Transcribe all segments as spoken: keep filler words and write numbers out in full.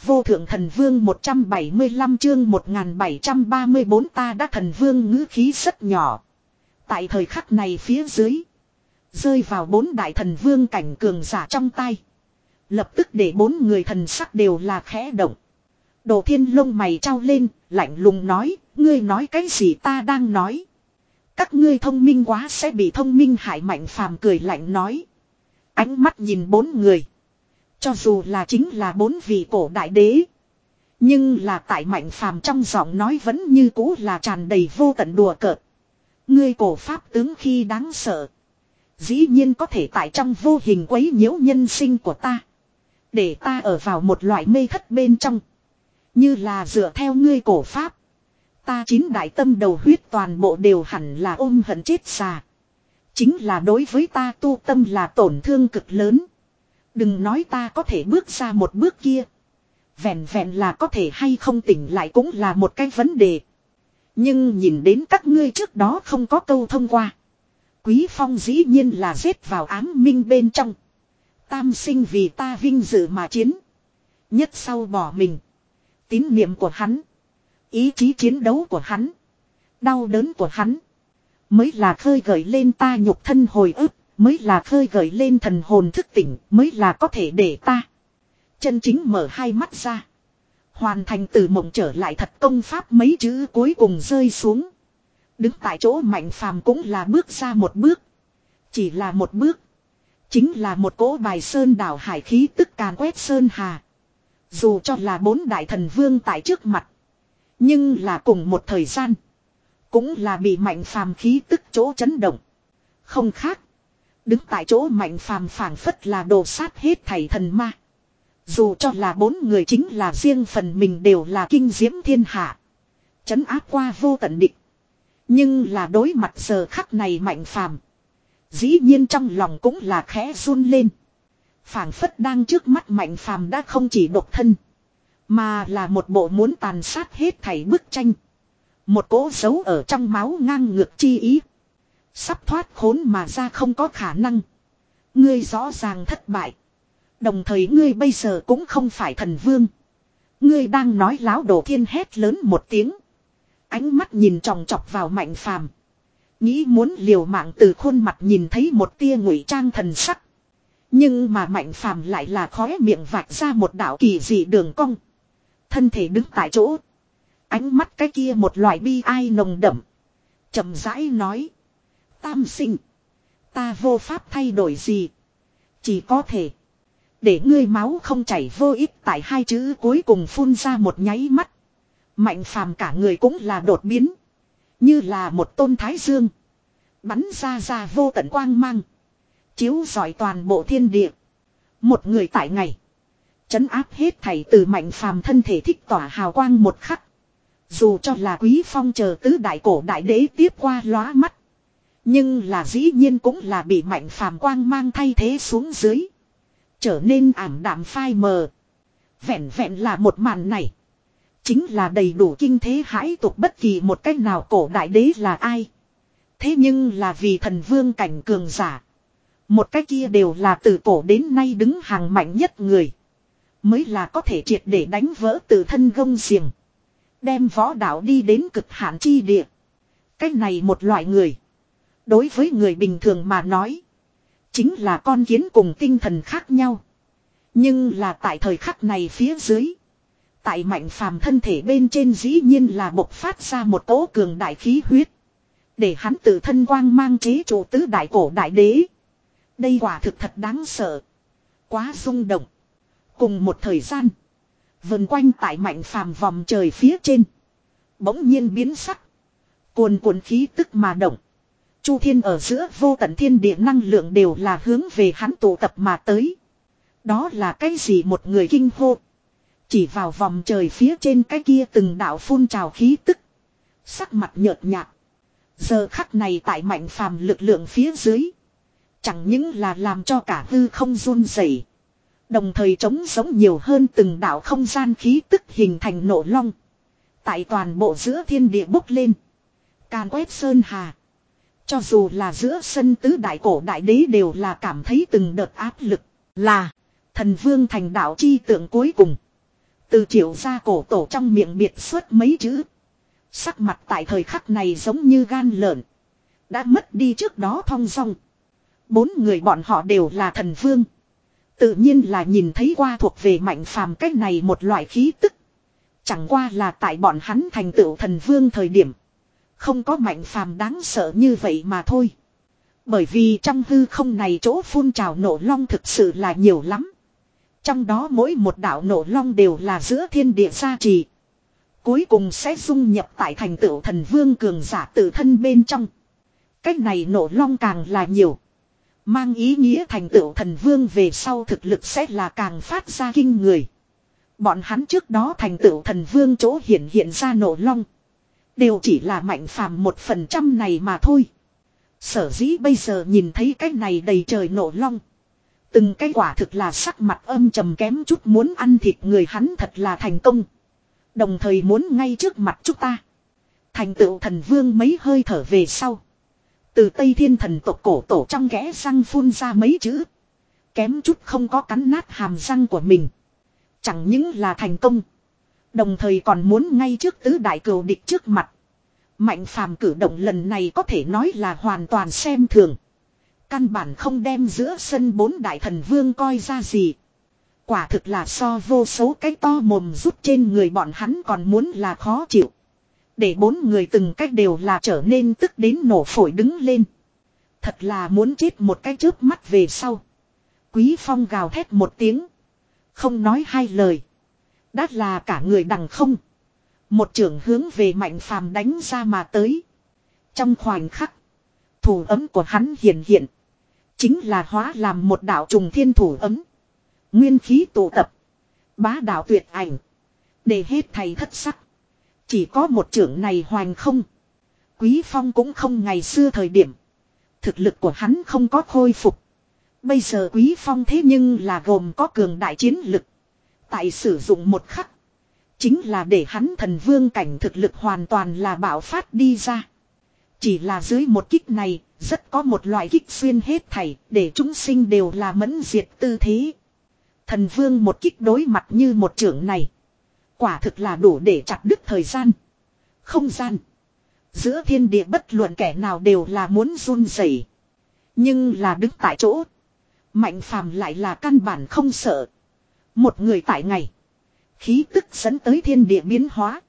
vô thượng thần vương một trăm bảy mươi lăm chương một nghìn bảy trăm ba mươi bốn ta đã thần vương ngữ khí rất nhỏ. Tại thời khắc này phía dưới. Rơi vào bốn đại thần vương cảnh cường giả trong tay. Lập tức để bốn người thần sắc đều là khẽ động. Đồ Thiên lông mày trao lên, lạnh lùng nói, ngươi nói cái gì ta đang nói. Các ngươi thông minh quá sẽ bị thông minh hại. Mạnh Phàm cười lạnh nói. Ánh mắt nhìn bốn người. Cho dù là chính là bốn vị cổ đại đế. Nhưng là tại Mạnh Phàm trong giọng nói vẫn như cũ là tràn đầy vô tận đùa cợt. Ngươi cổ pháp tướng khi đáng sợ. Dĩ nhiên có thể tại trong vô hình quấy nhiễu nhân sinh của ta. Để ta ở vào một loại mê thất bên trong. Như là dựa theo ngươi cổ pháp. Ta chín đại tâm đầu huyết toàn bộ đều hẳn là ôm hận chết già. Chính là đối với ta tu tâm là tổn thương cực lớn. Đừng nói ta có thể bước ra một bước kia. Vẹn vẹn là có thể hay không tỉnh lại cũng là một cái vấn đề. Nhưng nhìn đến các ngươi trước đó không có câu thông qua. Quý Phong dĩ nhiên là giết vào ám minh bên trong. Tam sinh vì ta vinh dự mà chiến. Nhất sau bỏ mình. Tín niệm của hắn. Ý chí chiến đấu của hắn. Đau đớn của hắn. Mới là khơi gợi lên ta nhục thân hồi ức. Mới là khơi gợi lên thần hồn thức tỉnh. Mới là có thể để ta. Chân chính mở hai mắt ra. Hoàn thành từ mộng trở lại thật công pháp mấy chữ cuối cùng rơi xuống. Đứng tại chỗ Mạnh Phàm cũng là bước ra một bước. Chỉ là một bước. Chính là một cỗ bài sơn đảo hải khí tức càn quét sơn hà. Dù cho là bốn đại thần vương tại trước mặt. Nhưng là cùng một thời gian. Cũng là bị Mạnh Phàm khí tức chỗ chấn động. Không khác. Đứng tại chỗ Mạnh Phàm phảng phất là đồ sát hết thảy thần ma. Dù cho là bốn người chính là riêng phần mình đều là kinh diễm thiên hạ. Chấn áp qua vô tận địch. Nhưng là đối mặt giờ khắc này Mạnh Phàm. Dĩ nhiên trong lòng cũng là khẽ run lên. Phảng phất đang trước mắt Mạnh Phàm đã không chỉ độc thân. Mà là một bộ muốn tàn sát hết thảy bức tranh. Một cỗ dấu ở trong máu ngang ngược chi ý. Sắp thoát khốn mà ra không có khả năng. Ngươi rõ ràng thất bại. Đồng thời ngươi bây giờ cũng không phải thần vương. Ngươi đang nói láo. Đồ Thiên hét lớn một tiếng. Ánh mắt nhìn tròng trọc vào Mạnh Phàm. Nghĩ muốn liều mạng từ khuôn mặt nhìn thấy một tia ngụy trang thần sắc. Nhưng mà Mạnh Phàm lại là khóe miệng vạch ra một đạo kỳ dị đường cong. Thân thể đứng tại chỗ. Ánh mắt cái kia một loại bi ai nồng đậm. Chậm rãi nói. Tam sinh. Ta vô pháp thay đổi gì. Chỉ có thể. Để ngươi máu không chảy vô ích. Tại hai chữ cuối cùng phun ra một nháy mắt. Mạnh Phàm cả người cũng là đột biến. Như là một tôn thái dương. Bắn ra ra vô tận quang mang. Chiếu rọi toàn bộ thiên địa. Một người tại ngày. Chấn áp hết thảy từ Mạnh Phàm thân thể thích tỏa hào quang một khắc. Dù cho là Quý Phong chờ tứ đại cổ đại đế tiếp qua lóa mắt. Nhưng là dĩ nhiên cũng là bị Mạnh Phàm quang mang thay thế xuống dưới. Trở nên ảm đạm phai mờ. Vẹn vẹn là một màn này. Chính là đầy đủ kinh thế hãi tục bất kỳ một cách nào cổ đại đế là ai. Thế nhưng là vì thần vương cảnh cường giả. Một cái kia đều là từ cổ đến nay đứng hàng mạnh nhất người. Mới là có thể triệt để đánh vỡ từ thân gông xiềng. Đem võ đạo đi đến cực hạn chi địa. Cái này một loại người. Đối với người bình thường mà nói. Chính là con kiến cùng tinh thần khác nhau. Nhưng là tại thời khắc này phía dưới. Tại Mạnh Phàm thân thể bên trên dĩ nhiên là bộc phát ra một cỗ cường đại khí huyết. Để hắn tự thân quang mang chế trụ tứ đại cổ đại đế. Đây quả thực thật đáng sợ. Quá rung động. Cùng một thời gian. Vần quanh tại Mạnh Phàm vòng trời phía trên. Bỗng nhiên biến sắc. Cuồn cuộn khí tức mà động. Chu thiên ở giữa vô tận thiên địa năng lượng đều là hướng về hắn tụ tập mà tới. Đó là cái gì một người kinh hô. Chỉ vào vòng trời phía trên cái kia từng đạo phun trào khí tức. Sắc mặt nhợt nhạt. Giờ khắc này tại Mạnh Phàm lực lượng phía dưới. Chẳng những là làm cho cả hư không run rẩy, đồng thời trống giống nhiều hơn từng đạo không gian khí tức hình thành nổ long. Tại toàn bộ giữa thiên địa bốc lên. Càn quét sơn hà. Cho dù là giữa sân tứ đại cổ đại đế đều là cảm thấy từng đợt áp lực. Là thần vương thành đạo chi tượng cuối cùng. Từ Triệu gia cổ tổ trong miệng biệt xuất mấy chữ. Sắc mặt tại thời khắc này giống như gan lợn. Đã mất đi trước đó thong dong. Bốn người bọn họ đều là thần vương. Tự nhiên là nhìn thấy qua thuộc về Mạnh Phàm cách này một loại khí tức. Chẳng qua là tại bọn hắn thành tựu thần vương thời điểm. Không có Mạnh Phàm đáng sợ như vậy mà thôi. Bởi vì trong hư không này chỗ phun trào nổ long thực sự là nhiều lắm. Trong đó mỗi một đạo nổ long đều là giữa thiên địa gia trì. Cuối cùng sẽ dung nhập tại thành tựu thần vương cường giả tự thân bên trong. Cách này nổ long càng là nhiều. Mang ý nghĩa thành tựu thần vương về sau thực lực sẽ là càng phát ra kinh người. Bọn hắn trước đó thành tựu thần vương chỗ hiện hiện ra nổ long. Đều chỉ là Mạnh Phàm một phần trăm này mà thôi. Sở dĩ bây giờ nhìn thấy cái này đầy trời nổ long. Từng cái quả thực là sắc mặt âm trầm kém chút muốn ăn thịt người hắn thật là thành công. Đồng thời muốn ngay trước mặt chúng ta. Thành tựu thần vương mấy hơi thở về sau. Từ Tây Thiên thần tộc cổ tổ trong kẽ răng phun ra mấy chữ. Kém chút không có cắn nát hàm răng của mình. Chẳng những là thành công. Đồng thời còn muốn ngay trước tứ đại cừu địch trước mặt. Mạnh Phàm cử động lần này có thể nói là hoàn toàn xem thường. Căn bản không đem giữa sân bốn đại thần vương coi ra gì. Quả thực là so vô số cái to mồm rút trên người bọn hắn còn muốn là khó chịu. Để bốn người từng cách đều là trở nên tức đến nổ phổi đứng lên. Thật là muốn chết một cái chớp mắt về sau. Quý Phong gào thét một tiếng. Không nói hai lời. Đã là cả người đằng không. Một trưởng hướng về Mạnh Phàm đánh ra mà tới. Trong khoảnh khắc. Thủ ấm của hắn hiện hiện. Chính là hóa làm một đạo trùng thiên thủ ấm. Nguyên khí tụ tập. Bá đạo tuyệt ảnh. Để hết thầy thất sắc. Chỉ có một trưởng này hoành không. Quý Phong cũng không ngày xưa thời điểm. Thực lực của hắn không có khôi phục. Bây giờ Quý Phong thế nhưng là gồm có cường đại chiến lực. Tại sử dụng một khắc. Chính là để hắn thần vương cảnh thực lực hoàn toàn là bạo phát đi ra. Chỉ là dưới một kích này, rất có một loại kích xuyên hết thảy, để chúng sinh đều là mẫn diệt tư thế. Thần vương một kích đối mặt như một trưởng này. Quả thực là đủ để chặt đứt thời gian. Không gian. Giữa thiên địa bất luận kẻ nào đều là muốn run rẩy. Nhưng là đứng tại chỗ. Mạnh Phàm lại là căn bản không sợ. Một người tại ngày. Khí tức dẫn tới thiên địa biến hóa.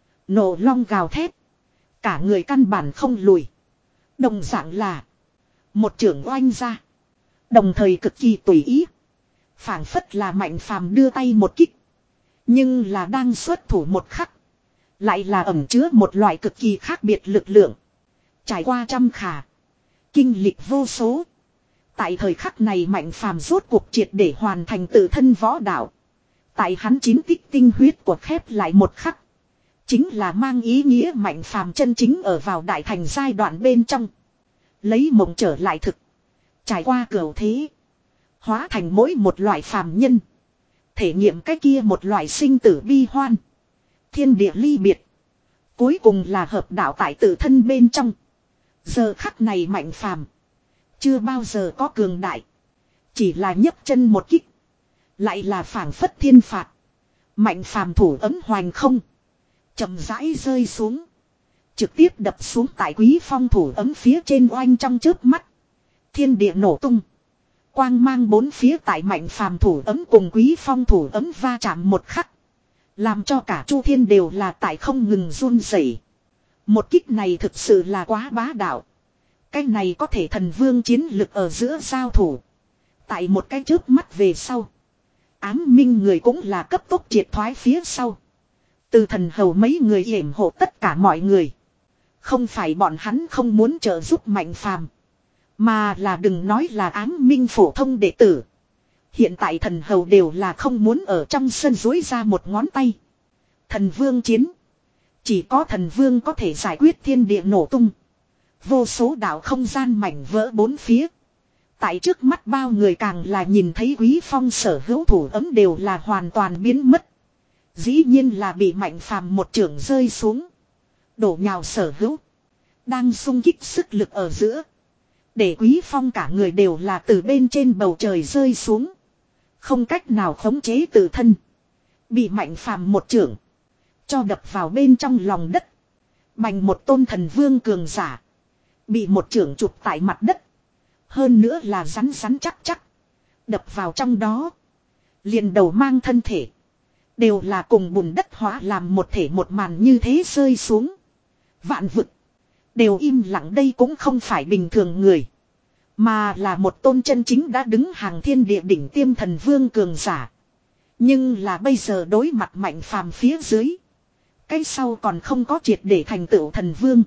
Nổ long gào thét. Cả người căn bản không lùi. Đồng dạng là. Một trưởng oanh ra. Đồng thời cực kỳ tùy ý. Phảng phất là Mạnh Phàm đưa tay một kích. Nhưng là đang xuất thủ một khắc. Lại là ẩn chứa một loại cực kỳ khác biệt lực lượng. Trải qua trăm khả. Kinh lịch vô số. Tại thời khắc này Mạnh Phàm rốt cuộc triệt để hoàn thành tự thân võ đạo. Tại hắn chín tích tinh huyết của khép lại một khắc. Chính là mang ý nghĩa Mạnh Phàm chân chính ở vào đại thành giai đoạn bên trong. Lấy mộng trở lại thực. Trải qua cửu thế. Hóa thành mỗi một loại phàm nhân. Thể nghiệm cái kia một loại sinh tử bi hoan. Thiên địa ly biệt. Cuối cùng là hợp đạo tại tự thân bên trong. Giờ khắc này Mạnh Phàm chưa bao giờ có cường đại. Chỉ là nhấc chân một kích. Lại là phảng phất thiên phạt. Mạnh Phàm thủ ấm hoành không. Chậm rãi rơi xuống. Trực tiếp đập xuống tại Quý Phong thủ ấm phía trên oanh trong chớp mắt. Thiên địa nổ tung. Quang mang bốn phía tại Mạnh Phàm thủ ấm cùng Quý Phong thủ ấm va chạm một khắc. Làm cho cả chu thiên đều là tại không ngừng run rẩy. Một kích này thực sự là quá bá đạo. Cái này có thể thần vương chiến lực ở giữa giao thủ. Tại một cái chớp mắt về sau. Ám minh người cũng là cấp tốc triệt thoái phía sau. Từ thần hầu mấy người yểm hộ tất cả mọi người. Không phải bọn hắn không muốn trợ giúp Mạnh Phàm, mà là đừng nói là ám minh phổ thông đệ tử. Hiện tại thần hầu đều là không muốn ở trong sân dối ra một ngón tay. Thần vương chiến. Chỉ có thần vương có thể giải quyết thiên địa nổ tung. Vô số đạo không gian mảnh vỡ bốn phía. Tại trước mắt bao người càng là nhìn thấy Quý Phong sở hữu thủ ấm đều là hoàn toàn biến mất. Dĩ nhiên là bị Mạnh Phàm một trưởng rơi xuống. Đổ nhào sở hữu. Đang sung kích sức lực ở giữa. Để Quý Phong cả người đều là từ bên trên bầu trời rơi xuống. Không cách nào khống chế tự thân. Bị Mạnh Phàm một chưởng cho đập vào bên trong lòng đất. Bành một tôn thần vương cường giả. Bị một chưởng chụp tại mặt đất. Hơn nữa là rắn rắn chắc chắc. Đập vào trong đó. Liền đầu mang thân thể. Đều là cùng bùn đất hóa làm một thể một màn như thế rơi xuống. Vạn vực. Đều im lặng, đây cũng không phải bình thường người. Mà là một tôn chân chính đã đứng hàng thiên địa đỉnh tiêm thần vương cường giả. Nhưng là bây giờ đối mặt Mạnh Phàm phía dưới. Cái sau còn không có triệt để thành tựu thần vương.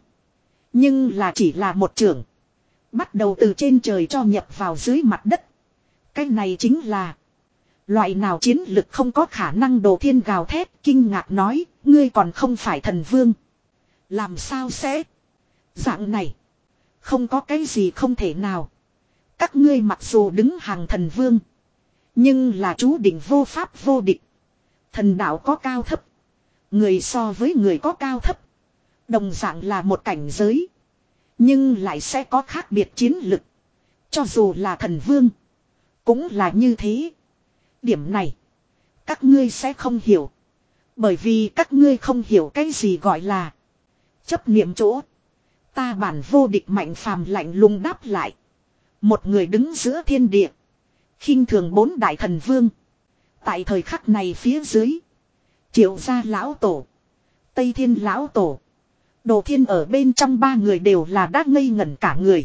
Nhưng là chỉ là một trưởng. Bắt đầu từ trên trời cho nhập vào dưới mặt đất. Cái này chính là. Loại nào chiến lực không có khả năng. Đồ Thiên gào thét kinh ngạc nói. Ngươi còn không phải thần vương. Làm sao sẽ. Dạng này. Không có cái gì không thể nào. Các ngươi mặc dù đứng hàng thần vương. Nhưng là chú định vô pháp vô địch. Thần đạo có cao thấp. Người so với người có cao thấp. Đồng dạng là một cảnh giới. Nhưng lại sẽ có khác biệt chiến lực. Cho dù là thần vương. Cũng là như thế. Điểm này. Các ngươi sẽ không hiểu. Bởi vì các ngươi không hiểu cái gì gọi là. Chấp niệm chỗ. Ta bản vô địch Mạnh Phàm lạnh lùng đáp lại. Một người đứng giữa thiên địa. Khinh thường bốn đại thần vương. Tại thời khắc này phía dưới. Triệu gia lão tổ. Tây Thiên lão tổ. Đồ Thiên ở bên trong ba người đều là đã ngây ngẩn cả người.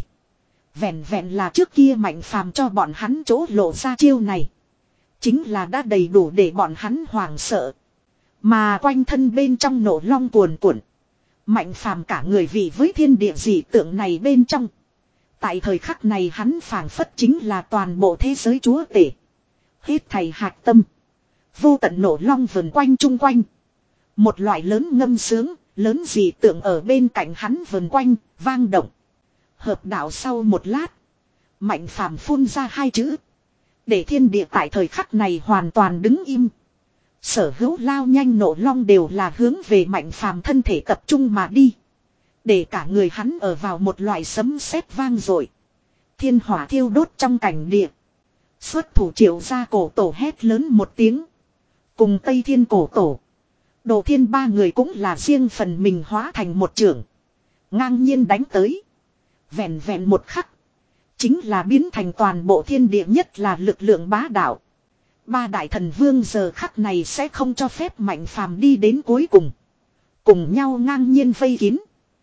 Vẹn vẹn là trước kia Mạnh Phàm cho bọn hắn chỗ lộ ra chiêu này. Chính là đã đầy đủ để bọn hắn hoảng sợ. Mà quanh thân bên trong nổ long cuồn cuộn. Mạnh Phàm cả người vì với thiên địa dị tượng này bên trong. Tại thời khắc này hắn phảng phất chính là toàn bộ thế giới chúa tể. Hết thầy hạc tâm. Vô tận nổ long vần quanh chung quanh. Một loại lớn ngâm sướng, lớn dị tượng ở bên cạnh hắn vần quanh, vang động. Hợp đạo sau một lát. Mạnh Phàm phun ra hai chữ. Để thiên địa tại thời khắc này hoàn toàn đứng im. Sở hữu lao nhanh nổ long đều là hướng về Mạnh Phàm thân thể tập trung mà đi. Để cả người hắn ở vào một loại sấm sét vang dội. Thiên hỏa thiêu đốt trong cảnh địa. Xuất thủ Triệu gia cổ tổ hét lớn một tiếng. Cùng Tây Thiên cổ tổ. Đồ Thiên ba người cũng là riêng phần mình hóa thành một trưởng. Ngang nhiên đánh tới. Vẹn vẹn một khắc. Chính là biến thành toàn bộ thiên địa, nhất là lực lượng bá đạo. Ba đại thần vương giờ khắc này sẽ không cho phép Mạnh Phàm đi đến cuối cùng. Cùng nhau ngang nhiên vây kín.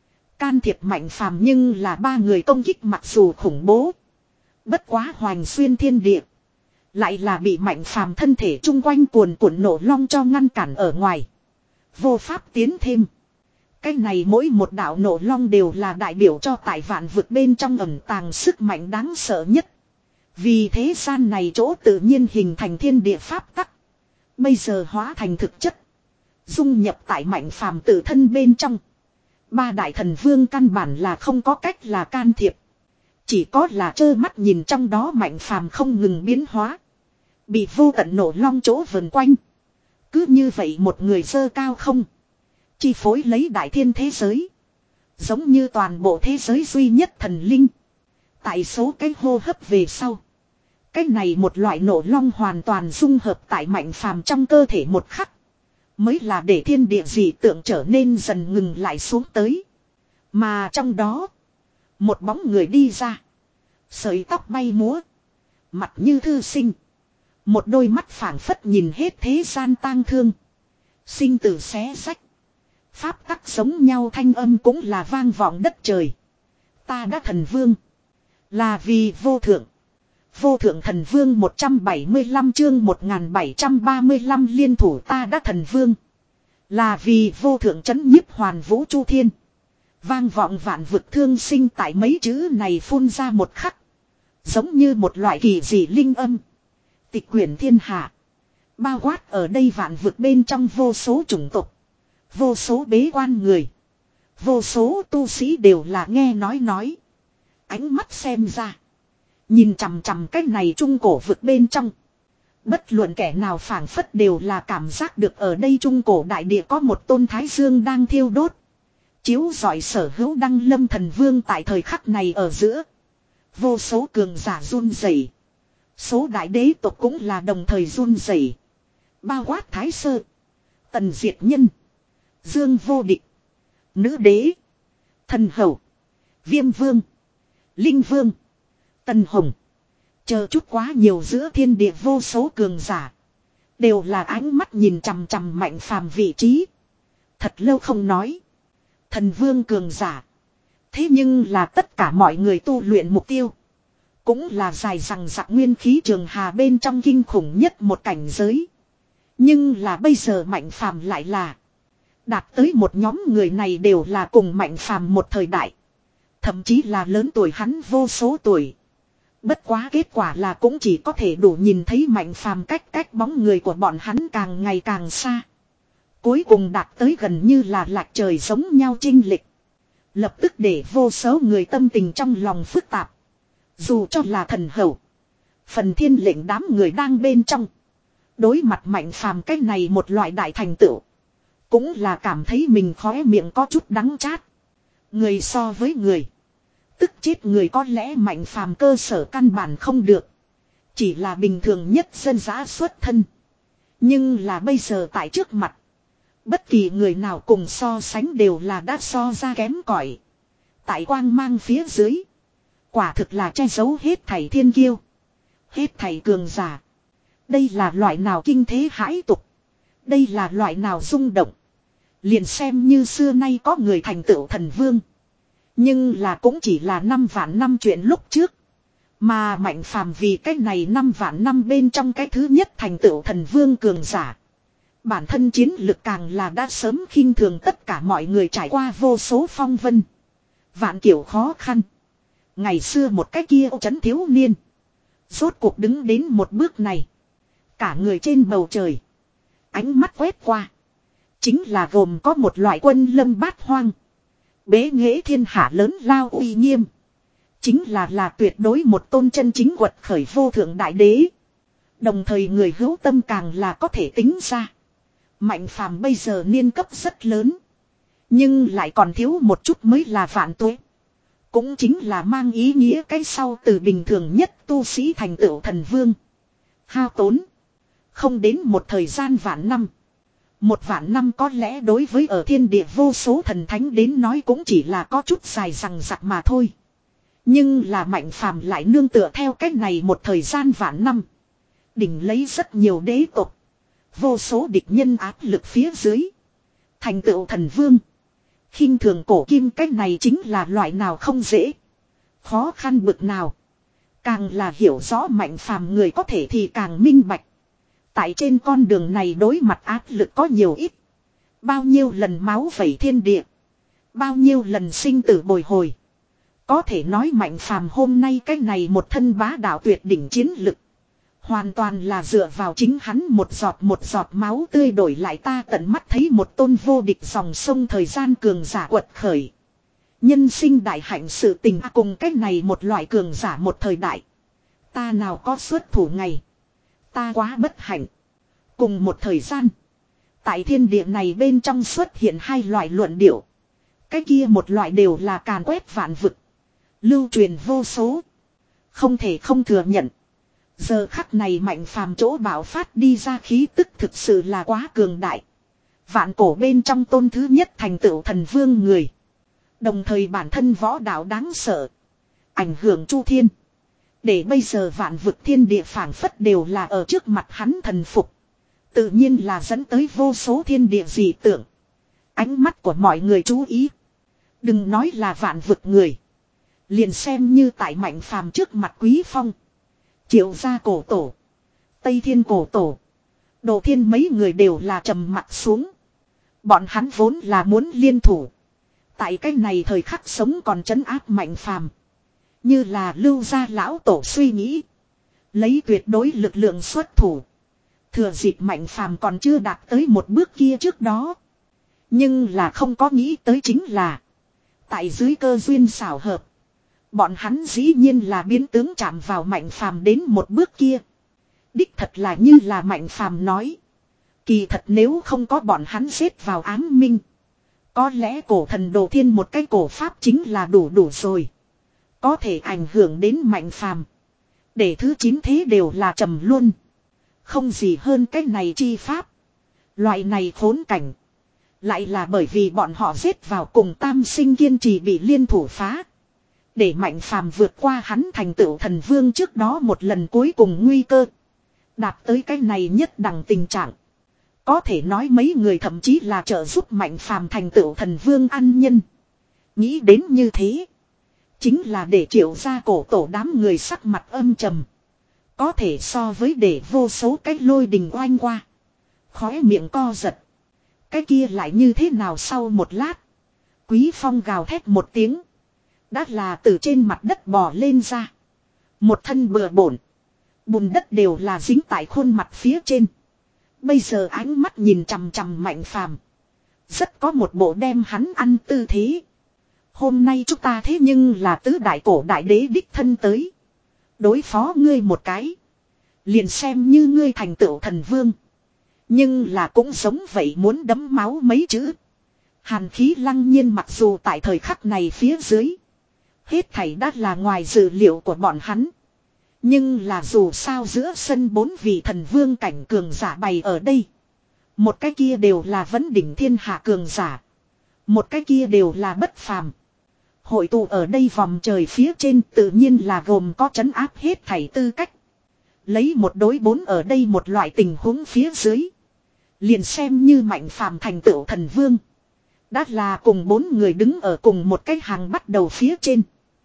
Can thiệp Mạnh Phàm, nhưng là ba người công kích mặc dù khủng bố. Bất quá hoành xuyên thiên địa. Lại là bị Mạnh Phàm thân thể chung quanh cuồn cuộn nổ long cho ngăn cản ở ngoài. Vô pháp tiến thêm. Cái này mỗi một đạo nổ long đều là đại biểu cho tại vạn vực bên trong ẩn tàng sức mạnh đáng sợ nhất. Vì thế gian này chỗ tự nhiên hình thành thiên địa pháp tắc. Bây giờ hóa thành thực chất. Dung nhập tại Mạnh Phàm tự thân bên trong. Ba đại thần vương căn bản là không có cách là can thiệp. Chỉ có là trơ mắt nhìn trong đó Mạnh Phàm không ngừng biến hóa. Bị vô tận nổ long chỗ vần quanh. Cứ như vậy một người dơ cao không. Chi phối lấy đại thiên thế giới. Giống như toàn bộ thế giới duy nhất thần linh. Tại số cái hô hấp về sau. Cái này một loại nổ long hoàn toàn dung hợp tại Mạnh Phàm trong cơ thể một khắc. Mới là để thiên địa dị tượng trở nên dần ngừng lại xuống tới. Mà trong đó. Một bóng người đi ra. Sợi tóc bay múa. Mặt như thư sinh. Một đôi mắt phảng phất nhìn hết thế gian tang thương. Sinh tử xé sách. Pháp tắc giống nhau thanh âm cũng là vang vọng đất trời. Ta đã thần vương. Là vì vô thượng. Vô thượng thần vương một trăm bảy mươi lăm chương một nghìn bảy trăm ba mươi lăm liên thủ ta đã thần vương. Là vì vô thượng chấn nhiếp hoàn vũ chu thiên. Vang vọng vạn vực thương sinh tại mấy chữ này phun ra một khắc. Giống như một loại kỳ dị linh âm. Tịch quyển thiên hạ. Bao quát ở đây vạn vực bên trong vô số chủng tộc. Vô số bế quan người. Vô số tu sĩ đều là nghe nói nói. Ánh mắt xem ra. Nhìn chằm chằm cái này trung cổ vực bên trong. Bất luận kẻ nào phảng phất đều là cảm giác được ở đây trung cổ đại địa có một tôn thái dương đang thiêu đốt. Chiếu rọi sở hữu đăng lâm thần vương tại thời khắc này ở giữa. Vô số cường giả run rẩy. Số đại đế tộc cũng là đồng thời run rẩy. Bao quát thái sơ. Tần diệt nhân. Dương vô địch. Nữ đế. Thần hầu. Viêm vương. Linh vương. Tần hồng. Chờ chút quá nhiều giữa thiên địa vô số cường giả. Đều là ánh mắt nhìn chằm chằm Mạnh Phàm vị trí. Thật lâu không nói. Thần vương cường giả. Thế nhưng là tất cả mọi người tu luyện mục tiêu. Cũng là dài rằng dặc nguyên khí trường hà bên trong kinh khủng nhất một cảnh giới. Nhưng là bây giờ Mạnh Phàm lại là. Đạt tới một nhóm người này đều là cùng Mạnh Phàm một thời đại. Thậm chí là lớn tuổi hắn vô số tuổi. Bất quá kết quả là cũng chỉ có thể đủ nhìn thấy Mạnh Phàm cách cách bóng người của bọn hắn càng ngày càng xa. Cuối cùng đạt tới gần như là lạc trời giống nhau chênh lệch. Lập tức để vô số người tâm tình trong lòng phức tạp. Dù cho là thần hầu. Phần thiên lệnh đám người đang bên trong. Đối mặt Mạnh Phàm cái này một loại đại thành tựu. Cũng là cảm thấy mình khóe miệng có chút đắng chát. Người so với người. Tức chết người có lẽ Mạnh Phàm cơ sở căn bản không được. Chỉ là bình thường nhất dân giã xuất thân. Nhưng là bây giờ tại trước mặt. Bất kỳ người nào cùng so sánh đều là đã so ra kém cỏi. Tại quang mang phía dưới. Quả thực là che giấu hết thảy thiên kiêu. Hết thảy cường giả. Đây là loại nào kinh thế hãi tục. Đây là loại nào rung động. Liền xem như xưa nay có người thành tựu thần vương. Nhưng là cũng chỉ là năm vạn năm chuyện lúc trước. Mà Mạnh Phàm vì cái này năm vạn năm bên trong cái thứ nhất thành tựu thần vương cường giả. Bản thân chiến lực càng là đã sớm khinh thường tất cả mọi người trải qua vô số phong vân. Vạn kiểu khó khăn. Ngày xưa một cái kia ô trấn thiếu niên. Rốt cuộc đứng đến một bước này. Cả người trên bầu trời. Ánh mắt quét qua. Chính là gồm có một loại quân lâm bát hoang. Bế nghệ thiên hạ lớn lao uy nghiêm. Chính là là tuyệt đối một tôn chân chính quật khởi vô thượng đại đế. Đồng thời người hữu tâm càng là có thể tính ra. Mạnh Phàm bây giờ niên cấp rất lớn. Nhưng lại còn thiếu một chút mới là vạn tuế. Cũng chính là mang ý nghĩa cái sau từ bình thường nhất tu sĩ thành tựu thần vương. Hao tốn. Không đến một thời gian vạn năm. Một vạn năm có lẽ đối với ở thiên địa vô số thần thánh đến nói cũng chỉ là có chút dài rằng rặc mà thôi. Nhưng là Mạnh Phàm lại nương tựa theo cách này một thời gian vạn năm. Đỉnh lấy rất nhiều đế tộc. Vô số địch nhân áp lực phía dưới. Thành tựu thần vương. Khinh thường cổ kim cách này chính là loại nào không dễ. Khó khăn bực nào. Càng là hiểu rõ Mạnh Phàm người có thể thì càng minh bạch. Tại trên con đường này đối mặt áp lực có nhiều ít. Bao nhiêu lần máu vẩy thiên địa. Bao nhiêu lần sinh tử bồi hồi. Có thể nói Mạnh Phàm hôm nay cái này một thân bá đạo tuyệt đỉnh chiến lực. Hoàn toàn là dựa vào chính hắn một giọt một giọt máu tươi đổi lại ta tận mắt thấy một tôn vô địch dòng sông thời gian cường giả quật khởi. Nhân sinh đại hạnh sự tình cùng cái này một loại cường giả một thời đại. Ta nào có xuất thủ ngày. Ta quá bất hạnh. Cùng một thời gian. Tại thiên địa này bên trong xuất hiện hai loại luận điệu. Cái kia một loại đều là càn quét vạn vực. Lưu truyền vô số. Không thể không thừa nhận. Giờ khắc này Mạnh Phàm chỗ bạo phát đi ra khí tức thực sự là quá cường đại. Vạn cổ bên trong tôn thứ nhất thành tựu thần vương người. Đồng thời bản thân võ đạo đáng sợ. Ảnh hưởng chu thiên. Để bây giờ vạn vực thiên địa phảng phất đều là ở trước mặt hắn thần phục. Tự nhiên là dẫn tới vô số thiên địa dị tượng. Ánh mắt của mọi người chú ý. Đừng nói là vạn vực người. Liền xem như tại Mạnh Phàm trước mặt Quý Phong. Triệu gia cổ tổ. Tây Thiên cổ tổ. Đồ Thiên mấy người đều là trầm mặt xuống. Bọn hắn vốn là muốn liên thủ. Tại cái này thời khắc sống còn trấn áp Mạnh Phàm. Như là lưu gia lão tổ suy nghĩ. Lấy tuyệt đối lực lượng xuất thủ. Thừa dịp Mạnh Phàm còn chưa đạt tới một bước kia trước đó. Nhưng là không có nghĩ tới chính là. Tại dưới cơ duyên xảo hợp. Bọn hắn dĩ nhiên là biến tướng chạm vào Mạnh Phàm đến một bước kia. Đích thật là như là Mạnh Phàm nói. Kỳ thật nếu không có bọn hắn xếp vào ám minh. Có lẽ cổ thần Đồ Thiên một cái cổ pháp chính là đủ đủ rồi. Có thể ảnh hưởng đến Mạnh Phàm. Để thứ chín thế đều là trầm luôn. Không gì hơn cái này chi pháp. Loại này khốn cảnh. Lại là bởi vì bọn họ giết vào cùng tam sinh kiên trì bị liên thủ phá. Để Mạnh Phàm vượt qua hắn thành tựu thần vương trước đó một lần cuối cùng nguy cơ. Đạt tới cái này nhất đẳng tình trạng. Có thể nói mấy người thậm chí là trợ giúp Mạnh Phàm thành tựu thần vương ăn nhân. Nghĩ đến như thế. Chính là để Triệu gia cổ tổ đám người sắc mặt âm trầm. Có thể so với để vô số cái lôi đình oanh qua. Khóe miệng co giật. Cái kia lại như thế nào sau một lát. Quý Phong gào thét một tiếng. Đã là từ trên mặt đất bò lên ra. Một thân bừa bổn. Bùn đất đều là dính tại khuôn mặt phía trên. Bây giờ ánh mắt nhìn chằm chằm Mạnh Phàm. Rất có một bộ đem hắn ăn tư thế. Hôm nay chúng ta thế nhưng là tứ đại cổ đại đế đích thân tới. Đối phó ngươi một cái. Liền xem như ngươi thành tựu thần vương. Nhưng là cũng giống vậy muốn đấm máu mấy chữ. Hàn khí lăng nhiên mặc dù tại thời khắc này phía dưới. Hết thảy đã là ngoài dự liệu của bọn hắn. Nhưng là dù sao giữa sân bốn vị thần vương cảnh cường giả bày ở đây. Một cái kia đều là vấn đỉnh thiên hạ cường giả. Một cái kia đều là bất phàm. Hội tụ ở đây vòng trời phía trên tự nhiên là gồm có trấn áp hết thảy tư cách. Lấy một đối bốn ở đây một loại tình huống phía dưới. Liền xem như Mạnh Phàm thành tựu thần vương. Đã là cùng bốn người đứng ở cùng một cái hàng bắt đầu phía trên.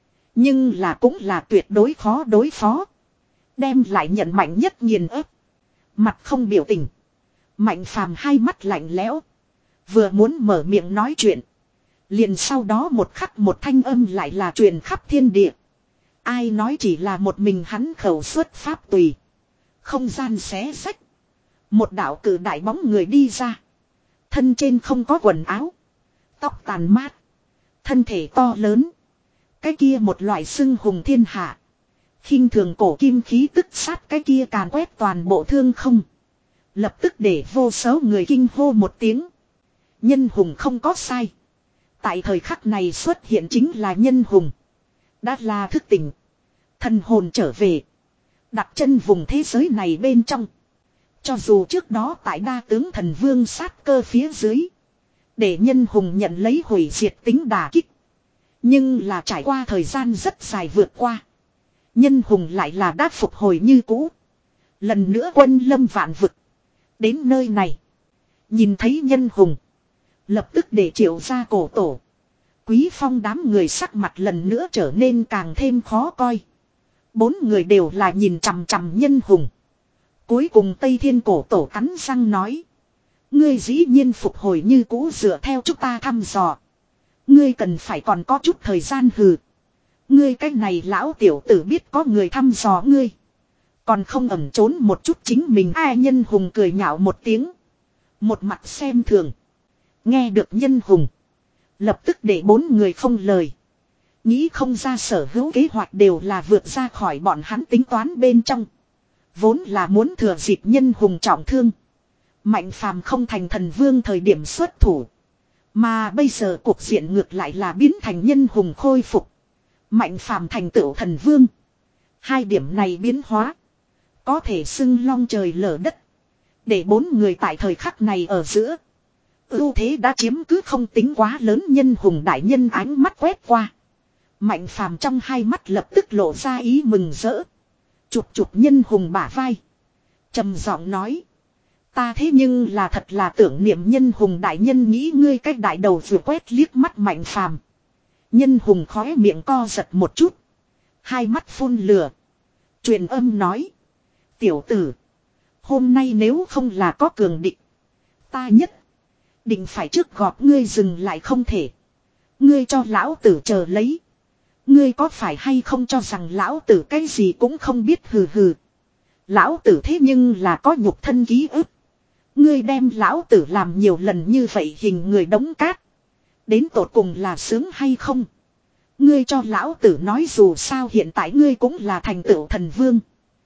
Nhưng là cũng là tuyệt đối khó đối phó. Đem lại nhận mạnh nhất nghiền ép. Mặt không biểu tình. Mạnh Phàm hai mắt lạnh lẽo. Vừa muốn mở miệng nói chuyện. Liền sau đó một khắc một thanh âm lại là truyền khắp thiên địa. Ai nói chỉ là một mình hắn khẩu xuất pháp tùy. Không gian xé sách. Một đạo cử đại bóng người đi ra. Thân trên không có quần áo. Tóc tàn mát. Thân thể to lớn. Cái kia một loại xưng hùng thiên hạ. Khinh thường cổ kim khí tức sát cái kia càn quét toàn bộ thương không. Lập tức để vô số người kinh hô một tiếng. Nhân hùng không có sai. Tại thời khắc này xuất hiện chính là nhân hùng. Đã là thức tỉnh. Thần hồn trở về. Đặt chân vùng thế giới này bên trong. Cho dù trước đó tại đa tướng thần vương sát cơ phía dưới. Để nhân hùng nhận lấy hủy diệt tính đả kích. Nhưng là trải qua thời gian rất dài vượt qua. Nhân hùng lại là đã phục hồi như cũ. Lần nữa quân lâm vạn vực. Đến nơi này. Nhìn thấy nhân hùng. Lập tức để Triệu gia cổ tổ. Quý Phong đám người sắc mặt lần nữa trở nên càng thêm khó coi. Bốn người đều là nhìn chằm chằm nhân hùng. Cuối cùng Tây Thiên cổ tổ cắn răng nói. Ngươi dĩ nhiên phục hồi như cũ dựa theo chúng ta thăm dò. Ngươi cần phải còn có chút thời gian hừ. Ngươi cái này lão tiểu tử biết có người thăm dò ngươi. Còn không ẩn trốn một chút chính mình. Ai nhân hùng cười nhạo một tiếng. Một mặt xem thường. Nghe được nhân hùng. Lập tức để bốn người không lời. Nghĩ không ra sở hữu kế hoạch đều là vượt ra khỏi bọn hắn tính toán bên trong. Vốn là muốn thừa dịp nhân hùng trọng thương. Mạnh Phàm không thành thần vương thời điểm xuất thủ. Mà bây giờ cuộc diện ngược lại là biến thành nhân hùng khôi phục. Mạnh Phàm thành tựu thần vương. Hai điểm này biến hóa. Có thể xưng long trời lở đất. Để bốn người tại thời khắc này ở giữa. Ưu thế đã chiếm cứ không tính quá lớn. Nhân hùng đại nhân ánh mắt quét qua. Mạnh Phàm trong hai mắt lập tức lộ ra ý mừng rỡ. Chụp chụp nhân hùng bả vai. Trầm giọng nói. Ta thế nhưng là thật là tưởng niệm nhân hùng đại nhân nghĩ ngươi cách đại đầu vừa quét liếc mắt Mạnh Phàm. Nhân hùng khóe miệng co giật một chút. Hai mắt phun lửa. Truyền âm nói. Tiểu tử. Hôm nay nếu không là có cường địch. Ta nhất. Định phải trước gọt ngươi dừng lại không thể. Ngươi cho lão tử chờ lấy. Ngươi có phải hay không cho rằng lão tử cái gì cũng không biết hừ hừ. Lão tử thế nhưng là có nhục thân ký ức. Ngươi đem lão tử làm nhiều lần như vậy hình người đống cát. Đến tột cùng là sướng hay không? Ngươi cho lão tử nói dù sao hiện tại ngươi cũng là thành tựu thần vương.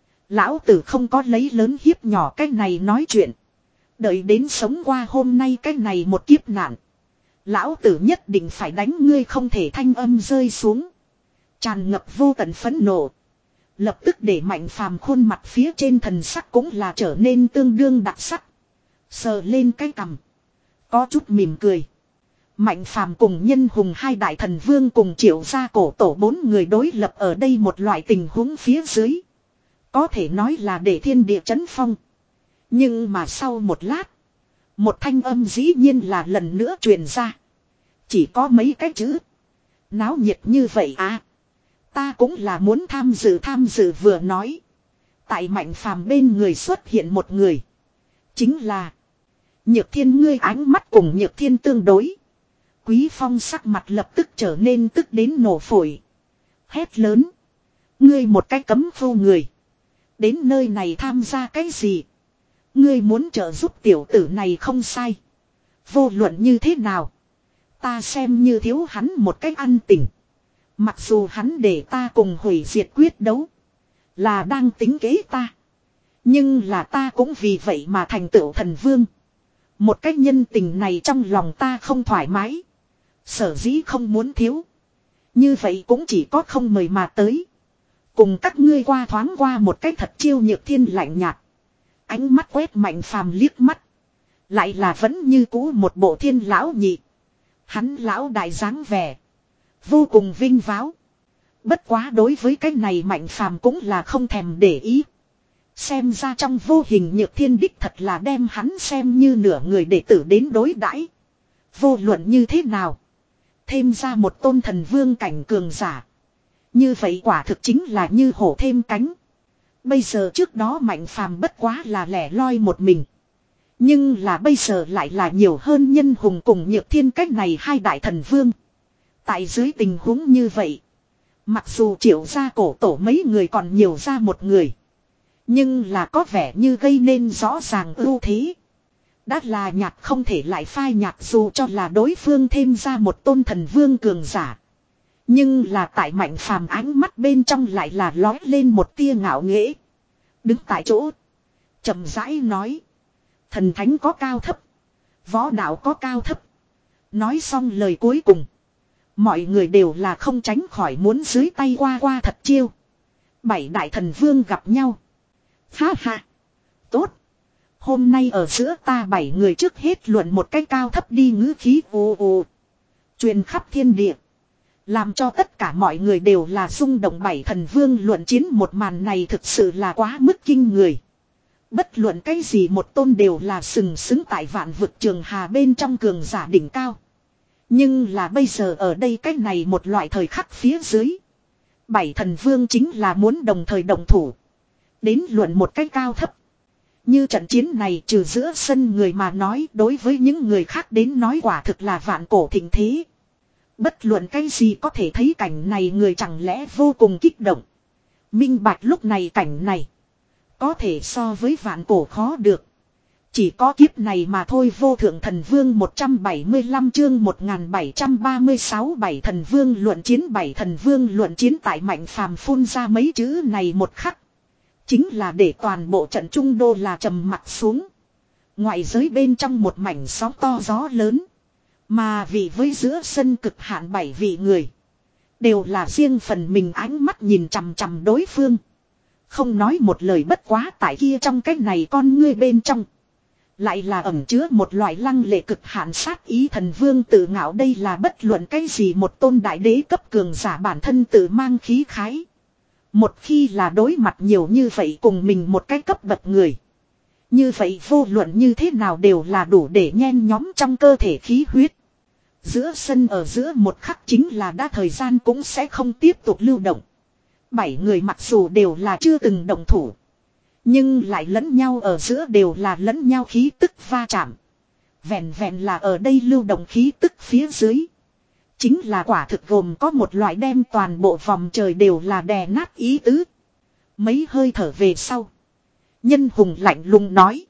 Lão tử không có lấy lớn hiếp nhỏ cái này nói chuyện. Đợi đến sống qua hôm nay cái này một kiếp nạn. Lão tử nhất định phải đánh ngươi không thể thanh âm rơi xuống. Tràn ngập vô tận phẫn nộ. Lập tức để Mạnh Phàm khuôn mặt phía trên thần sắc cũng là trở nên tương đương đặc sắc. Sờ lên cái cằm. Có chút mỉm cười. Mạnh Phàm cùng Nhân Hùng hai đại thần vương cùng Triệu gia cổ tổ bốn người đối lập ở đây một loại tình huống phía dưới. Có thể nói là để thiên địa chấn phong. Nhưng mà sau một lát. Một thanh âm dĩ nhiên là lần nữa truyền ra. Chỉ có mấy cái chữ. Náo nhiệt như vậy à. Ta cũng là muốn tham dự tham dự vừa nói. Tại Mạnh Phàm bên người xuất hiện một người. Chính là. Nhược Thiên, ngươi ánh mắt cùng Nhược Thiên tương đối. Quý Phong sắc mặt lập tức trở nên tức đến nổ phổi. Hét lớn. Ngươi một cái cấm phu người. Đến nơi này tham gia cái gì? Ngươi muốn trợ giúp tiểu tử này không sai. Vô luận như thế nào? Ta xem như thiếu hắn một cách ăn tình. Mặc dù hắn để ta cùng hủy diệt quyết đấu. Là đang tính kế ta. Nhưng là ta cũng vì vậy mà thành tựu thần vương. Một cách nhân tình này trong lòng ta không thoải mái. Sở dĩ không muốn thiếu. Như vậy cũng chỉ có không mời mà tới. Cùng các ngươi qua thoáng qua một cách thật chiêu. Nhược Thiên lạnh nhạt. Ánh mắt quét Mạnh Phàm liếc mắt. Lại là vẫn như cũ một bộ thiên lão nhị. Hắn lão đại dáng vẻ. Vô cùng vinh váo. Bất quá đối với cái này Mạnh Phàm cũng là không thèm để ý. Xem ra trong vô hình Nhược Thiên đích thật là đem hắn xem như nửa người đệ tử đến đối đãi. Vô luận như thế nào. Thêm ra một tôn thần vương cảnh cường giả. Như vậy quả thực chính là như hổ thêm cánh. Bây giờ trước đó Mạnh Phàm bất quá là lẻ loi một mình. Nhưng là bây giờ lại là nhiều hơn Nhân Hùng cùng Nhược Thiên cách này hai đại thần vương. Tại dưới tình huống như vậy. Mặc dù Triệu gia cổ tổ mấy người còn nhiều ra một người. Nhưng là có vẻ như gây nên rõ ràng ưu thế. Đã là nhạt không thể lại phai nhạt dù cho là đối phương thêm ra một tôn thần vương cường giả. Nhưng là tại Mạnh Phàm ánh mắt bên trong lại là lói lên một tia ngạo nghễ. Đứng tại chỗ. Chậm rãi nói. Thần thánh có cao thấp. Võ đạo có cao thấp. Nói xong lời cuối cùng. Mọi người đều là không tránh khỏi muốn dưới tay qua qua thật chiêu. Bảy đại thần vương gặp nhau. Ha ha. Tốt. Hôm nay ở giữa ta bảy người trước hết luận một cái cao thấp đi ngữ khí ồ ồ. Truyền khắp thiên địa. Làm cho tất cả mọi người đều là rung động. Bảy thần vương luận chiến một màn này thực sự là quá mức kinh người. Bất luận cái gì một tôn đều là sừng sững tại vạn vực trường hà bên trong cường giả đỉnh cao. Nhưng là bây giờ ở đây cái này một loại thời khắc phía dưới. Bảy thần vương chính là muốn đồng thời đồng thủ. Đến luận một cái cao thấp. Như trận chiến này trừ giữa sân người mà nói đối với những người khác đến nói quả thực là vạn cổ thịnh thế. Bất luận cái gì có thể thấy cảnh này người chẳng lẽ vô cùng kích động. Minh bạch lúc này cảnh này. Có thể so với vạn cổ khó được. Chỉ có kiếp này mà thôi. Vô thượng thần vương một trăm bảy mươi lăm chương một nghìn bảy trăm ba mươi sáu. Bảy thần vương luận chiến. Bảy thần vương luận chiến tại Mạnh Phàm phun ra mấy chữ này một khắc. Chính là để toàn bộ trận trung đô là trầm mặt xuống. Ngoại giới bên trong một mảnh sóng to gió lớn. Mà vì với giữa sân cực hạn bảy vị người. Đều là riêng phần mình ánh mắt nhìn chằm chằm đối phương. Không nói một lời bất quá tại kia trong cái này con ngươi bên trong. Lại là ẩn chứa một loại lăng lệ cực hạn sát ý. Thần vương tự ngạo đây là bất luận cái gì một tôn đại đế cấp cường giả bản thân tự mang khí khái. Một khi là đối mặt nhiều như vậy cùng mình một cái cấp bậc người. Như vậy vô luận như thế nào đều là đủ để nhen nhóm trong cơ thể khí huyết. Giữa sân ở giữa một khắc chính là đã thời gian cũng sẽ không tiếp tục lưu động. Bảy người mặc dù đều là chưa từng động thủ. Nhưng lại lẫn nhau ở giữa đều là lẫn nhau khí tức va chạm. Vẹn vẹn là ở đây lưu động khí tức phía dưới. Chính là quả thực gồm có một loại đem toàn bộ vòng trời đều là đè nát ý tứ. Mấy hơi thở về sau. Nhân Hùng lạnh lùng nói.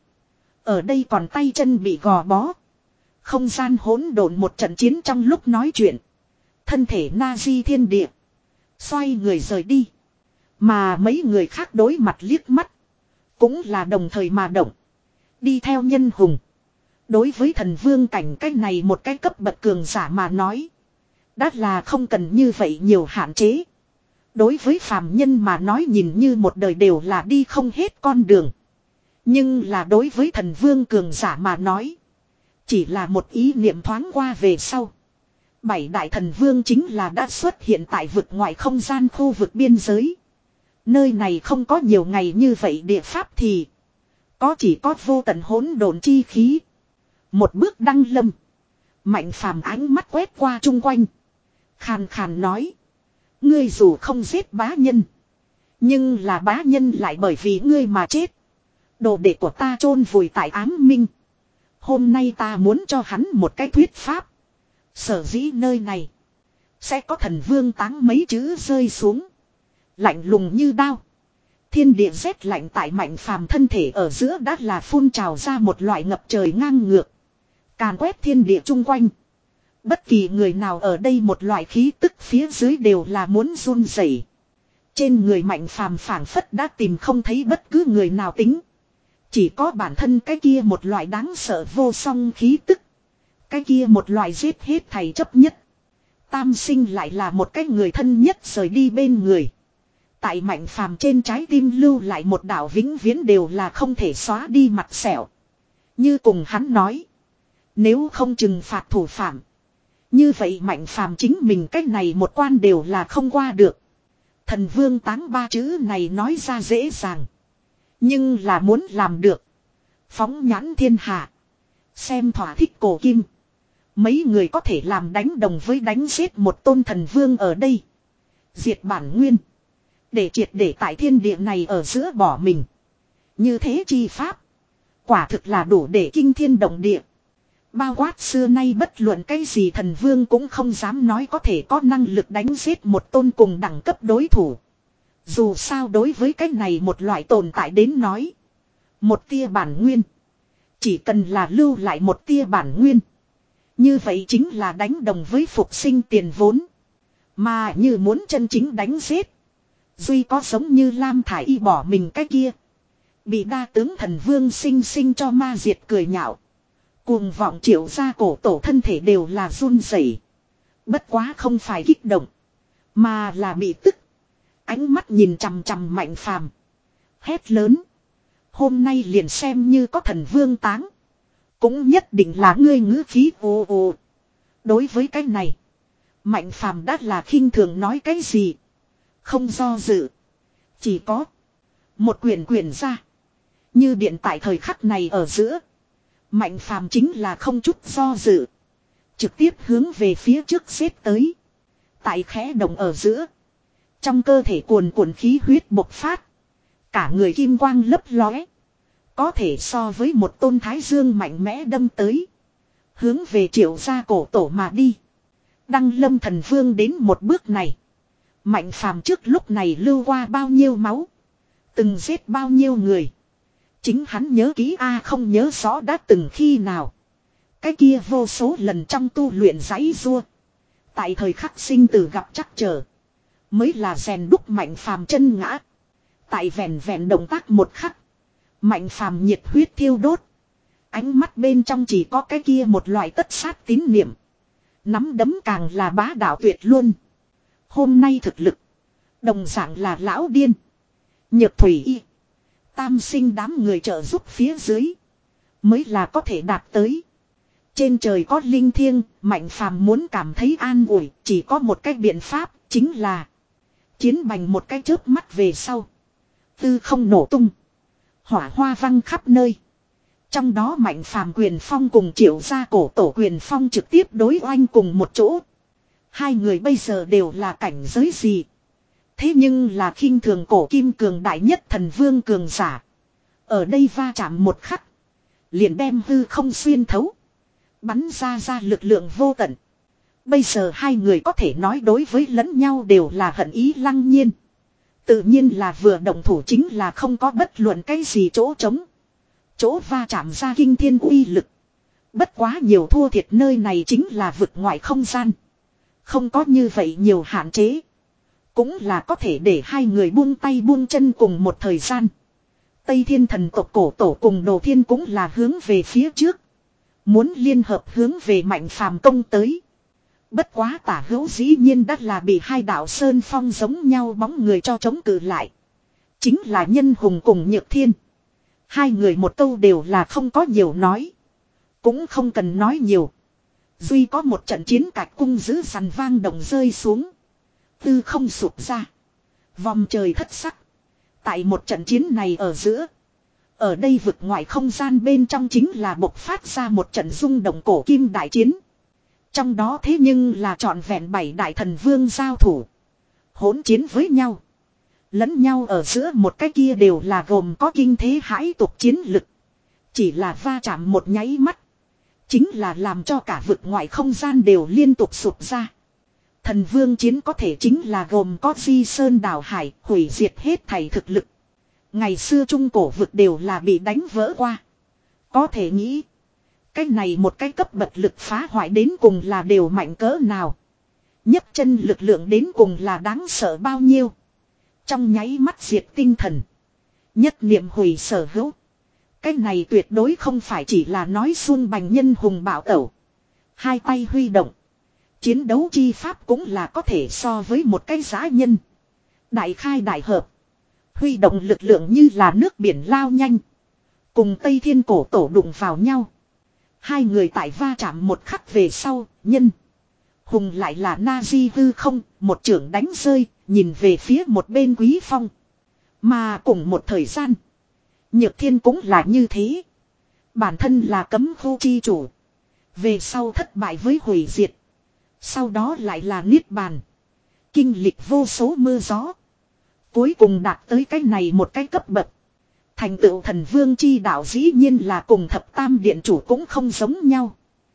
Ở đây còn tay chân bị gò bó. Không gian hỗn độn một trận chiến trong lúc nói chuyện. Thân thể na di thiên địa. Xoay người rời đi. Mà mấy người khác đối mặt liếc mắt. Cũng là đồng thời mà động. Đi theo Nhân Hùng. Đối với thần vương cảnh cái này một cái cấp bậc cường giả mà nói. Đã là không cần như vậy nhiều hạn chế. Đối với phàm nhân mà nói nhìn như một đời đều là đi không hết con đường. Nhưng là đối với thần vương cường giả mà nói. Chỉ là một ý niệm thoáng qua về sau. Bảy đại thần vương chính là đã xuất hiện tại vực ngoại không gian khu vực biên giới. Nơi này không có nhiều ngày như vậy địa pháp thì. Có chỉ có vô tận hỗn độn chi khí. Một bước đăng lâm. Mạnh phàm ánh mắt quét qua chung quanh. Khàn khàn nói. Ngươi dù không giết bá nhân. Nhưng là bá nhân lại bởi vì ngươi mà chết. Đồ đệ của ta chôn vùi tại ám minh. Hôm nay ta muốn cho hắn một cái thuyết pháp. Sở dĩ nơi này. Sẽ có thần vương táng mấy chữ rơi xuống. Lạnh lùng như đao. Thiên địa rét lạnh tại mạnh phàm thân thể ở giữa đã là phun trào ra một loại ngập trời ngang ngược. Càn quét thiên địa chung quanh. Bất kỳ người nào ở đây một loại khí tức phía dưới đều là muốn run rẩy. Trên người mạnh phàm phảng phất đã tìm không thấy bất cứ người nào tính. Chỉ có bản thân cái kia một loại đáng sợ vô song khí tức. Cái kia một loại giết hết thầy chấp nhất. Tam sinh lại là một cái người thân nhất rời đi bên người. Tại mạnh phàm trên trái tim lưu lại một đạo vĩnh viễn đều là không thể xóa đi mặt sẹo. Như cùng hắn nói. Nếu không trừng phạt thủ phạm. Như vậy mạnh phàm chính mình cách này một quan đều là không qua được. Thần vương táng ba chữ này nói ra dễ dàng. Nhưng là muốn làm được. Phóng nhãn thiên hạ. Xem thỏa thích cổ kim. Mấy người có thể làm đánh đồng với đánh giết một tôn thần vương ở đây. Diệt bản nguyên. Để triệt để tại thiên địa này ở giữa bỏ mình. Như thế chi pháp. Quả thực là đủ để kinh thiên động địa. Bao quát xưa nay bất luận cái gì thần vương cũng không dám nói có thể có năng lực đánh giết một tôn cùng đẳng cấp đối thủ. Dù sao đối với cái này một loại tồn tại đến nói. Một tia bản nguyên. Chỉ cần là lưu lại một tia bản nguyên. Như vậy chính là đánh đồng với phục sinh tiền vốn. Mà như muốn chân chính đánh giết. Duy có giống như Lam Thải Y bỏ mình cái kia. Bị đa tướng thần vương sinh sinh cho ma diệt cười nhạo. Cuồng vọng triệu ra cổ tổ thân thể đều là run rẩy. Bất quá không phải kích động. Mà là bị tức. Ánh mắt nhìn chằm chằm mạnh phàm. Hét lớn. Hôm nay liền xem như có thần vương táng. Cũng nhất định là ngươi ngữ khí ồ ồ. Đối với cái này. Mạnh phàm đã là khinh thường nói cái gì. Không do dự. Chỉ có. Một quyển quyển ra. Như điện tại thời khắc này ở giữa. Mạnh phàm chính là không chút do dự. Trực tiếp hướng về phía trước xếp tới. Tại khẽ động ở giữa. Trong cơ thể cuồn cuộn khí huyết bộc phát. Cả người kim quang lấp lóe. Có thể so với một tôn thái dương mạnh mẽ đâm tới. Hướng về triệu gia cổ tổ mà đi. Đăng lâm thần vương đến một bước này. Mạnh phàm trước lúc này lưu qua bao nhiêu máu. Từng giết bao nhiêu người. Chính hắn nhớ kỹ a không nhớ rõ đã từng khi nào. Cái kia vô số lần trong tu luyện giấy rua. Tại thời khắc sinh tử gặp chắc trở. Mới là rèn đúc mạnh phàm chân ngã. Tại vẹn vẹn động tác một khắc. Mạnh phàm nhiệt huyết thiêu đốt. Ánh mắt bên trong chỉ có cái kia một loại tất sát tín niệm. Nắm đấm càng là bá đạo tuyệt luôn. Hôm nay thực lực. Đồng dạng là lão điên. Nhược thủy y. Tam sinh đám người trợ giúp phía dưới. Mới là có thể đạt tới. Trên trời có linh thiêng. Mạnh phàm muốn cảm thấy an ủi. Chỉ có một cách biện pháp. Chính là. Chiến bành một cái chớp mắt về sau. Tư không nổ tung. Hỏa hoa văng khắp nơi. Trong đó mạnh phàm quyền phong cùng triệu gia cổ tổ quyền phong trực tiếp đối oanh cùng một chỗ. Hai người bây giờ đều là cảnh giới gì. Thế nhưng là khinh thường cổ kim cường đại nhất thần vương cường giả. Ở đây va chạm một khắc. Liền đem hư không xuyên thấu. Bắn ra ra lực lượng vô tận. Bây giờ hai người có thể nói đối với lẫn nhau đều là hận ý lăng nhiên. Tự nhiên là vừa động thủ chính là không có bất luận cái gì chỗ trống. Chỗ va chạm ra kinh thiên uy lực. Bất quá nhiều thua thiệt nơi này chính là vực ngoại không gian. Không có như vậy nhiều hạn chế. Cũng là có thể để hai người buông tay buông chân cùng một thời gian. Tây Thiên thần tộc cổ tổ cùng Đồ Thiên cũng là hướng về phía trước. Muốn liên hợp hướng về mạnh phàm công tới. Bất quá tả hữu dĩ nhiên đã là bị hai đạo sơn phong giống nhau bóng người cho chống cự lại. Chính là nhân hùng cùng nhược thiên. Hai người một câu đều là không có nhiều nói. Cũng không cần nói nhiều. Duy có một trận chiến cạch cung giữ sàn vang động rơi xuống. Tư không sụp ra. Vòng trời thất sắc. Tại một trận chiến này ở giữa. Ở đây vực ngoại không gian bên trong chính là bộc phát ra một trận rung động cổ kim đại chiến. Trong đó thế nhưng là trọn vẹn bảy đại thần vương giao thủ. Hỗn chiến với nhau. Lẫn nhau ở giữa một cái kia đều là gồm có kinh thế hãi tục chiến lực. Chỉ là va chạm một nháy mắt. Chính là làm cho cả vực ngoại không gian đều liên tục sụp ra. Thần vương chiến có thể chính là gồm có di sơn đảo hải, hủy diệt hết thảy thực lực. Ngày xưa trung cổ vực đều là bị đánh vỡ qua. Có thể nghĩ. Cái này một cái cấp bậc lực phá hoại đến cùng là đều mạnh cỡ nào. Nhấc chân lực lượng đến cùng là đáng sợ bao nhiêu. Trong nháy mắt diệt tinh thần. Nhất niệm hủy sở hữu. Cái này tuyệt đối không phải chỉ là nói xuân bành nhân hùng bảo tẩu. Hai tay huy động. Chiến đấu chi pháp cũng là có thể so với một cái giá nhân. Đại khai đại hợp. Huy động lực lượng như là nước biển lao nhanh. Cùng Tây Thiên cổ tổ đụng vào nhau. Hai người tại va chạm một khắc về sau, nhân. Hùng lại là na di hư không, một trưởng đánh rơi, nhìn về phía một bên Quý Phong. Mà cùng một thời gian. Nhược Thiên cũng là như thế. Bản thân là cấm khu chi chủ. Về sau thất bại với hủy diệt. Sau đó lại là niết bàn. Kinh lịch vô số mưa gió. Cuối cùng đạt tới cái này một cái cấp bậc. Thành tựu thần vương chi đạo dĩ nhiên là cùng thập tam điện chủ cũng không giống nhau.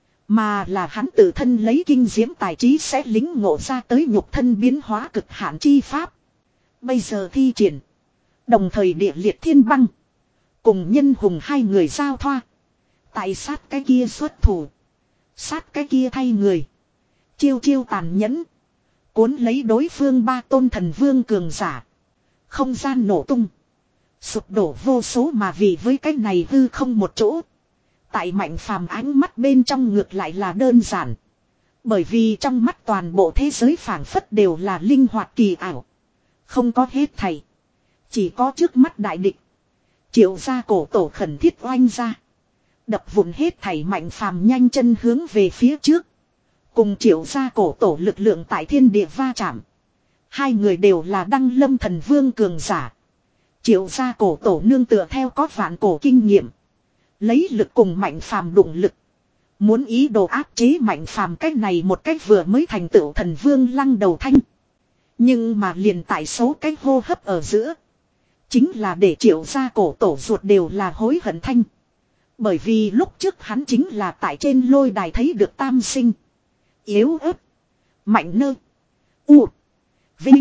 Mà là hắn tự thân lấy kinh diễm tài trí sẽ lính ngộ ra tới nhục thân biến hóa cực hạn chi pháp. Bây giờ thi triển. Đồng thời địa liệt thiên băng. Cùng nhân hùng hai người giao thoa. Tại sát cái kia xuất thủ. Sát cái kia thay người. Chiêu chiêu tàn nhẫn. Cuốn lấy đối phương ba tôn thần vương cường giả. Không gian nổ tung. Sụp đổ vô số mà vì với cái này hư không một chỗ. Tại Mạnh Phàm ánh mắt bên trong ngược lại là đơn giản. Bởi vì trong mắt toàn bộ thế giới phảng phất đều là linh hoạt kỳ ảo. Không có hết thầy. Chỉ có trước mắt đại địch. Triệu gia cổ tổ khẩn thiết oanh ra. Đập vụn hết thảy Mạnh Phàm nhanh chân hướng về phía trước. Cùng triệu gia cổ tổ lực lượng tại thiên địa va chạm. Hai người đều là đăng lâm thần vương cường giả. Triệu gia cổ tổ nương tựa theo có vạn cổ kinh nghiệm. Lấy lực cùng Mạnh Phàm đụng lực. Muốn ý đồ áp chế Mạnh Phàm cách này một cách vừa mới thành tựu thần vương lăng đầu thanh. Nhưng mà liền tại số cách hô hấp ở giữa. Chính là để triệu gia cổ tổ ruột đều là hối hận thanh. Bởi vì lúc trước hắn chính là tại trên lôi đài thấy được tam sinh. Yếu ớt. Mạnh nơ. U. Vinh.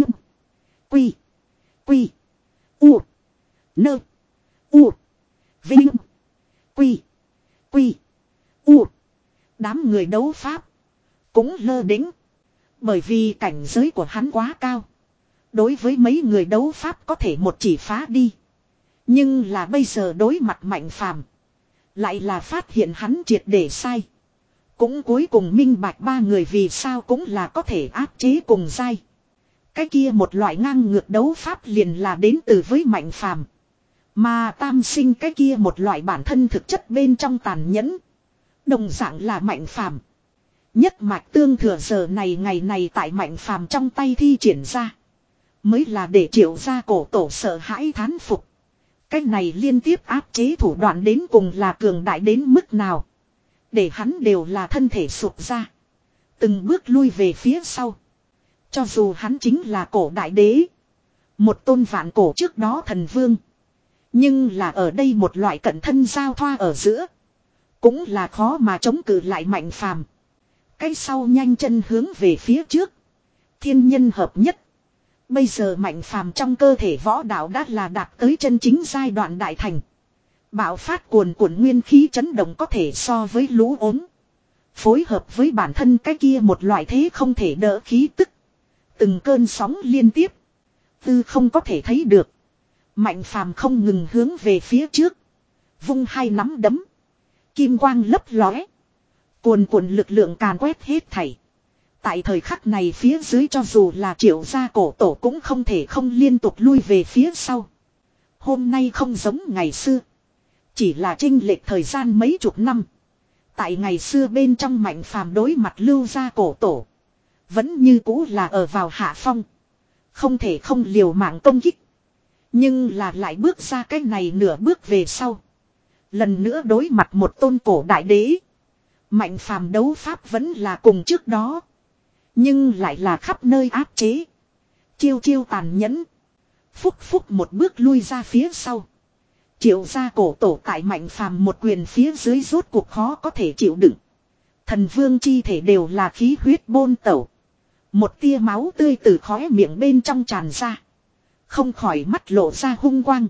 Quy. Quy. U. Nơ. U. Vinh. Quy. Quy. U. Đám người đấu pháp. Cũng lơ đĩnh. Bởi vì cảnh giới của hắn quá cao. Đối với mấy người đấu pháp có thể một chỉ phá đi. Nhưng là bây giờ đối mặt Mạnh Phàm. Lại là phát hiện hắn triệt để sai. Cũng cuối cùng minh bạch ba người vì sao cũng là có thể áp chế cùng giai. Cái kia một loại ngang ngược đấu pháp liền là đến từ với Mạnh Phàm. Mà tam sinh cái kia một loại bản thân thực chất bên trong tàn nhẫn. Đồng dạng là Mạnh Phàm. Nhất mạch tương thừa giờ này ngày này tại Mạnh Phàm trong tay thi triển ra. Mới là để triệu gia cổ tổ sợ hãi thán phục. Cái này liên tiếp áp chế thủ đoạn đến cùng là cường đại đến mức nào. Để hắn đều là thân thể sụp ra. Từng bước lui về phía sau. Cho dù hắn chính là cổ đại đế. Một tôn vạn cổ trước đó thần vương. Nhưng là ở đây một loại cận thân giao thoa ở giữa. Cũng là khó mà chống cự lại Mạnh Phàm. Cái sau nhanh chân hướng về phía trước. Thiên nhân hợp nhất. Bây giờ Mạnh Phàm trong cơ thể võ đạo đã là đạt tới chân chính giai đoạn đại thành. Bạo phát cuồn cuộn nguyên khí chấn động có thể so với lũ ốm. Phối hợp với bản thân cái kia một loại thế không thể đỡ khí tức. Từng cơn sóng liên tiếp. Tư không có thể thấy được. Mạnh Phàm không ngừng hướng về phía trước. Vung hai nắm đấm. Kim quang lấp lóe. Cuồn cuộn lực lượng càn quét hết thảy. Tại thời khắc này phía dưới cho dù là triệu gia cổ tổ cũng không thể không liên tục lui về phía sau. Hôm nay không giống ngày xưa. Chỉ là chênh lệch thời gian mấy chục năm. Tại ngày xưa bên trong Mạnh Phàm đối mặt Lưu Gia cổ tổ. Vẫn như cũ là ở vào hạ phong. Không thể không liều mạng công kích. Nhưng là lại bước ra cái này nửa bước về sau. Lần nữa đối mặt một tôn cổ đại đế. Mạnh Phàm đấu pháp vẫn là cùng trước đó. Nhưng lại là khắp nơi áp chế. Chiêu chiêu tàn nhẫn. Phúc phúc một bước lui ra phía sau. Triệu gia cổ tổ tại Mạnh Phàm một quyền phía dưới rốt cuộc khó có thể chịu đựng. Thần vương chi thể đều là khí huyết bôn tẩu. Một tia máu tươi từ khóe miệng bên trong tràn ra. Không khỏi mắt lộ ra hung quang.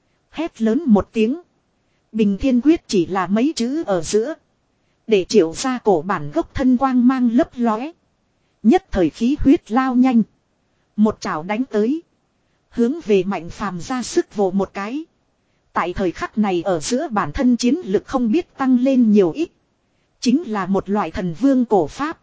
Hét lớn một tiếng. Bình thiên quyết chỉ là mấy chữ ở giữa. Để triệu gia cổ bản gốc thân quang mang lấp lóe. Nhất thời khí huyết lao nhanh. Một chảo đánh tới. Hướng về Mạnh Phàm ra sức vồ một cái. Tại thời khắc này ở giữa bản thân chiến lực không biết tăng lên nhiều ít. Chính là một loại thần vương cổ pháp.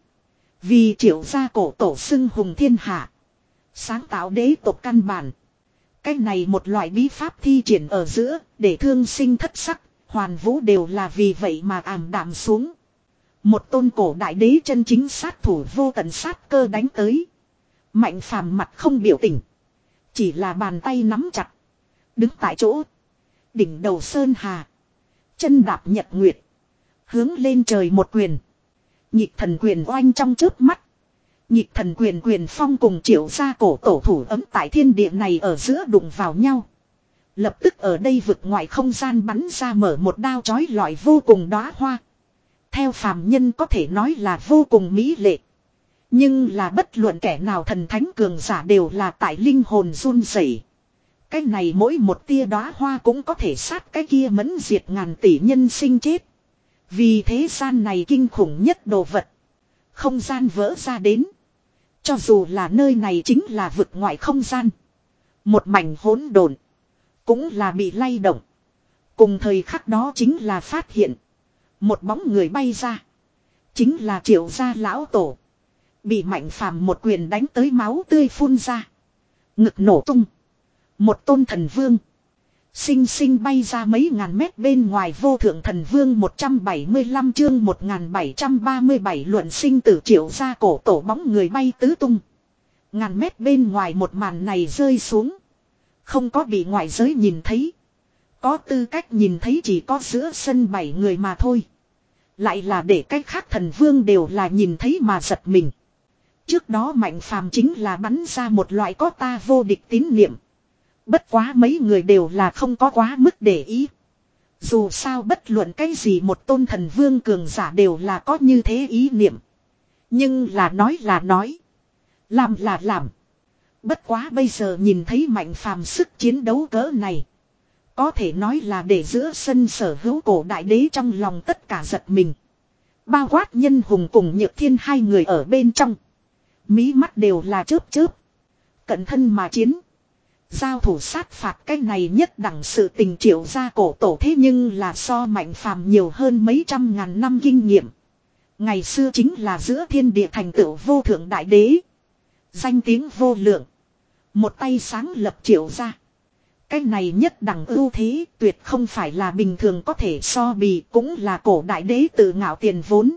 Vì triệu gia cổ tổ xưng hùng thiên hạ. Sáng tạo đế tộc căn bản. Cái này một loại bí pháp thi triển ở giữa. Để thương sinh thất sắc. Hoàn vũ đều là vì vậy mà ảm đạm xuống. Một tôn cổ đại đế chân chính sát thủ vô tận sát cơ đánh tới. Mạnh Phàm mặt không biểu tình. Chỉ là bàn tay nắm chặt. Đứng tại chỗ. Đỉnh đầu sơn hà. Chân đạp nhật nguyệt. Hướng lên trời một quyền. Nhịp thần quyền oanh trong chớp mắt. Nhịp thần quyền quyền phong cùng triệu gia cổ tổ thủ ấm tại thiên địa này ở giữa đụng vào nhau. Lập tức ở đây vực ngoài không gian bắn ra mở một đao chói lọi vô cùng đóa hoa. Theo phàm nhân có thể nói là vô cùng mỹ lệ. Nhưng là bất luận kẻ nào thần thánh cường giả đều là tại linh hồn run rẩy. Cái này mỗi một tia đóa hoa cũng có thể sát cái kia mẫn diệt ngàn tỷ nhân sinh chết. Vì thế gian này kinh khủng nhất đồ vật. Không gian vỡ ra đến. Cho dù là nơi này chính là vực ngoại không gian. Một mảnh hỗn độn. Cũng là bị lay động. Cùng thời khắc đó chính là phát hiện. Một bóng người bay ra. Chính là triệu gia lão tổ. Bị Mạnh Phàm một quyền đánh tới máu tươi phun ra. Ngực nổ tung. Một tôn thần vương. Sinh sinh bay ra mấy ngàn mét bên ngoài vô thượng thần vương một trăm bảy mươi lăm chương một nghìn bảy trăm ba mươi bảy luận sinh tử triệu gia cổ tổ bóng người bay tứ tung. Ngàn mét bên ngoài một màn này rơi xuống. Không có bị ngoại giới nhìn thấy. Có tư cách nhìn thấy chỉ có giữa sân bảy người mà thôi. Lại là để cách khác thần vương đều là nhìn thấy mà giật mình. Trước đó Mạnh Phàm chính là bắn ra một loại có ta vô địch tín niệm. Bất quá mấy người đều là không có quá mức để ý. Dù sao bất luận cái gì một tôn thần vương cường giả đều là có như thế ý niệm. Nhưng là nói là nói. Làm là làm. Bất quá bây giờ nhìn thấy Mạnh Phàm sức chiến đấu cỡ này. Có thể nói là để giữa sân sở hữu cổ đại đế trong lòng tất cả giật mình. Bao quát Nhân Hùng cùng Nhược Thiên hai người ở bên trong. Mí mắt đều là chớp chớp. Cẩn thân mà chiến. Giao thủ sát phạt cái này nhất đẳng sự tình triệu gia cổ tổ thế nhưng là so Mạnh Phàm nhiều hơn mấy trăm ngàn năm kinh nghiệm. Ngày xưa chính là giữa thiên địa thành tựu vô thượng đại đế. Danh tiếng vô lượng. Một tay sáng lập triệu gia. Cái này nhất đẳng ưu thế tuyệt không phải là bình thường có thể so bì, cũng là cổ đại đế tự ngạo tiền vốn.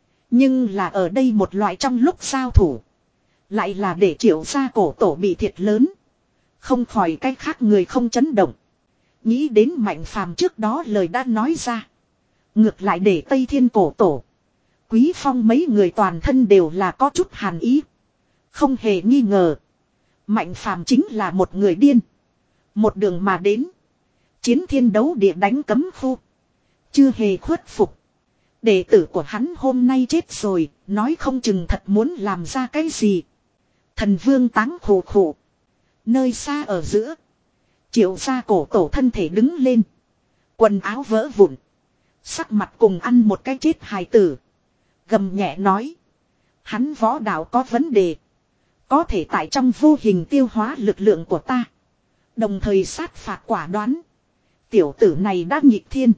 Nhưng là ở đây một loại trong lúc giao thủ. Lại là để triệu gia cổ tổ bị thiệt lớn. Không khỏi cái khác người không chấn động. Nghĩ đến Mạnh Phàm trước đó lời đã nói ra. Ngược lại để Tây Thiên cổ tổ. Quý Phong mấy người toàn thân đều là có chút hàn ý. Không hề nghi ngờ. Mạnh Phàm chính là một người điên. Một đường mà đến. Chiến thiên đấu địa đánh cấm khu. Chưa hề khuất phục. Đệ tử của hắn hôm nay chết rồi. Nói không chừng thật muốn làm ra cái gì. Thần vương táng khổ khổ. Nơi xa ở giữa. Triệu gia cổ tổ thân thể đứng lên. Quần áo vỡ vụn. Sắc mặt cùng ăn một cái chết hài tử. Gầm nhẹ nói. Hắn võ đạo có vấn đề. Có thể tại trong vô hình tiêu hóa lực lượng của ta. Đồng thời sát phạt quả đoán. Tiểu tử này đã nghịch thiên.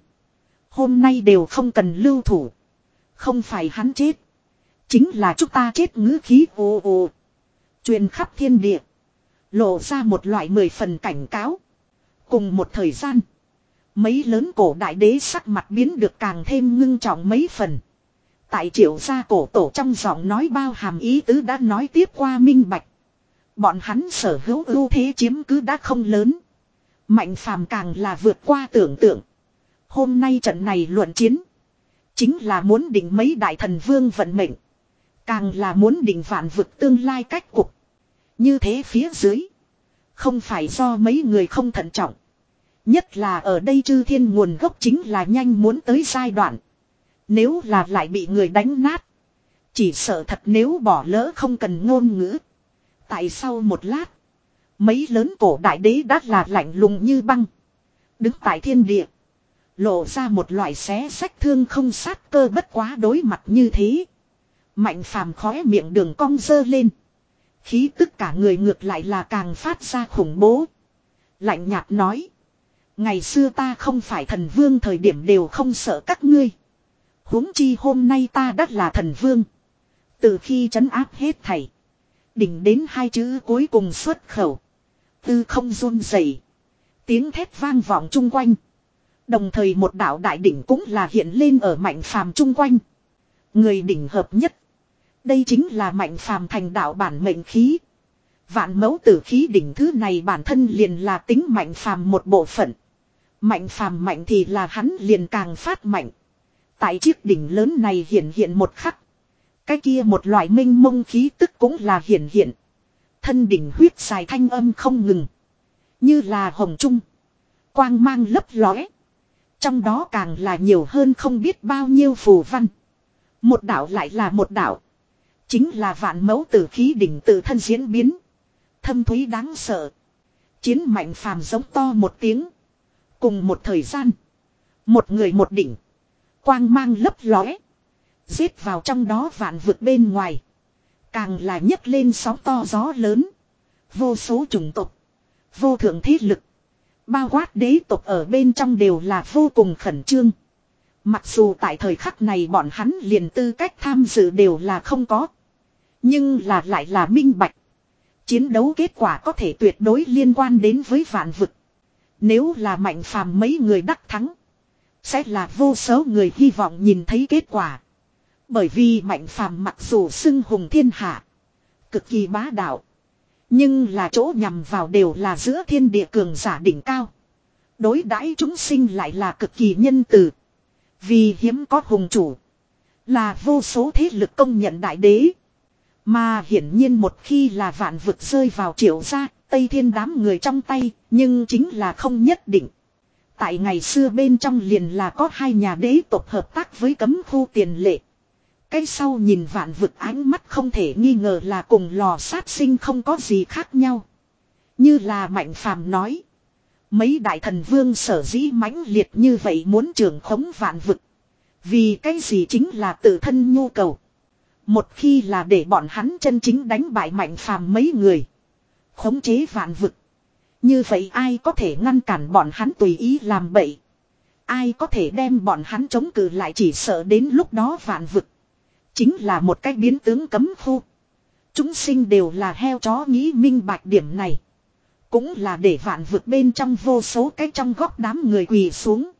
Hôm nay đều không cần lưu thủ. Không phải hắn chết. Chính là chúng ta chết ngữ khí ồ ồ. Truyền khắp thiên địa. Lộ ra một loại mười phần cảnh cáo. Cùng một thời gian. Mấy lớn cổ đại đế sắc mặt biến được càng thêm ngưng trọng mấy phần. Tại Triệu gia cổ tổ trong giọng nói bao hàm ý tứ đã nói tiếp qua minh bạch. Bọn hắn sở hữu ưu thế chiếm cứ đã không lớn. Mạnh phàm càng là vượt qua tưởng tượng. Hôm nay trận này luận chiến. Chính là muốn định mấy đại thần vương vận mệnh. Càng là muốn định vạn vực tương lai cách cục. Như thế phía dưới. Không phải do mấy người không thận trọng. Nhất là ở đây chư thiên nguồn gốc chính là nhanh muốn tới giai đoạn. Nếu là lại bị người đánh nát. Chỉ sợ thật nếu bỏ lỡ không cần ngôn ngữ. Tại sau một lát. Mấy lớn cổ đại đế đã là lạnh lùng như băng. Đứng tại thiên địa. Lộ ra một loại xé sách thương không sát cơ bất quá đối mặt như thế. Mạnh phàm khóe miệng đường cong dơ lên. Khí tức cả người ngược lại là càng phát ra khủng bố. Lạnh nhạt nói. Ngày xưa ta không phải thần vương thời điểm đều không sợ các ngươi. Huống chi hôm nay ta đã là thần vương. Từ khi trấn áp hết thảy. Đỉnh đến hai chữ cuối cùng xuất khẩu. Tư không run rẩy. Tiếng thét vang vọng chung quanh. Đồng thời một đạo đại đỉnh cũng là hiện lên ở mạnh phàm chung quanh. Người đỉnh hợp nhất. Đây chính là mạnh phàm thành đạo bản mệnh khí. Vạn mẫu tử khí đỉnh thứ này bản thân liền là tính mạnh phàm một bộ phận. Mạnh phàm mạnh thì là hắn liền càng phát mạnh. Tại chiếc đỉnh lớn này hiện hiện một khắc. Cái kia một loại minh mông khí tức cũng là hiện hiện. Thân đỉnh huyết dài thanh âm không ngừng. Như là hồng trung. Quang mang lấp lóe. Trong đó càng là nhiều hơn không biết bao nhiêu phù văn. Một đạo lại là một đạo. Chính là vạn mẫu tử khí đỉnh tự thân diễn biến. Thâm thúy đáng sợ. Chiến mạnh phàm giống to một tiếng. Cùng một thời gian. Một người một đỉnh. Quang mang lấp lóe. Giết vào trong đó vạn vực bên ngoài. Càng là nhấc lên sóng to gió lớn. Vô số chủng tộc. Vô thượng thế lực. Bao quát đế tộc ở bên trong đều là vô cùng khẩn trương. Mặc dù tại thời khắc này bọn hắn liền tư cách tham dự đều là không có. Nhưng là lại là minh bạch. Chiến đấu kết quả có thể tuyệt đối liên quan đến với vạn vực. Nếu là mạnh phàm mấy người đắc thắng. Sẽ là vô số người hy vọng nhìn thấy kết quả. Bởi vì mạnh phàm mặc dù xưng hùng thiên hạ. Cực kỳ bá đạo. Nhưng là chỗ nhằm vào đều là giữa thiên địa cường giả đỉnh cao. Đối đãi chúng sinh lại là cực kỳ nhân từ. Vì hiếm có hùng chủ. Là vô số thế lực công nhận đại đế. Mà hiển nhiên một khi là vạn vực rơi vào Triệu gia, Tây Thiên đám người trong tay, nhưng chính là không nhất định. Tại ngày xưa bên trong liền là có hai nhà đế tộc hợp tác với cấm khu tiền lệ. Cái sau nhìn vạn vực ánh mắt không thể nghi ngờ là cùng lò sát sinh không có gì khác nhau. Như là Mạnh Phàm nói. Mấy đại thần vương sở dĩ mãnh liệt như vậy muốn trưởng khống vạn vực. Vì cái gì chính là tự thân nhu cầu. Một khi là để bọn hắn chân chính đánh bại Mạnh Phàm mấy người. Khống chế vạn vực. Như vậy ai có thể ngăn cản bọn hắn tùy ý làm bậy. Ai có thể đem bọn hắn chống cự lại chỉ sợ đến lúc đó vạn vực. Chính là một cách biến tướng cấm khu. Chúng sinh đều là heo chó nghĩ minh bạch điểm này. Cũng là để vạn vực bên trong vô số cái trong góc đám người quỳ xuống.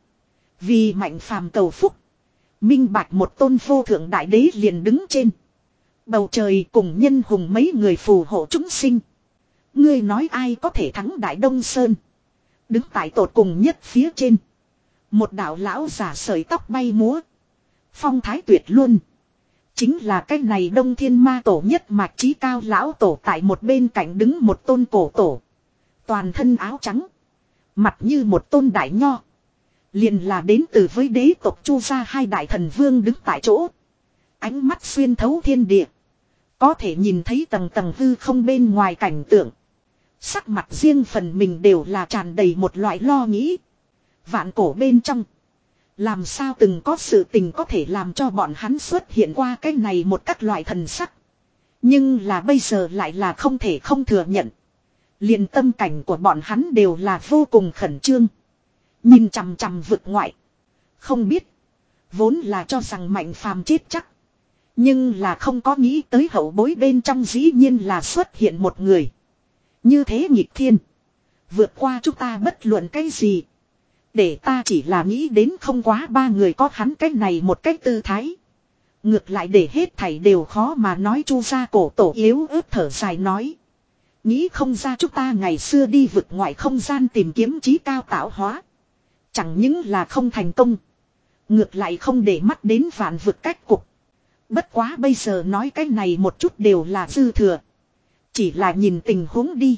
Vì Mạnh Phàm cầu phúc. Minh bạch một tôn vô thượng đại đế liền đứng trên. Bầu trời cùng nhân hùng mấy người phù hộ chúng sinh. Ngươi nói ai có thể thắng Đại Đông Sơn. Đứng tại tột cùng nhất phía trên. Một đạo lão giả sợi tóc bay múa. Phong thái tuyệt luôn. Chính là cái này Đông Thiên Ma Tổ nhất mạch trí cao lão tổ tại một bên cạnh đứng một tôn cổ tổ. Toàn thân áo trắng. Mặt như một tôn đại nho. Liền là đến từ với đế tộc Chu gia hai đại thần vương đứng tại chỗ. Ánh mắt xuyên thấu thiên địa. Có thể nhìn thấy tầng tầng hư không bên ngoài cảnh tượng. Sắc mặt riêng phần mình đều là tràn đầy một loại lo nghĩ. Vạn cổ bên trong. Làm sao từng có sự tình có thể làm cho bọn hắn xuất hiện qua cái này một các loại thần sắc. Nhưng là bây giờ lại là không thể không thừa nhận. Liền tâm cảnh của bọn hắn đều là vô cùng khẩn trương. Nhìn chằm chằm vực ngoại. Không biết. Vốn là cho rằng Mạnh Phàm chết chắc. Nhưng là không có nghĩ tới hậu bối bên trong dĩ nhiên là xuất hiện một người. Như thế nghịch thiên. Vượt qua chúng ta bất luận cái gì. Để ta chỉ là nghĩ đến không quá ba người có hắn cách này một cách tư thái. Ngược lại để hết thảy đều khó mà nói. Chu gia cổ tổ yếu ớt thở dài nói. Nghĩ không ra chúng ta ngày xưa đi vực ngoại không gian tìm kiếm trí cao tạo hóa. Chẳng những là không thành công. Ngược lại không để mắt đến vạn vực cách cục. Bất quá bây giờ nói cái này một chút đều là dư thừa. Chỉ là nhìn tình huống đi.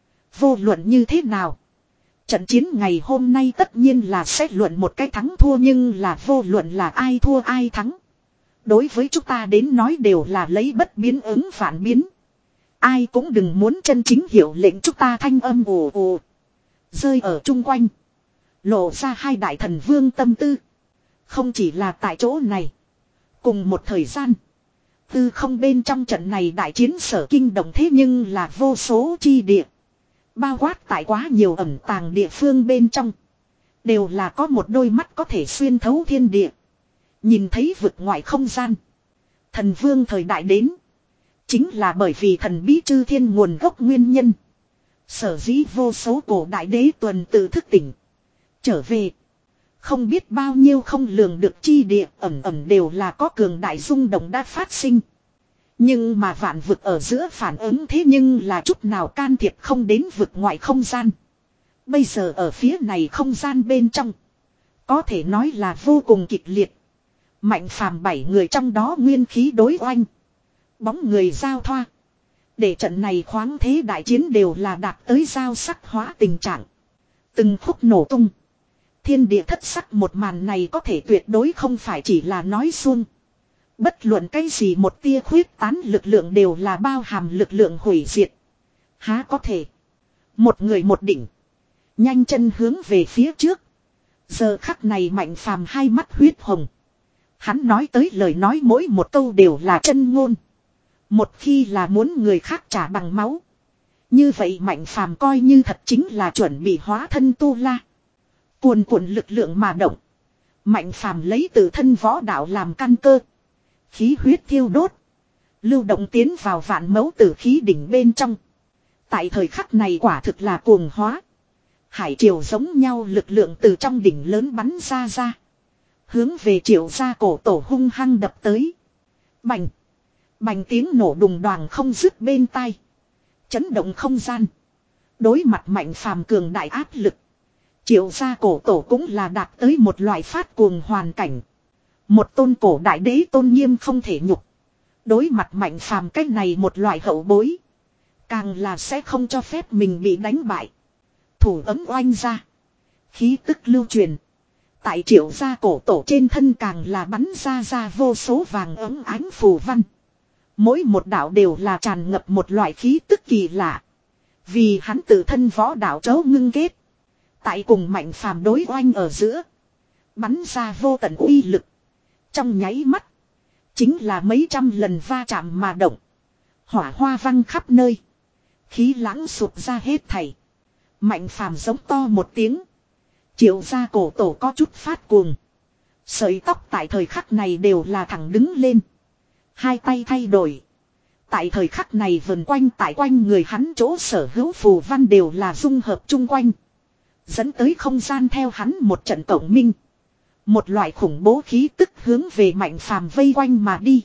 Vô luận như thế nào. Trận chiến ngày hôm nay tất nhiên là sẽ luận một cái thắng thua, nhưng là vô luận là ai thua ai thắng. Đối với chúng ta đến nói đều là lấy bất biến ứng phản biến. Ai cũng đừng muốn chân chính hiểu lệnh chúng ta thanh âm ồ ồ. Rơi ở chung quanh. Lộ ra hai đại thần vương tâm tư. Không chỉ là tại chỗ này. Cùng một thời gian. Tư không bên trong trận này đại chiến sở kinh động thế nhưng là vô số chi địa. Bao quát tại quá nhiều ẩn tàng địa phương bên trong. Đều là có một đôi mắt có thể xuyên thấu thiên địa. Nhìn thấy vực ngoại không gian. Thần vương thời đại đến. Chính là bởi vì thần bí chư thiên nguồn gốc nguyên nhân. Sở dĩ vô số cổ đại đế tuần tự thức tỉnh. Trở về. Không biết bao nhiêu không lường được chi địa ẩm ẩm đều là có cường đại rung động đã phát sinh. Nhưng mà vạn vực ở giữa phản ứng thế nhưng là chút nào can thiệp không đến vực ngoại không gian. Bây giờ ở phía này không gian bên trong. Có thể nói là vô cùng kịch liệt. Mạnh phàm bảy người trong đó nguyên khí đối oanh. Bóng người giao thoa. Để trận này khoáng thế đại chiến đều là đạt tới giao sắc hóa tình trạng. Từng khúc nổ tung. Thiên địa thất sắc một màn này có thể tuyệt đối không phải chỉ là nói suông. Bất luận cái gì một tia khuyết tán lực lượng đều là bao hàm lực lượng hủy diệt. Há có thể. Một người một đỉnh. Nhanh chân hướng về phía trước. Giờ khắc này Mạnh Phàm hai mắt huyết hồng. Hắn nói tới lời nói mỗi một câu đều là chân ngôn. Một khi là muốn người khác trả bằng máu. Như vậy Mạnh Phàm coi như thật chính là chuẩn bị hóa thân tu la. Cuồn cuộn lực lượng mà động. Mạnh Phàm lấy tự thân võ đạo làm căn cơ. Khí huyết thiêu đốt. Lưu động tiến vào vạn mẫu tử khí đỉnh bên trong. Tại thời khắc này quả thực là cuồng hóa. Hải triều giống nhau lực lượng từ trong đỉnh lớn bắn ra ra. Hướng về Triệu gia cổ tổ hung hăng đập tới. Bành. Bành tiếng nổ đùng đoàng không dứt bên tai. Chấn động không gian. Đối mặt Mạnh Phàm cường đại áp lực. Triệu gia cổ tổ cũng là đạt tới một loại phát cuồng hoàn cảnh. Một tôn cổ đại đế tôn nghiêm không thể nhục. Đối mặt Mạnh Phàm cách này một loại hậu bối. Càng là sẽ không cho phép mình bị đánh bại. Thủ ấm oanh ra. Khí tức lưu truyền. Tại Triệu gia cổ tổ trên thân càng là bắn ra ra vô số vàng ấm ánh phù văn. Mỗi một đạo đều là tràn ngập một loại khí tức kỳ lạ. Vì hắn tự thân võ đạo chấu ngưng kết. Tại cùng Mạnh Phàm đối oanh ở giữa. Bắn ra vô tận uy lực. Trong nháy mắt. Chính là mấy trăm lần va chạm mà động. Hỏa hoa văng khắp nơi. Khí lãng sụp ra hết thảy. Mạnh Phàm giống to một tiếng. Triệu gia cổ tổ có chút phát cuồng. Sợi tóc tại thời khắc này đều là thẳng đứng lên. Hai tay thay đổi. Tại thời khắc này vần quanh tại quanh người hắn chỗ sở hữu phù văn đều là dung hợp chung quanh. Dẫn tới không gian theo hắn một trận cộng minh. Một loại khủng bố khí tức hướng về Mạnh Phàm vây quanh mà đi.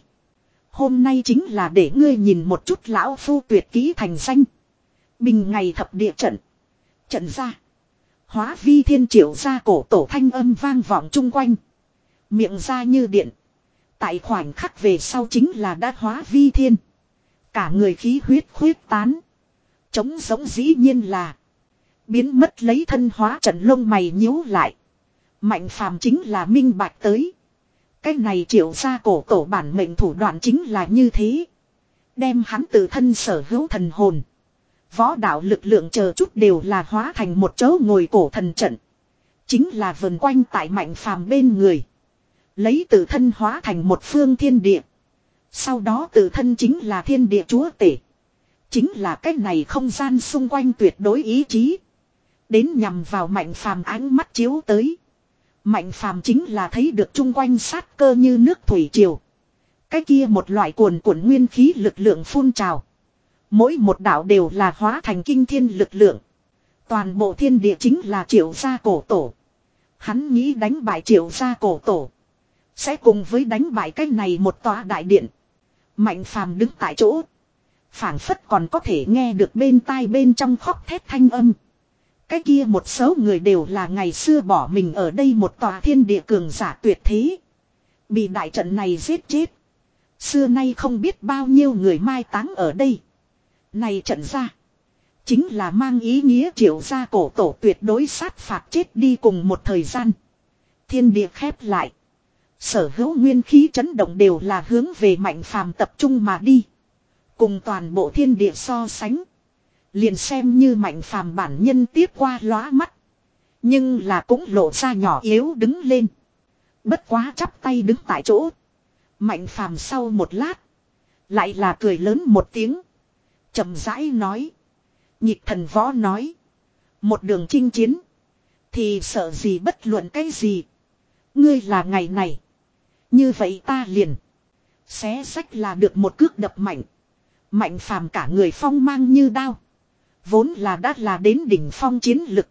Hôm nay chính là để ngươi nhìn một chút lão phu tuyệt kỹ thành danh. Bình ngày thập địa trận. Trận ra. Hóa vi thiên Triệu gia cổ tổ thanh âm vang vọng chung quanh. Miệng ra như điện. Tại khoảnh khắc về sau chính là đã hóa vi thiên. Cả người khí huyết khuyết tán. Trống giống dĩ nhiên là. Biến mất lấy thân hóa trận lông mày nhíu lại. Mạnh Phàm chính là minh bạch tới. Cái này Triệu gia cổ tổ bản mệnh thủ đoạn chính là như thế. Đem hắn từ thân sở hữu thần hồn. Võ đạo lực lượng chờ chút đều là hóa thành một chỗ ngồi cổ thần trận. Chính là vần quanh tại Mạnh Phàm bên người. Lấy từ thân hóa thành một phương thiên địa. Sau đó từ thân chính là thiên địa chúa tể. Chính là cái này không gian xung quanh tuyệt đối ý chí. Đến nhằm vào Mạnh Phàm ánh mắt chiếu tới. Mạnh Phàm chính là thấy được chung quanh sát cơ như nước thủy triều. Cái kia một loại cuồn cuộn nguyên khí lực lượng phun trào. Mỗi một đạo đều là hóa thành kinh thiên lực lượng. Toàn bộ thiên địa chính là Triệu gia cổ tổ. Hắn nghĩ đánh bại Triệu gia cổ tổ. Sẽ cùng với đánh bại cái này một tòa đại điện. Mạnh phàm đứng tại chỗ. Phảng phất còn có thể nghe được bên tai bên trong khóc thét thanh âm. Cái kia một số người đều là ngày xưa bỏ mình ở đây một tòa thiên địa cường giả tuyệt thế. Bị đại trận này giết chết. Xưa nay không biết bao nhiêu người mai táng ở đây. Này trận ra. Chính là mang ý nghĩa Triệu gia cổ tổ tuyệt đối sát phạt chết đi cùng một thời gian. Thiên địa khép lại. Sở hữu nguyên khí chấn động đều là hướng về Mạnh phàm tập trung mà đi. Cùng toàn bộ thiên địa so sánh. Liền xem như Mạnh phàm bản nhân tiếp qua lóa mắt. Nhưng là cũng lộ ra nhỏ yếu đứng lên. Bất quá chắp tay đứng tại chỗ. Mạnh phàm sau một lát. Lại là cười lớn một tiếng. Chậm rãi nói. Nhịp thần võ nói. Một đường chinh chiến. Thì sợ gì bất luận cái gì. Ngươi là ngày này. Như vậy ta liền. Xé sách là được một cước đập mạnh. Mạnh phàm cả người phong mang như đao. Vốn là đã là đến đỉnh phong chiến lực.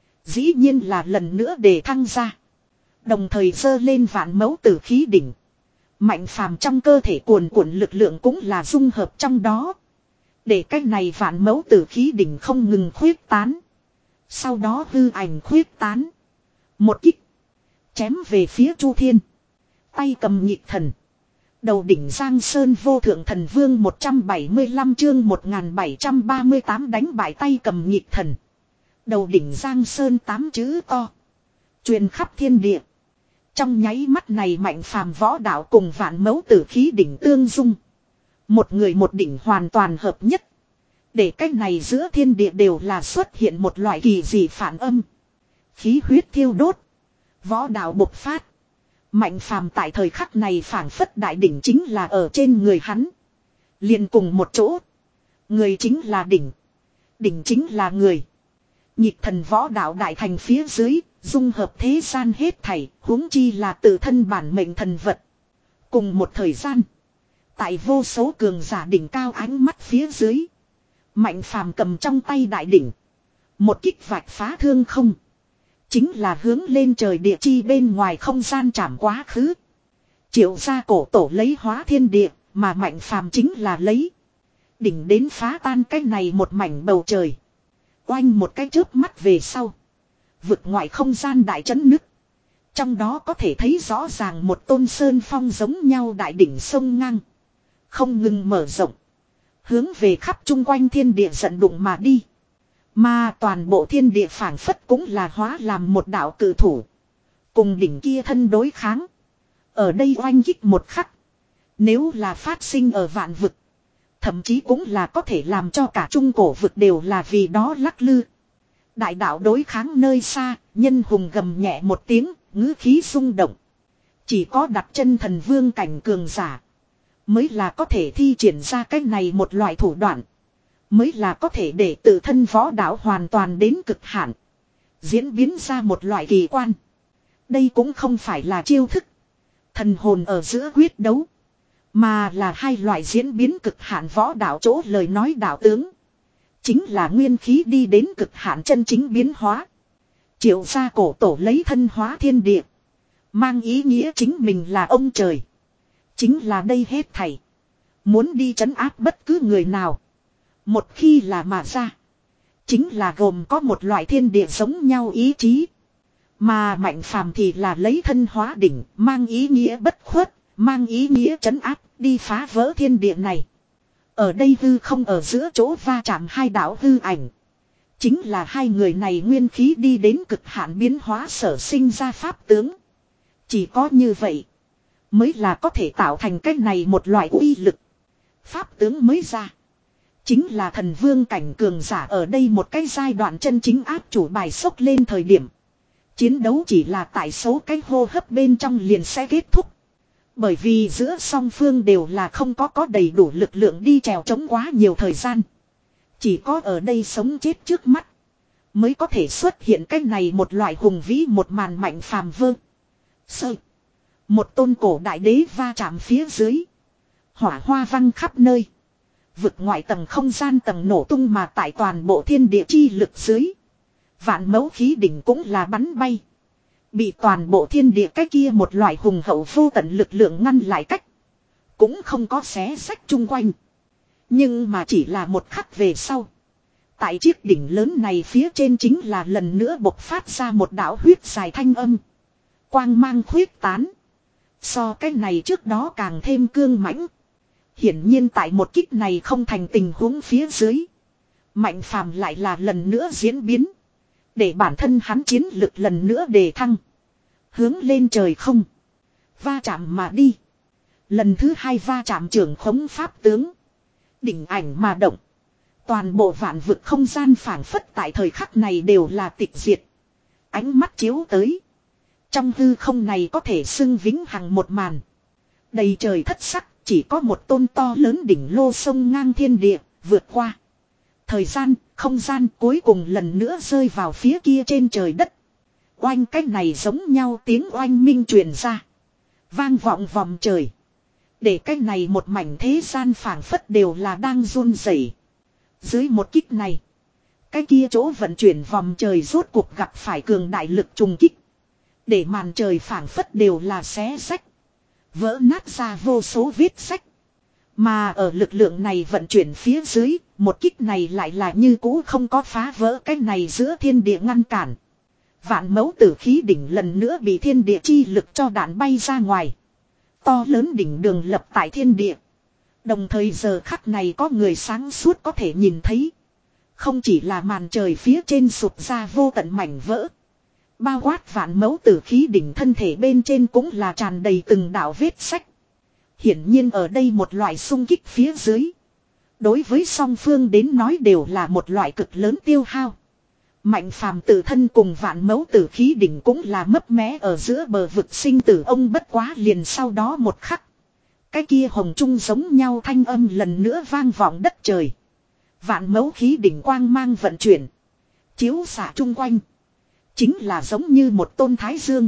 Dĩ nhiên là lần nữa để thăng ra. Đồng thời giơ lên vạn mẫu tử khí đỉnh. Mạnh phàm trong cơ thể cuồn cuộn lực lượng cũng là dung hợp trong đó. Để cách này vạn mẫu tử khí đỉnh không ngừng khuyết tán. Sau đó hư ảnh khuyết tán. Một kích. Chém về phía Chu Thiên. Tay cầm nhịp thần. Đầu đỉnh Giang Sơn vô thượng thần vương một trăm bảy mươi lăm chương một nghìn bảy trăm ba mươi tám đánh bại tay cầm nhịp thần. Đầu đỉnh Giang Sơn tám chữ to. Truyền khắp thiên địa. Trong nháy mắt này Mạnh phàm võ đạo cùng vạn mẫu tử khí đỉnh tương dung. Một người một đỉnh hoàn toàn hợp nhất. Để cách này giữa thiên địa đều là xuất hiện một loại kỳ dị phản âm. Khí huyết thiêu đốt. Võ đạo bộc phát. Mạnh phàm tại thời khắc này phảng phất đại đỉnh chính là ở trên người hắn. Liền cùng một chỗ. Người chính là đỉnh. Đỉnh chính là người. Nhịp thần võ đạo đại thành phía dưới. Dung hợp thế gian hết thảy. Huống chi là tự thân bản mệnh thần vật. Cùng một thời gian. Tại vô số cường giả đỉnh cao ánh mắt phía dưới. Mạnh phàm cầm trong tay đại đỉnh. Một kích vạch phá thương không. Chính là hướng lên trời địa chi bên ngoài không gian chạm quá khứ. Triệu gia cổ tổ lấy hóa thiên địa. Mà Mạnh phàm chính là lấy. Đỉnh đến phá tan cái này một mảnh bầu trời. Oanh một cái chớp mắt về sau. Vực ngoại không gian đại chấn nứt. Trong đó có thể thấy rõ ràng một tôn sơn phong giống nhau đại đỉnh sông ngang. Không ngừng mở rộng. Hướng về khắp chung quanh thiên địa dẫn đụng mà đi. Mà toàn bộ thiên địa phảng phất cũng là hóa làm một đạo cự thủ. Cùng đỉnh kia thân đối kháng. Ở đây oanh kích một khắc. Nếu là phát sinh ở vạn vực. Thậm chí cũng là có thể làm cho cả trung cổ vực đều là vì đó lắc lư. Đại đạo đối kháng nơi xa. Nhân hùng gầm nhẹ một tiếng. Ngữ khí rung động. Chỉ có đặt chân thần vương cảnh cường giả. Mới là có thể thi triển ra cái này một loại thủ đoạn. Mới là có thể để tự thân võ đạo hoàn toàn đến cực hạn. Diễn biến ra một loại kỳ quan. Đây cũng không phải là chiêu thức. Thần hồn ở giữa quyết đấu. Mà là hai loại diễn biến cực hạn võ đạo chỗ lời nói đạo tướng. Chính là nguyên khí đi đến cực hạn chân chính biến hóa. Triệu gia cổ tổ lấy thân hóa thiên địa. Mang ý nghĩa chính mình là ông trời. Chính là đây hết thảy. Muốn đi trấn áp bất cứ người nào. Một khi là mà ra. Chính là gồm có một loại thiên địa giống nhau ý chí. Mà Mạnh phàm thì là lấy thân hóa đỉnh. Mang ý nghĩa bất khuất. Mang ý nghĩa trấn áp. Đi phá vỡ thiên địa này. Ở đây hư không ở giữa chỗ va chạm hai đạo hư ảnh. Chính là hai người này nguyên khí đi đến cực hạn biến hóa sở sinh ra pháp tướng. Chỉ có như vậy. Mới là có thể tạo thành cái này một loại uy lực. Pháp tướng mới ra. Chính là thần vương cảnh cường giả ở đây một cái giai đoạn chân chính áp chủ bài sốc lên thời điểm. Chiến đấu chỉ là tại số cái hô hấp bên trong liền sẽ kết thúc. Bởi vì giữa song phương đều là không có có đầy đủ lực lượng đi trèo chống quá nhiều thời gian. Chỉ có ở đây sống chết trước mắt. Mới có thể xuất hiện cái này một loại hùng vĩ một màn mạnh phàm vơ. Sơ. Một tôn cổ đại đế va chạm phía dưới. Hỏa hoa văng khắp nơi. Vực ngoại tầng không gian tầng nổ tung mà tại toàn bộ thiên địa chi lực dưới. Vạn mẫu khí đỉnh cũng là bắn bay. Bị toàn bộ thiên địa cái kia một loại hùng hậu vô tận lực lượng ngăn lại cách. Cũng không có xé sách chung quanh. Nhưng mà chỉ là một khắc về sau. Tại chiếc đỉnh lớn này phía trên chính là lần nữa bộc phát ra một đạo huyết dài thanh âm. Quang mang khuyết tán. So cái này trước đó càng thêm cương mãnh. Hiển nhiên tại một kích này không thành tình huống phía dưới. Mạnh phàm lại là lần nữa diễn biến. Để bản thân hắn chiến lực lần nữa đề thăng. Hướng lên trời không. Va chạm mà đi. Lần thứ hai va chạm trưởng khống pháp tướng. Đỉnh ảnh mà động. Toàn bộ vạn vực không gian phảng phất tại thời khắc này đều là tịch diệt. Ánh mắt chiếu tới. Trong hư không này có thể xưng vĩnh hằng một màn. Đầy trời thất sắc, chỉ có một tôn to lớn đỉnh lô sông ngang thiên địa, vượt qua. Thời gian, không gian cuối cùng lần nữa rơi vào phía kia trên trời đất. Oanh cách này giống nhau tiếng oanh minh truyền ra. Vang vọng vòng trời. Để cái này một mảnh thế gian phảng phất đều là đang run rẩy. Dưới một kích này, cái kia chỗ vận chuyển vòng trời rốt cuộc gặp phải cường đại lực trùng kích. Để màn trời phảng phất đều là xé rách. Vỡ nát ra vô số vết sách. Mà ở lực lượng này vận chuyển phía dưới, một kích này lại là như cũ không có phá vỡ cái này giữa thiên địa ngăn cản. Vạn mẫu tử khí đỉnh lần nữa bị thiên địa chi lực cho đạn bay ra ngoài. To lớn đỉnh đường lập tại thiên địa. Đồng thời giờ khắc này có người sáng suốt có thể nhìn thấy. Không chỉ là màn trời phía trên sụp ra vô tận mảnh vỡ. Bao quát vạn mẫu tử khí đỉnh thân thể bên trên cũng là tràn đầy từng đạo vết sách. Hiển nhiên ở đây một loại xung kích phía dưới. Đối với song phương đến nói đều là một loại cực lớn tiêu hao. Mạnh phàm tự thân cùng vạn mẫu tử khí đỉnh cũng là mấp mé ở giữa bờ vực sinh tử ông bất quá liền sau đó một khắc. Cái kia hồng trung giống nhau thanh âm lần nữa vang vọng đất trời. Vạn mẫu khí đỉnh quang mang vận chuyển. Chiếu xạ chung quanh. Chính là giống như một tôn thái dương.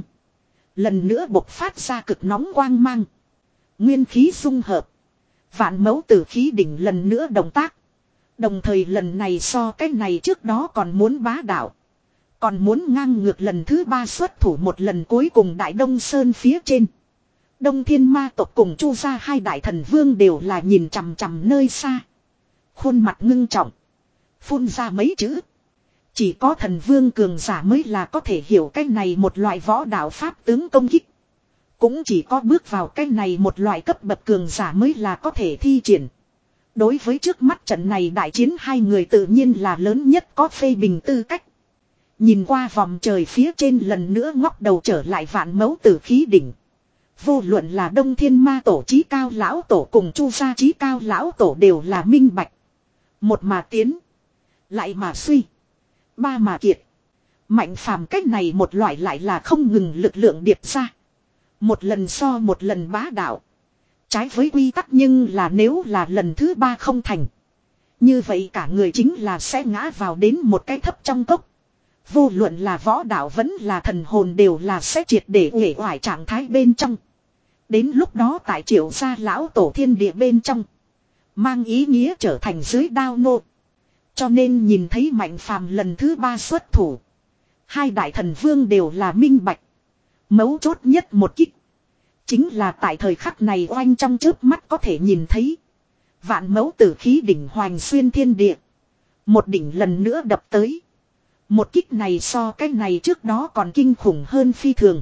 Lần nữa bộc phát ra cực nóng quang mang. Nguyên khí dung hợp. Vạn mẫu tử khí đỉnh lần nữa động tác. Đồng thời lần này so cái này trước đó còn muốn bá đạo. Còn muốn ngang ngược lần thứ ba xuất thủ một lần cuối cùng Đại Đông Sơn phía trên. Đông Thiên Ma tộc cùng Chu gia hai đại thần vương đều là nhìn chằm chằm nơi xa. Khuôn mặt ngưng trọng. Phun ra mấy chữ. Chỉ có thần vương cường giả mới là có thể hiểu cái này một loại võ đạo pháp tướng công kích. Cũng chỉ có bước vào cái này một loại cấp bậc cường giả mới là có thể thi triển. Đối với trước mắt trận này đại chiến hai người tự nhiên là lớn nhất có phê bình tư cách. Nhìn qua vòng trời phía trên lần nữa ngóc đầu trở lại vạn mẫu tử khí đỉnh. Vô luận là Đông Thiên Ma tổ chí cao lão tổ cùng Chu gia chí cao lão tổ đều là minh bạch. Một mà tiến. Lại mà suy. Ba mà kiệt. Mạnh phàm cách này một loại lại là không ngừng lực lượng điệp ra. Một lần so một lần bá đạo. Trái với quy tắc nhưng là nếu là lần thứ ba không thành. Như vậy cả người chính là sẽ ngã vào đến một cái thấp trong cốc. Vô luận là võ đạo vẫn là thần hồn đều là sẽ triệt để uể oải trạng thái bên trong. Đến lúc đó tại Triệu gia lão tổ thiên địa bên trong. Mang ý nghĩa trở thành dưới đao nô. Cho nên nhìn thấy Mạnh phàm lần thứ ba xuất thủ. Hai đại thần vương đều là minh bạch. Mấu chốt nhất một kích. Chính là tại thời khắc này oanh trong chớp mắt có thể nhìn thấy. Vạn mẫu tử khí đỉnh hoành xuyên thiên địa. Một đỉnh lần nữa đập tới. Một kích này so cái này trước đó còn kinh khủng hơn phi thường.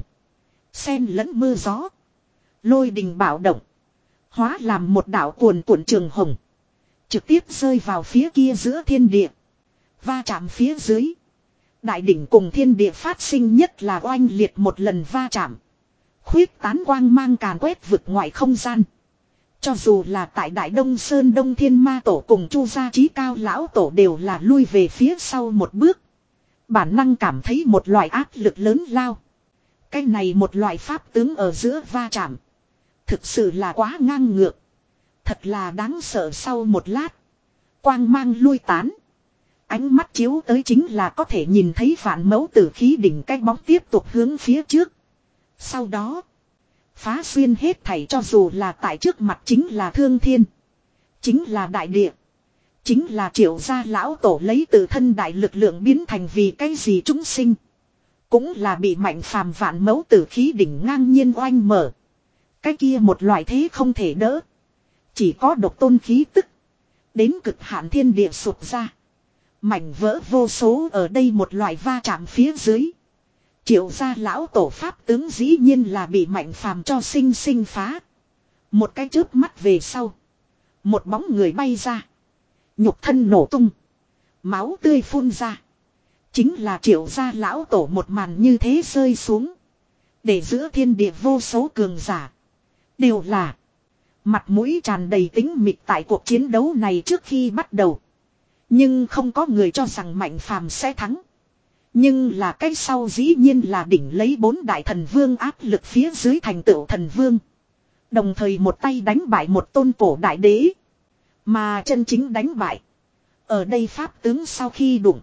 Xen lẫn mưa gió. Lôi đình bạo động. Hóa làm một đạo cuồn cuộn trường hồng. Trực tiếp rơi vào phía kia giữa thiên địa. Va chạm phía dưới. Đại đỉnh cùng thiên địa phát sinh nhất là oanh liệt một lần va chạm. Khuyết tán quang mang càn quét vực ngoại không gian. Cho dù là tại Đại Đông Sơn Đông Thiên Ma tổ cùng Chu gia chí cao lão tổ đều là lui về phía sau một bước. Bản năng cảm thấy một loại áp lực lớn lao. Cái này một loại pháp tướng ở giữa va chạm. Thực sự là quá ngang ngược. Thật là đáng sợ sau một lát. Quang mang lui tán. Ánh mắt chiếu tới chính là có thể nhìn thấy vạn mẫu tử khí đỉnh cái bóng tiếp tục hướng phía trước. Sau đó. Phá xuyên hết thảy cho dù là tại trước mặt chính là thương thiên. Chính là đại địa. Chính là Triệu gia lão tổ lấy từ thân đại lực lượng biến thành vì cái gì chúng sinh. Cũng là bị Mạnh Phàm vạn mẫu tử khí đỉnh ngang nhiên oanh mở. Cái kia một loại thế không thể đỡ. Chỉ có độc tôn khí tức. Đến cực hạn thiên địa sụp ra. Mảnh vỡ vô số ở đây một loại va chạm phía dưới. Triệu gia lão tổ pháp tướng dĩ nhiên là bị Mạnh Phàm cho sinh sinh phá. Một cái chớp mắt về sau. Một bóng người bay ra. Nhục thân nổ tung. Máu tươi phun ra. Chính là triệu gia lão tổ một màn như thế rơi xuống. Để giữa thiên địa vô số cường giả. Đều là. Mặt mũi tràn đầy tính mịt tại cuộc chiến đấu này trước khi bắt đầu. Nhưng không có người cho rằng Mạnh Phàm sẽ thắng. Nhưng là cái sau dĩ nhiên là đỉnh lấy bốn đại thần vương áp lực phía dưới thành tựu thần vương. Đồng thời một tay đánh bại một tôn cổ đại đế. Mà chân chính đánh bại. Ở đây pháp tướng sau khi đụng.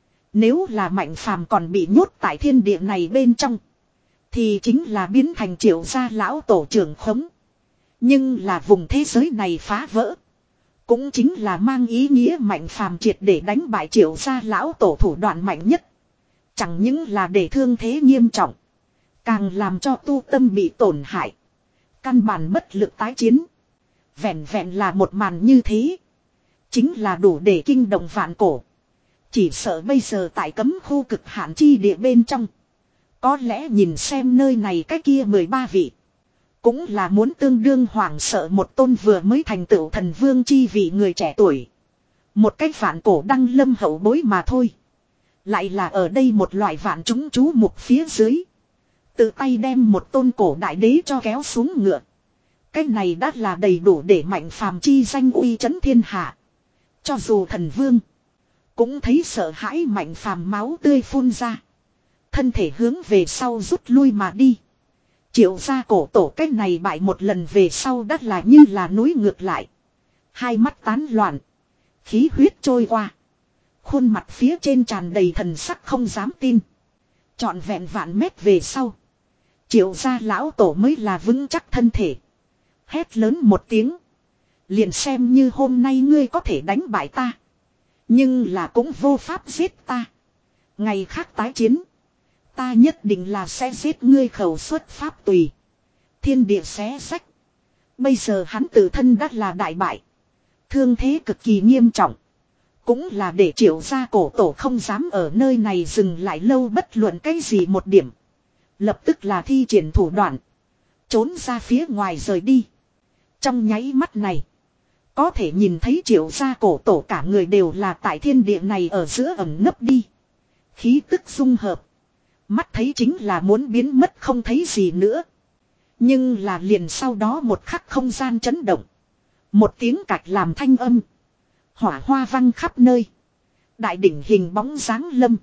Nếu là Mạnh Phàm còn bị nhốt tại thiên địa này bên trong. Thì chính là biến thành triệu gia lão tổ trưởng khống. Nhưng là vùng thế giới này phá vỡ. Cũng chính là mang ý nghĩa Mạnh Phàm triệt để đánh bại triệu gia lão tổ thủ đoạn mạnh nhất. Chẳng những là để thương thế nghiêm trọng. Càng làm cho tu tâm bị tổn hại. Căn bản bất lực tái chiến. Vẹn vẹn là một màn như thế. Chính là đủ để kinh động vạn cổ. Chỉ sợ bây giờ tại cấm khu cực hạn chi địa bên trong. Có lẽ nhìn xem nơi này cái kia mười ba vị. Cũng là muốn tương đương hoảng sợ một tôn vừa mới thành tựu thần vương chi vị người trẻ tuổi. Một cái vạn cổ đăng lâm hậu bối mà thôi. Lại là ở đây một loại vạn chúng chú mục phía dưới. Tự tay đem một tôn cổ đại đế cho kéo xuống ngựa. Cái này đã là đầy đủ để Mạnh Phàm chi danh uy chấn thiên hạ. Cho dù thần vương. Cũng thấy sợ hãi Mạnh Phàm máu tươi phun ra. Thân thể hướng về sau rút lui mà đi. Triệu gia cổ tổ cái này bại một lần về sau đắt là như là núi ngược lại. Hai mắt tán loạn. Khí huyết trôi qua. Khuôn mặt phía trên tràn đầy thần sắc không dám tin. Trọn vẹn vạn mét về sau. Triệu gia lão tổ mới là vững chắc thân thể. Hét lớn một tiếng. Liền xem như hôm nay ngươi có thể đánh bại ta. Nhưng là cũng vô pháp giết ta. Ngày khác tái chiến. Ta nhất định là sẽ giết ngươi khẩu xuất pháp tùy. Thiên địa xé sách. Bây giờ hắn tự thân đã là đại bại. Thương thế cực kỳ nghiêm trọng. Cũng là để triệu gia cổ tổ không dám ở nơi này dừng lại lâu bất luận cái gì một điểm. Lập tức là thi triển thủ đoạn. Trốn ra phía ngoài rời đi. Trong nháy mắt này. Có thể nhìn thấy triệu gia cổ tổ cả người đều là tại thiên địa này ở giữa ẩn nấp đi. Khí tức dung hợp. Mắt thấy chính là muốn biến mất không thấy gì nữa. Nhưng là liền sau đó một khắc không gian chấn động. Một tiếng cạch làm thanh âm. Hỏa hoa văng khắp nơi. Đại đỉnh hình bóng dáng lâm.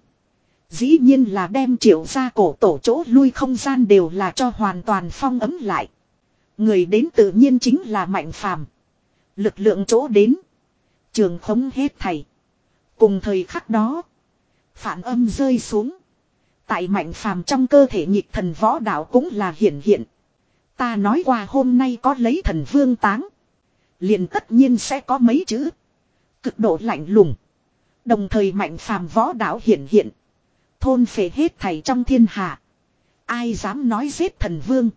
Dĩ nhiên là đem triệu gia cổ tổ chỗ lui không gian đều là cho hoàn toàn phong ấm lại. Người đến tự nhiên chính là Mạnh Phàm. Lực lượng chỗ đến. Trường khống hết thảy. Cùng thời khắc đó. Phản âm rơi xuống. Tại Mạnh Phàm trong cơ thể nhịp thần võ đạo cũng là hiển hiện. Ta nói qua hôm nay có lấy thần vương táng. Liền tất nhiên sẽ có mấy chữ. Cực độ lạnh lùng. Đồng thời Mạnh Phàm võ đạo hiển hiện. Thôn phệ hết thảy trong thiên hạ. Ai dám nói giết thần vương.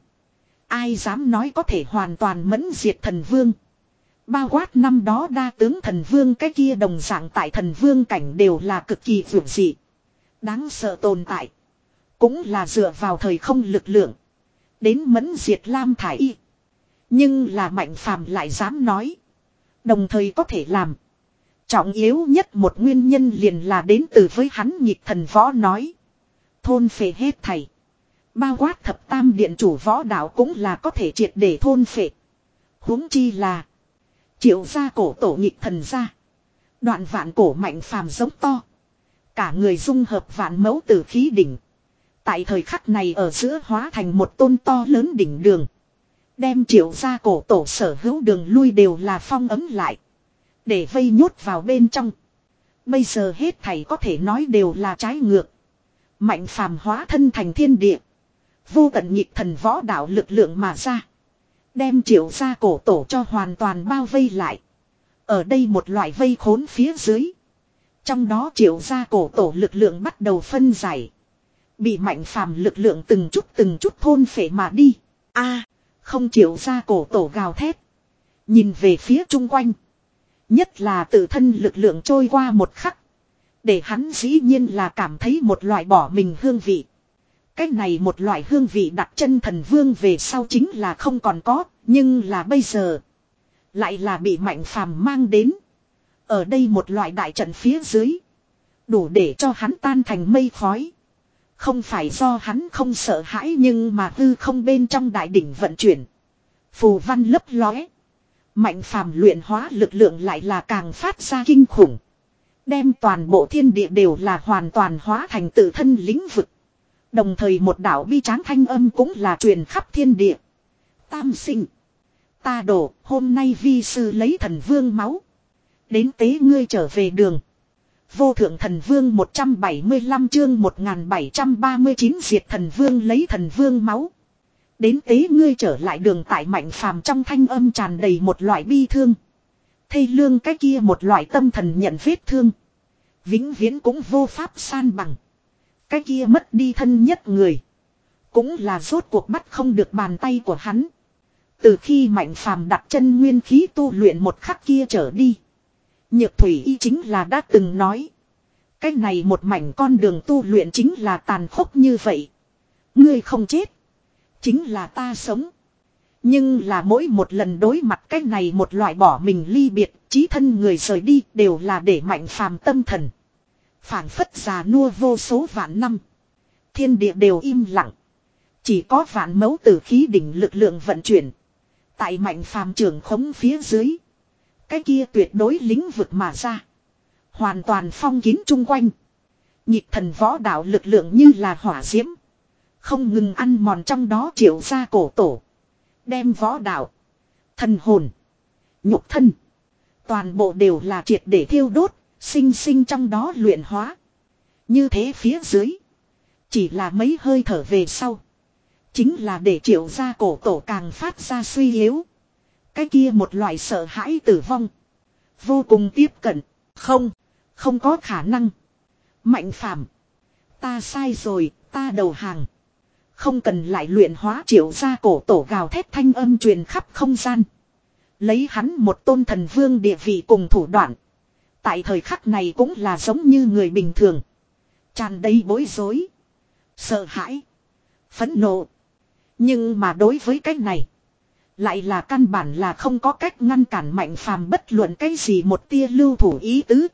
Ai dám nói có thể hoàn toàn mẫn diệt thần vương. Bao quát năm đó đa tướng thần vương cái kia đồng dạng tại thần vương cảnh đều là cực kỳ vượt dị. Đáng sợ tồn tại. Cũng là dựa vào thời không lực lượng. Đến mẫn diệt Lam Thải Y. Nhưng là Mạnh Phàm lại dám nói. Đồng thời có thể làm. Trọng yếu nhất một nguyên nhân liền là đến từ với hắn nhịp thần võ nói. Thôn phệ hết thảy. Bao quát thập tam điện chủ võ đạo cũng là có thể triệt để thôn phệ. Huống chi là. Triệu gia cổ tổ nhịp thần gia. Đoạn vạn cổ Mạnh Phàm giống to. Cả người dung hợp vạn mẫu tử khí đỉnh. Tại thời khắc này ở giữa hóa thành một tôn to lớn đỉnh đường. Đem triệu gia cổ tổ sở hữu đường lui đều là phong ấm lại. Để vây nhốt vào bên trong. Bây giờ hết thảy có thể nói đều là trái ngược. Mạnh Phàm hóa thân thành thiên địa. Vô tận nhịp thần võ đạo lực lượng mà ra. Đem triệu gia cổ tổ cho hoàn toàn bao vây lại. Ở đây một loại vây khốn phía dưới. Trong đó triệu gia cổ tổ lực lượng bắt đầu phân giải. Bị Mạnh Phàm lực lượng từng chút từng chút thôn phệ mà đi. A, không chịu ra cổ tổ gào thét. Nhìn về phía chung quanh. Nhất là tự thân lực lượng trôi qua một khắc. Để hắn dĩ nhiên là cảm thấy một loại bỏ mình hương vị. Cái này một loại hương vị đặt chân thần vương về sau chính là không còn có. Nhưng là bây giờ. Lại là bị Mạnh Phàm mang đến. Ở đây một loại đại trận phía dưới. Đủ để cho hắn tan thành mây khói. Không phải do hắn không sợ hãi nhưng mà hư không bên trong đại đỉnh vận chuyển. Phù văn lấp lóe. Mạnh Phàm luyện hóa lực lượng lại là càng phát ra kinh khủng. Đem toàn bộ thiên địa đều là hoàn toàn hóa thành tự thân lĩnh vực. Đồng thời một đạo bi tráng thanh âm cũng là truyền khắp thiên địa. Tam sinh. Ta đổ hôm nay vi sư lấy thần vương máu. Đến tế ngươi trở về đường. Vô thượng thần vương một trăm bảy mươi lăm chương một nghìn bảy trăm ba mươi chín diệt thần vương lấy thần vương máu. Đến tế ngươi trở lại đường tại Mạnh Phàm trong thanh âm tràn đầy một loại bi thương. Thê lương cái kia một loại tâm thần nhận vết thương. Vĩnh viễn cũng vô pháp san bằng. Cái kia mất đi thân nhất người. Cũng là rốt cuộc bắt không được bàn tay của hắn. Từ khi Mạnh Phàm đặt chân nguyên khí tu luyện một khắc kia trở đi. Nhược Thủy Y chính là đã từng nói. Cái này một mảnh con đường tu luyện chính là tàn khốc như vậy. Ngươi không chết. Chính là ta sống. Nhưng là mỗi một lần đối mặt cái này một loại bỏ mình ly biệt, chí thân người rời đi đều là để Mạnh Phàm tâm thần. Phảng phất già nua vô số vạn năm. Thiên địa đều im lặng. Chỉ có vạn mẫu tử khí đỉnh lực lượng vận chuyển. Tại Mạnh Phàm trưởng khống phía dưới. Cái kia tuyệt đối lĩnh vực mà ra. Hoàn toàn phong kín chung quanh. Nhịp thần võ đạo lực lượng như là hỏa diễm. Không ngừng ăn mòn trong đó triệu ra cổ tổ. Đem võ đạo. Thần hồn. Nhục thân. Toàn bộ đều là triệt để thiêu đốt. Sinh sinh trong đó luyện hóa. Như thế phía dưới. Chỉ là mấy hơi thở về sau. Chính là để triệu ra cổ tổ càng phát ra suy yếu. Cái kia một loại sợ hãi tử vong. Vô cùng tiếp cận. Không. Không có khả năng. Mạnh Phàm. Ta sai rồi. Ta đầu hàng. Không cần lại luyện hóa triệu ra cổ tổ gào thét thanh âm truyền khắp không gian. Lấy hắn một tôn thần vương địa vị cùng thủ đoạn. Tại thời khắc này cũng là giống như người bình thường. Tràn đầy bối rối. Sợ hãi. Phẫn nộ. Nhưng mà đối với cái này. Lại là căn bản là không có cách ngăn cản Mạnh Phàm bất luận cái gì một tia lưu thủ ý tứ.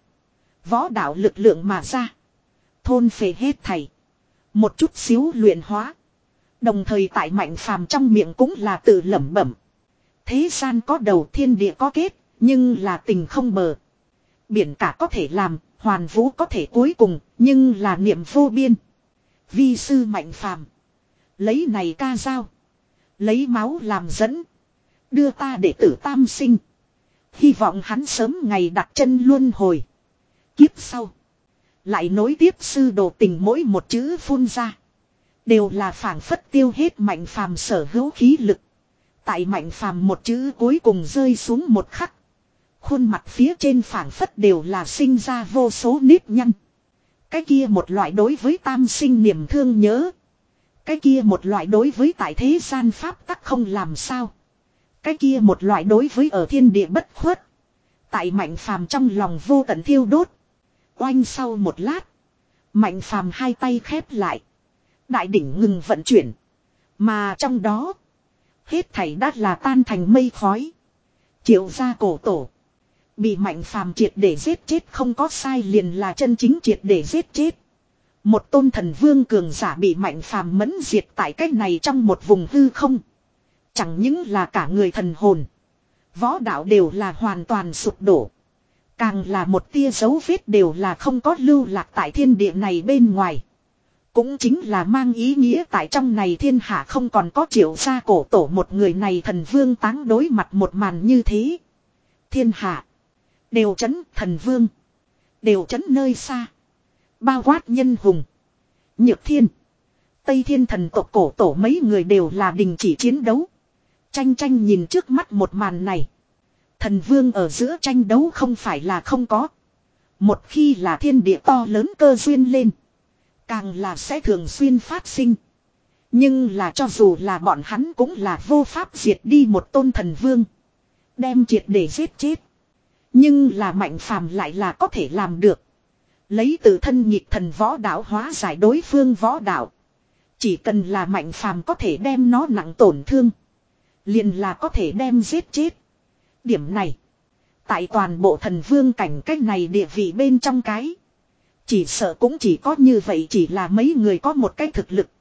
Võ đạo lực lượng mà ra. Thôn phệ hết thảy. Một chút xíu luyện hóa. Đồng thời tại Mạnh Phàm trong miệng cũng là tự lẩm bẩm. Thế gian có đầu thiên địa có kết. Nhưng là tình không bờ. Biển cả có thể làm. Hoàn vũ có thể cuối cùng. Nhưng là niệm vô biên. Vi sư Mạnh Phàm. Lấy này ca dao. Lấy máu làm dẫn. Đưa ta để tử tam sinh. Hy vọng hắn sớm ngày đặt chân luân hồi. Kiếp sau. Lại nối tiếp sư đồ tình mỗi một chữ phun ra. Đều là phảng phất tiêu hết Mạnh Phàm sở hữu khí lực. Tại Mạnh Phàm một chữ cuối cùng rơi xuống một khắc. Khuôn mặt phía trên phảng phất đều là sinh ra vô số nếp nhăn. Cái kia một loại đối với tam sinh niềm thương nhớ. Cái kia một loại đối với tại thế gian pháp tắc không làm sao. Cái kia một loại đối với ở thiên địa bất khuất. Tại Mạnh Phàm trong lòng vô tận thiêu đốt. Oanh sau một lát. Mạnh Phàm hai tay khép lại. Đại đỉnh ngừng vận chuyển. Mà trong đó. Hết thảy đã là tan thành mây khói. Triệu ra cổ tổ. Bị Mạnh Phàm triệt để giết chết không có sai liền là chân chính triệt để giết chết. Một tôn thần vương cường giả bị Mạnh Phàm mẫn diệt tại cách này trong một vùng hư không. Chẳng những là cả người thần hồn. Võ đạo đều là hoàn toàn sụp đổ. Càng là một tia dấu vết đều là không có lưu lạc tại thiên địa này bên ngoài. Cũng chính là mang ý nghĩa tại trong này thiên hạ không còn có triệu gia cổ tổ một người này thần vương táng đối mặt một màn như thế. Thiên hạ. Đều chấn thần vương. Đều chấn nơi xa. Bao quát nhân hùng. Nhược thiên. Tây thiên thần tộc cổ tổ mấy người đều là đình chỉ chiến đấu. Tranh tranh nhìn trước mắt một màn này. Thần vương ở giữa tranh đấu không phải là không có. Một khi là thiên địa to lớn cơ duyên lên. Càng là sẽ thường xuyên phát sinh. Nhưng là cho dù là bọn hắn cũng là vô pháp diệt đi một tôn thần vương. Đem triệt để giết chết. Nhưng là Mạnh Phàm lại là có thể làm được. Lấy tự thân nhịp thần võ đạo hóa giải đối phương võ đạo. Chỉ cần là Mạnh Phàm có thể đem nó nặng tổn thương. Liền là có thể đem giết chết. Điểm này. Tại toàn bộ thần vương cảnh cách này địa vị bên trong cái. Chỉ sợ cũng chỉ có như vậy, chỉ là mấy người có một cái thực lực.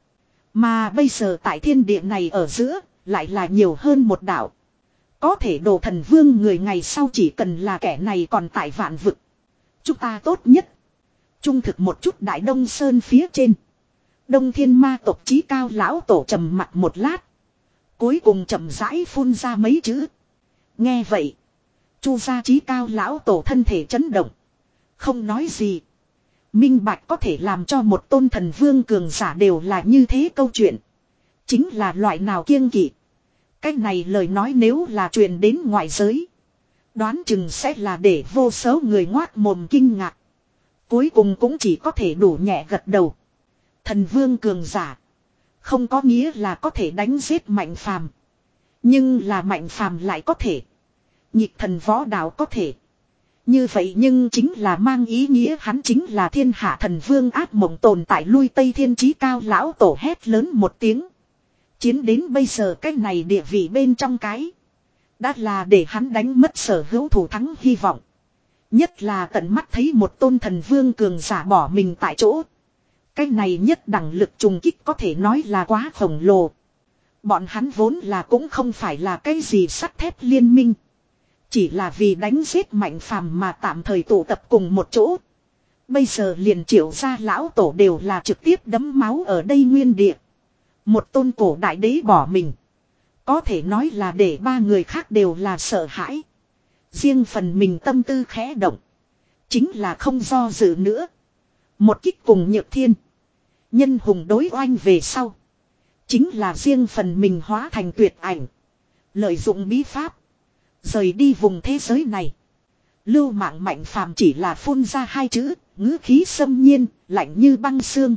Mà bây giờ tại thiên địa này ở giữa, lại là nhiều hơn một đạo. Có thể đồ thần vương người ngày sau chỉ cần là kẻ này còn tại vạn vực. Chúng ta tốt nhất. Trung thực một chút Đại Đông Sơn phía trên. Đông Thiên Ma tộc chí cao lão tổ trầm mặt một lát. Cuối cùng chậm rãi phun ra mấy chữ. Nghe vậy. Chu gia chí cao lão tổ thân thể chấn động. Không nói gì. Minh bạch có thể làm cho một tôn thần vương cường giả đều là như thế câu chuyện. Chính là loại nào kiêng kỵ. Cái này lời nói nếu là truyền đến ngoại giới. Đoán chừng sẽ là để vô số người ngoác mồm kinh ngạc. Cuối cùng cũng chỉ có thể đủ nhẹ gật đầu. Thần vương cường giả. Không có nghĩa là có thể đánh giết Mạnh Phàm. Nhưng là Mạnh Phàm lại có thể. Nhịp thần võ đạo có thể. Như vậy nhưng chính là mang ý nghĩa hắn chính là thiên hạ thần vương ác mộng tồn tại lui Tây Thiên chí cao lão tổ hét lớn một tiếng. Chiến đến bây giờ cái này địa vị bên trong cái. Đã là để hắn đánh mất sở hữu thủ thắng hy vọng. Nhất là tận mắt thấy một tôn thần vương cường giả bỏ mình tại chỗ. Cái này nhất đẳng lực trùng kích có thể nói là quá khổng lồ. Bọn hắn vốn là cũng không phải là cái gì sắt thép liên minh. Chỉ là vì đánh giết Mạnh Phàm mà tạm thời tụ tập cùng một chỗ. Bây giờ liền Triệu gia lão tổ đều là trực tiếp đấm máu ở đây nguyên địa. Một tôn cổ đại đế bỏ mình. Có thể nói là để ba người khác đều là sợ hãi. Riêng phần mình tâm tư khẽ động. Chính là không do dự nữa. Một kích cùng Nhược Thiên. Nhân hùng đối oanh về sau. Chính là riêng phần mình hóa thành tuyệt ảnh. Lợi dụng bí pháp. Rời đi vùng thế giới này. Lưu Mạng Mạnh Phàm chỉ là phun ra hai chữ. Ngữ khí xâm nhiên, lạnh như băng xương.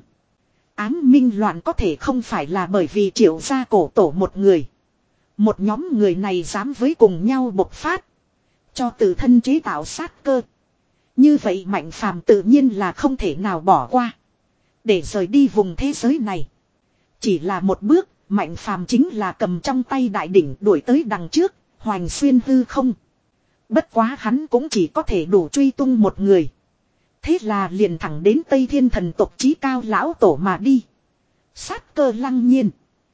Ám minh loạn có thể không phải là bởi vì Triệu gia cổ tổ một người. Một nhóm người này dám với cùng nhau bộc phát. Cho tự thân chế tạo sát cơ. Như vậy Mạnh Phàm tự nhiên là không thể nào bỏ qua. Để rời đi vùng thế giới này. Chỉ là một bước, Mạnh Phàm chính là cầm trong tay đại đỉnh đuổi tới đằng trước, hoành xuyên hư không. Bất quá hắn cũng chỉ có thể đủ truy tung một người. Thế là liền thẳng đến Tây Thiên thần tộc chí cao lão tổ mà đi. Sát cơ lăng nhiên.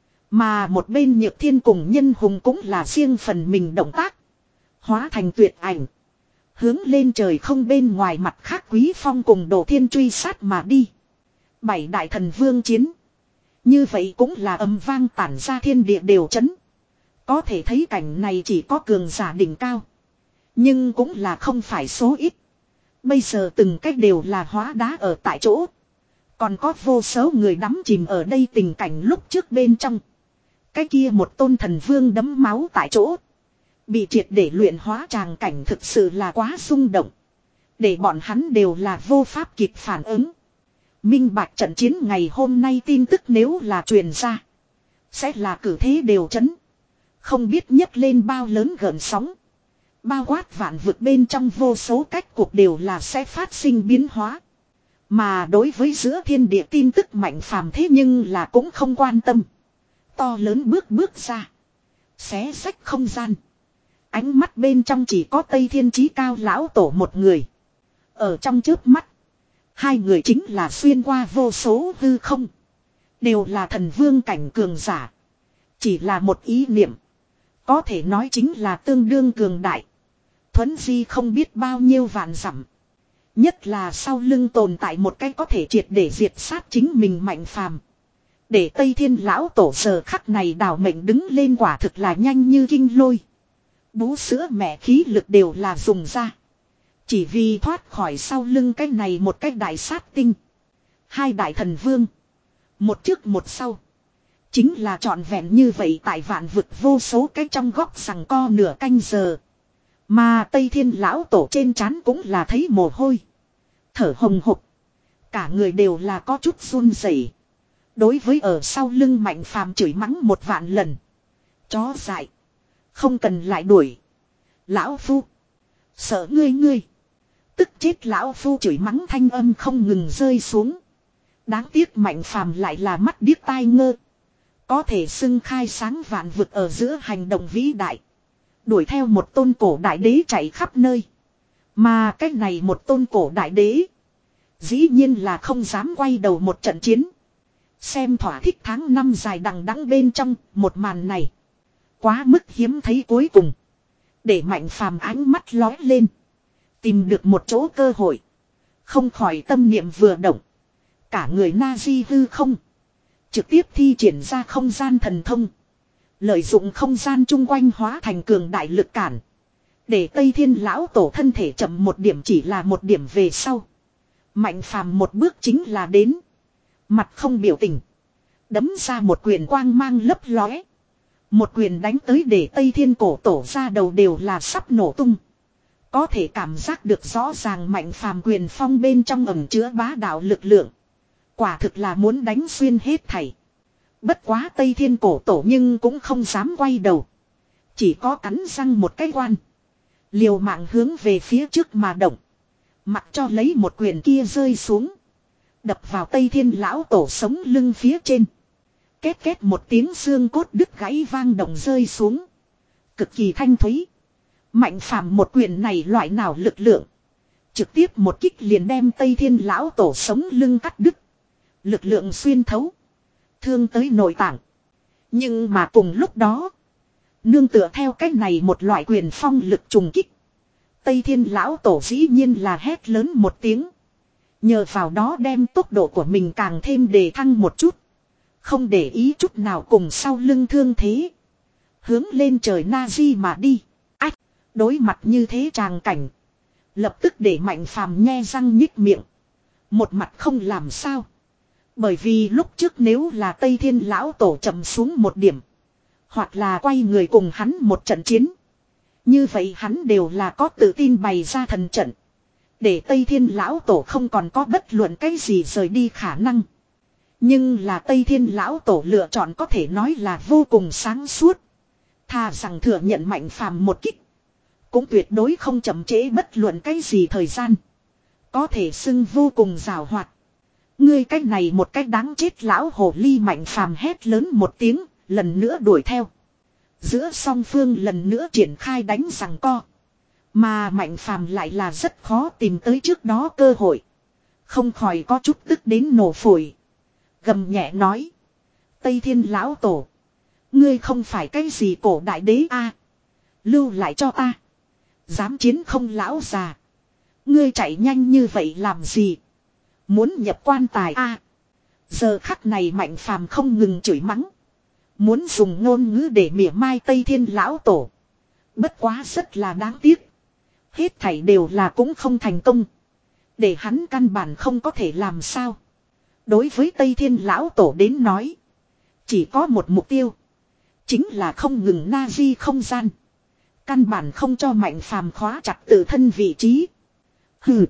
Mà một bên Nhược Thiên cùng Nhân Hùng cũng là riêng phần mình động tác. Hóa thành tuyệt ảnh. Hướng lên trời không bên ngoài mặt khác Quý Phong cùng Đồ Thiên truy sát mà đi. Bảy đại thần vương chiến. Như vậy cũng là âm vang tản ra thiên địa đều chấn. Có thể thấy cảnh này chỉ có cường giả đỉnh cao. Nhưng cũng là không phải số ít. Bây giờ từng cách đều là hóa đá ở tại chỗ. Còn có vô số người đắm chìm ở đây tình cảnh lúc trước bên trong. Cái kia một tôn thần vương đấm máu tại chỗ. Bị triệt để luyện hóa tràng cảnh thực sự là quá rung động. Để bọn hắn đều là vô pháp kịp phản ứng. Minh bạch trận chiến ngày hôm nay tin tức nếu là truyền ra. Sẽ là cử thế đều chấn. Không biết nhấc lên bao lớn gợn sóng. Bao quát vạn vực bên trong vô số cách cuộc đều là sẽ phát sinh biến hóa. Mà đối với giữa thiên địa tin tức Mạnh Phàm thế nhưng là cũng không quan tâm. To lớn bước bước ra. Xé sách không gian. Ánh mắt bên trong chỉ có Tây Thiên chí cao lão tổ một người. Ở trong chớp mắt. Hai người chính là xuyên qua vô số hư không. Đều là thần vương cảnh cường giả. Chỉ là một ý niệm. Có thể nói chính là tương đương cường đại. Thuấn di không biết bao nhiêu vạn dặm. Nhất là sau lưng tồn tại một cái có thể triệt để diệt sát chính mình Mạnh Phàm. Để Tây Thiên lão tổ giờ khắc này đảo mệnh đứng lên quả thực là nhanh như kinh lôi. Bú sữa mẹ khí lực đều là dùng ra. Chỉ vì thoát khỏi sau lưng cái này một cái đại sát tinh. Hai đại thần vương. Một trước một sau. Chính là trọn vẹn như vậy tại vạn vực vô số cái trong góc sằng co nửa canh giờ. Mà Tây Thiên lão tổ trên trán cũng là thấy mồ hôi. Thở hồng hộc. Cả người đều là có chút run rẩy. Đối với ở sau lưng Mạnh Phàm chửi mắng một vạn lần. Chó dại. Không cần lại đuổi. Lão Phu. Sợ ngươi ngươi. Tức chết lão Phu chửi mắng thanh âm không ngừng rơi xuống. Đáng tiếc Mạnh Phàm lại là mắt điếc tai ngơ. Có thể xưng khai sáng vạn vực ở giữa hành động vĩ đại. Đuổi theo một tôn cổ đại đế chạy khắp nơi. Mà cách này một tôn cổ đại đế. Dĩ nhiên là không dám quay đầu một trận chiến. Xem thỏa thích tháng năm dài đằng đẵng bên trong một màn này. Quá mức hiếm thấy cuối cùng. Để Mạnh Phàm ánh mắt lóe lên. Tìm được một chỗ cơ hội. Không khỏi tâm niệm vừa động. Cả người na di hư không. Trực tiếp thi triển ra không gian thần thông. Lợi dụng không gian chung quanh hóa thành cường đại lực cản. Để Tây Thiên lão tổ thân thể chậm một điểm chỉ là một điểm về sau. Mạnh Phàm một bước chính là đến. Mặt không biểu tình. Đấm ra một quyền quang mang lấp lóe. Một quyền đánh tới để Tây Thiên cổ tổ ra đầu đều là sắp nổ tung. Có thể cảm giác được rõ ràng Mạnh Phàm quyền phong bên trong ẩn chứa bá đạo lực lượng. Quả thực là muốn đánh xuyên hết thảy. Bất quá Tây Thiên cổ tổ nhưng cũng không dám quay đầu. Chỉ có cắn răng một cái quan. Liều mạng hướng về phía trước mà động. Mặc cho lấy một quyền kia rơi xuống. Đập vào Tây Thiên lão tổ sống lưng phía trên. Két két một tiếng xương cốt đứt gãy vang động rơi xuống. Cực kỳ thanh thúy. Mạnh Phàm một quyền này loại nào lực lượng. Trực tiếp một kích liền đem Tây Thiên lão tổ sống lưng cắt đứt. Lực lượng xuyên thấu. Thương tới nội tạng. Nhưng mà cùng lúc đó. Nương tựa theo cách này một loại quyền phong lực trùng kích. Tây Thiên lão tổ dĩ nhiên là hét lớn một tiếng. Nhờ vào đó đem tốc độ của mình càng thêm đề thăng một chút. Không để ý chút nào cùng sau lưng thương thế. Hướng lên trời na di mà đi. Ách. Đối mặt như thế tràng cảnh. Lập tức để Mạnh Phàm nhe răng nhích miệng. Một mặt không làm sao. Bởi vì lúc trước nếu là Tây Thiên lão tổ chậm xuống một điểm. Hoặc là quay người cùng hắn một trận chiến. Như vậy hắn đều là có tự tin bày ra thần trận. Để Tây Thiên lão tổ không còn có bất luận cái gì rời đi khả năng. Nhưng là Tây Thiên lão tổ lựa chọn có thể nói là vô cùng sáng suốt. Thà rằng thừa nhận Mạnh Phàm một kích. Cũng tuyệt đối không chậm trễ bất luận cái gì thời gian. Có thể xưng vô cùng rào hoạt. Ngươi cách này một cách đáng chết lão hồ ly Mạnh Phàm hét lớn một tiếng, lần nữa đuổi theo. Giữa song phương lần nữa triển khai đánh giằng co. Mà Mạnh Phàm lại là rất khó tìm tới trước đó cơ hội. Không khỏi có chút tức đến nổ phổi. Gầm nhẹ nói. Tây Thiên lão tổ. Ngươi không phải cái gì cổ đại đế a à, lưu lại cho ta. Dám chiến không lão già. Ngươi chạy nhanh như vậy làm gì? Muốn nhập quan tài a à, giờ khắc này Mạnh Phàm không ngừng chửi mắng. Muốn dùng ngôn ngữ để mỉa mai Tây Thiên lão tổ. Bất quá rất là đáng tiếc. Hết thảy đều là cũng không thành công. Để hắn căn bản không có thể làm sao. Đối với Tây Thiên lão tổ đến nói. Chỉ có một mục tiêu. Chính là không ngừng na di không gian. Căn bản không cho Mạnh Phàm khóa chặt tự thân vị trí. Hừ.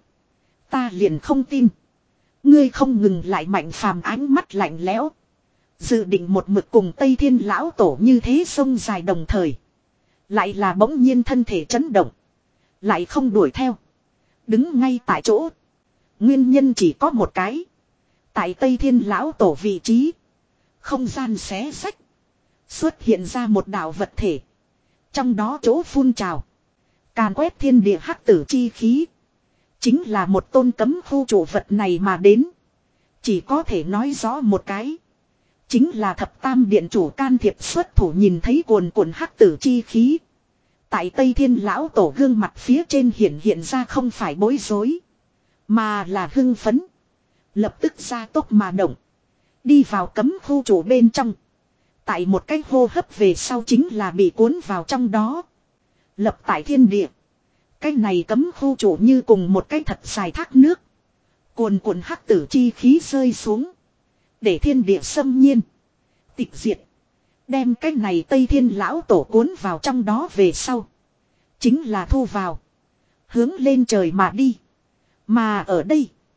Ta liền không tin. Ngươi không ngừng lại Mạnh Phàm ánh mắt lạnh lẽo. Dự định một mực cùng Tây Thiên lão tổ như thế sông dài đồng thời. Lại là bỗng nhiên thân thể chấn động. Lại không đuổi theo. Đứng ngay tại chỗ. Nguyên nhân chỉ có một cái. Tại Tây Thiên lão tổ vị trí. Không gian xé sách. Xuất hiện ra một đạo vật thể. Trong đó chỗ phun trào. Càn quét thiên địa hắc tử chi khí. Chính là một tôn cấm khu chủ vật này mà đến. Chỉ có thể nói rõ một cái. Chính là thập tam điện chủ can thiệp xuất thủ nhìn thấy cuồn cuộn hắc tử chi khí. Tại Tây Thiên lão tổ gương mặt phía trên hiện hiện ra không phải bối rối. Mà là hưng phấn. Lập tức ra tốc mà động. Đi vào cấm khu chủ bên trong. Tại một cái hô hấp về sau chính là bị cuốn vào trong đó. Lập tại thiên địa. Cái này cấm khu chủ như cùng một cái thật dài thác nước. Cuồn cuộn hắc tử chi khí rơi xuống. Để thiên địa xâm nhiên. Tịch diệt. Đem cái này Tây Thiên lão tổ cuốn vào trong đó về sau. Chính là thu vào. Hướng lên trời mà đi. Mà ở đây.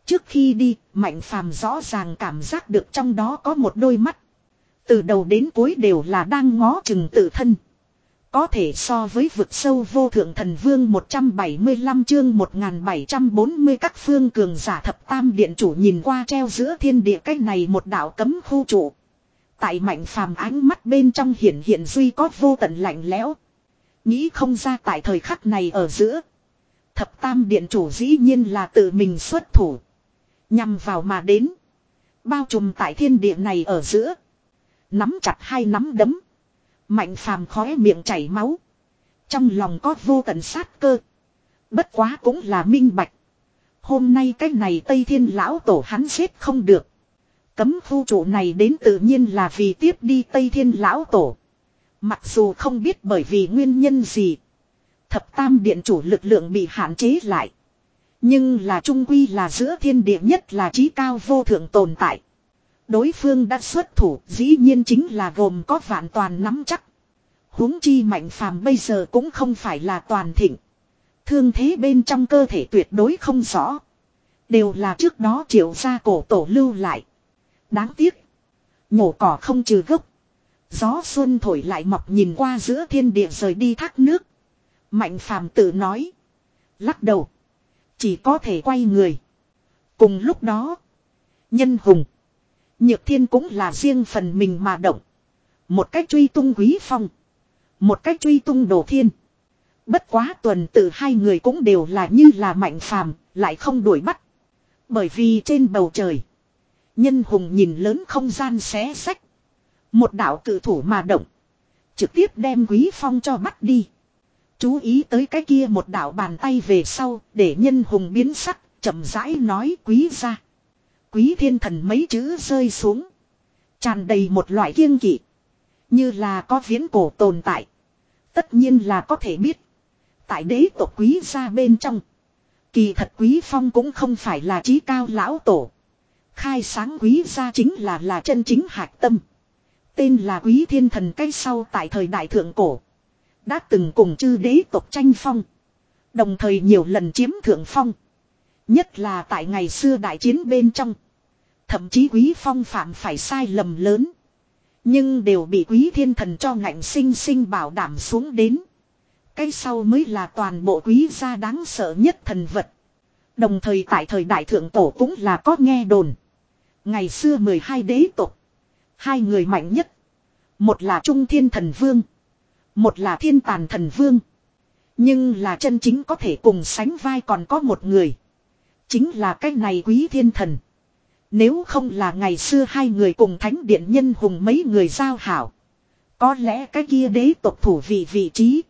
Trước khi đi, Mạnh Phàm rõ ràng cảm giác được trong đó có một đôi mắt. Từ đầu đến cuối đều là đang ngó chừng tự thân. Có thể so với vực sâu vô thượng thần vương một trăm bảy mươi lăm chương một nghìn bảy trăm bốn mươi các phương cường giả thập tam điện chủ nhìn qua treo giữa thiên địa cái này một đạo cấm khu trụ. Tại Mạnh Phàm ánh mắt bên trong hiển hiện duy có vô tận lạnh lẽo. Nghĩ không ra tại thời khắc này ở giữa. Thập tam điện chủ dĩ nhiên là tự mình xuất thủ. Nhằm vào mà đến. Bao trùm tại thiên địa này ở giữa. Nắm chặt hai nắm đấm. Mạnh Phàm khóe miệng chảy máu. Trong lòng có vô tận sát cơ. Bất quá cũng là minh bạch. Hôm nay cái này Tây Thiên lão tổ hắn xếp không được. Cấm khu trụ này đến tự nhiên là vì tiếp đi Tây Thiên lão tổ. Mặc dù không biết bởi vì nguyên nhân gì. Thập tam điện chủ lực lượng bị hạn chế lại. Nhưng là trung quy là giữa thiên địa nhất là trí cao vô thượng tồn tại. Đối phương đã xuất thủ dĩ nhiên chính là gồm có vạn toàn nắm chắc. Huống chi Mạnh Phàm bây giờ cũng không phải là toàn thịnh. Thương thế bên trong cơ thể tuyệt đối không rõ. Đều là trước đó triệu gia cổ tổ lưu lại. Đáng tiếc. Nhổ cỏ không trừ gốc. Gió xuân thổi lại mọc nhìn qua giữa thiên địa rời đi thác nước. Mạnh Phàm tự nói. Lắc đầu. Chỉ có thể quay người. Cùng lúc đó. Nhân hùng. Nhược thiên cũng là riêng phần mình mà động. Một cách truy tung Quý Phong. Một cách truy tung Đồ Thiên. Bất quá tuần tự hai người cũng đều là như là Mạnh Phàm, lại không đuổi bắt. Bởi vì trên bầu trời. Nhân hùng nhìn lớn không gian xé xách. Một đạo cự thủ mà động. Trực tiếp đem Quý Phong cho bắt đi. Chú ý tới cái kia một đạo bàn tay về sau. Để nhân hùng biến sắc. Chậm rãi nói Quý ra. Quý thiên thần mấy chữ rơi xuống. Tràn đầy một loại kiêng kỵ. Như là có viễn cổ tồn tại. Tất nhiên là có thể biết. Tại đế tộc Quý gia bên trong. Kỳ thật Quý Phong cũng không phải là trí cao lão tổ. Khai sáng Quý gia chính là là chân chính hạch tâm. Tên là Quý thiên thần cái sau tại thời đại thượng cổ. Đã từng cùng chư đế tộc tranh phong. Đồng thời nhiều lần chiếm thượng phong. Nhất là tại ngày xưa đại chiến bên trong. Thậm chí Quý Phong phạm phải sai lầm lớn. Nhưng đều bị Quý thiên thần cho ngạnh sinh sinh bảo đảm xuống đến. Cái sau mới là toàn bộ Quý gia đáng sợ nhất thần vật. Đồng thời tại thời đại thượng tổ cũng là có nghe đồn. Ngày xưa mười hai đế tộc. Hai người mạnh nhất. Một là Trung Thiên Thần Vương. Một là Thiên Tàn Thần Vương. Nhưng là chân chính có thể cùng sánh vai còn có một người. Chính là cái này Quý thiên thần. Nếu không là ngày xưa hai người cùng thánh điện nhân hùng mấy người giao hảo. Có lẽ cái kia đế tộc thủ vị vị trí.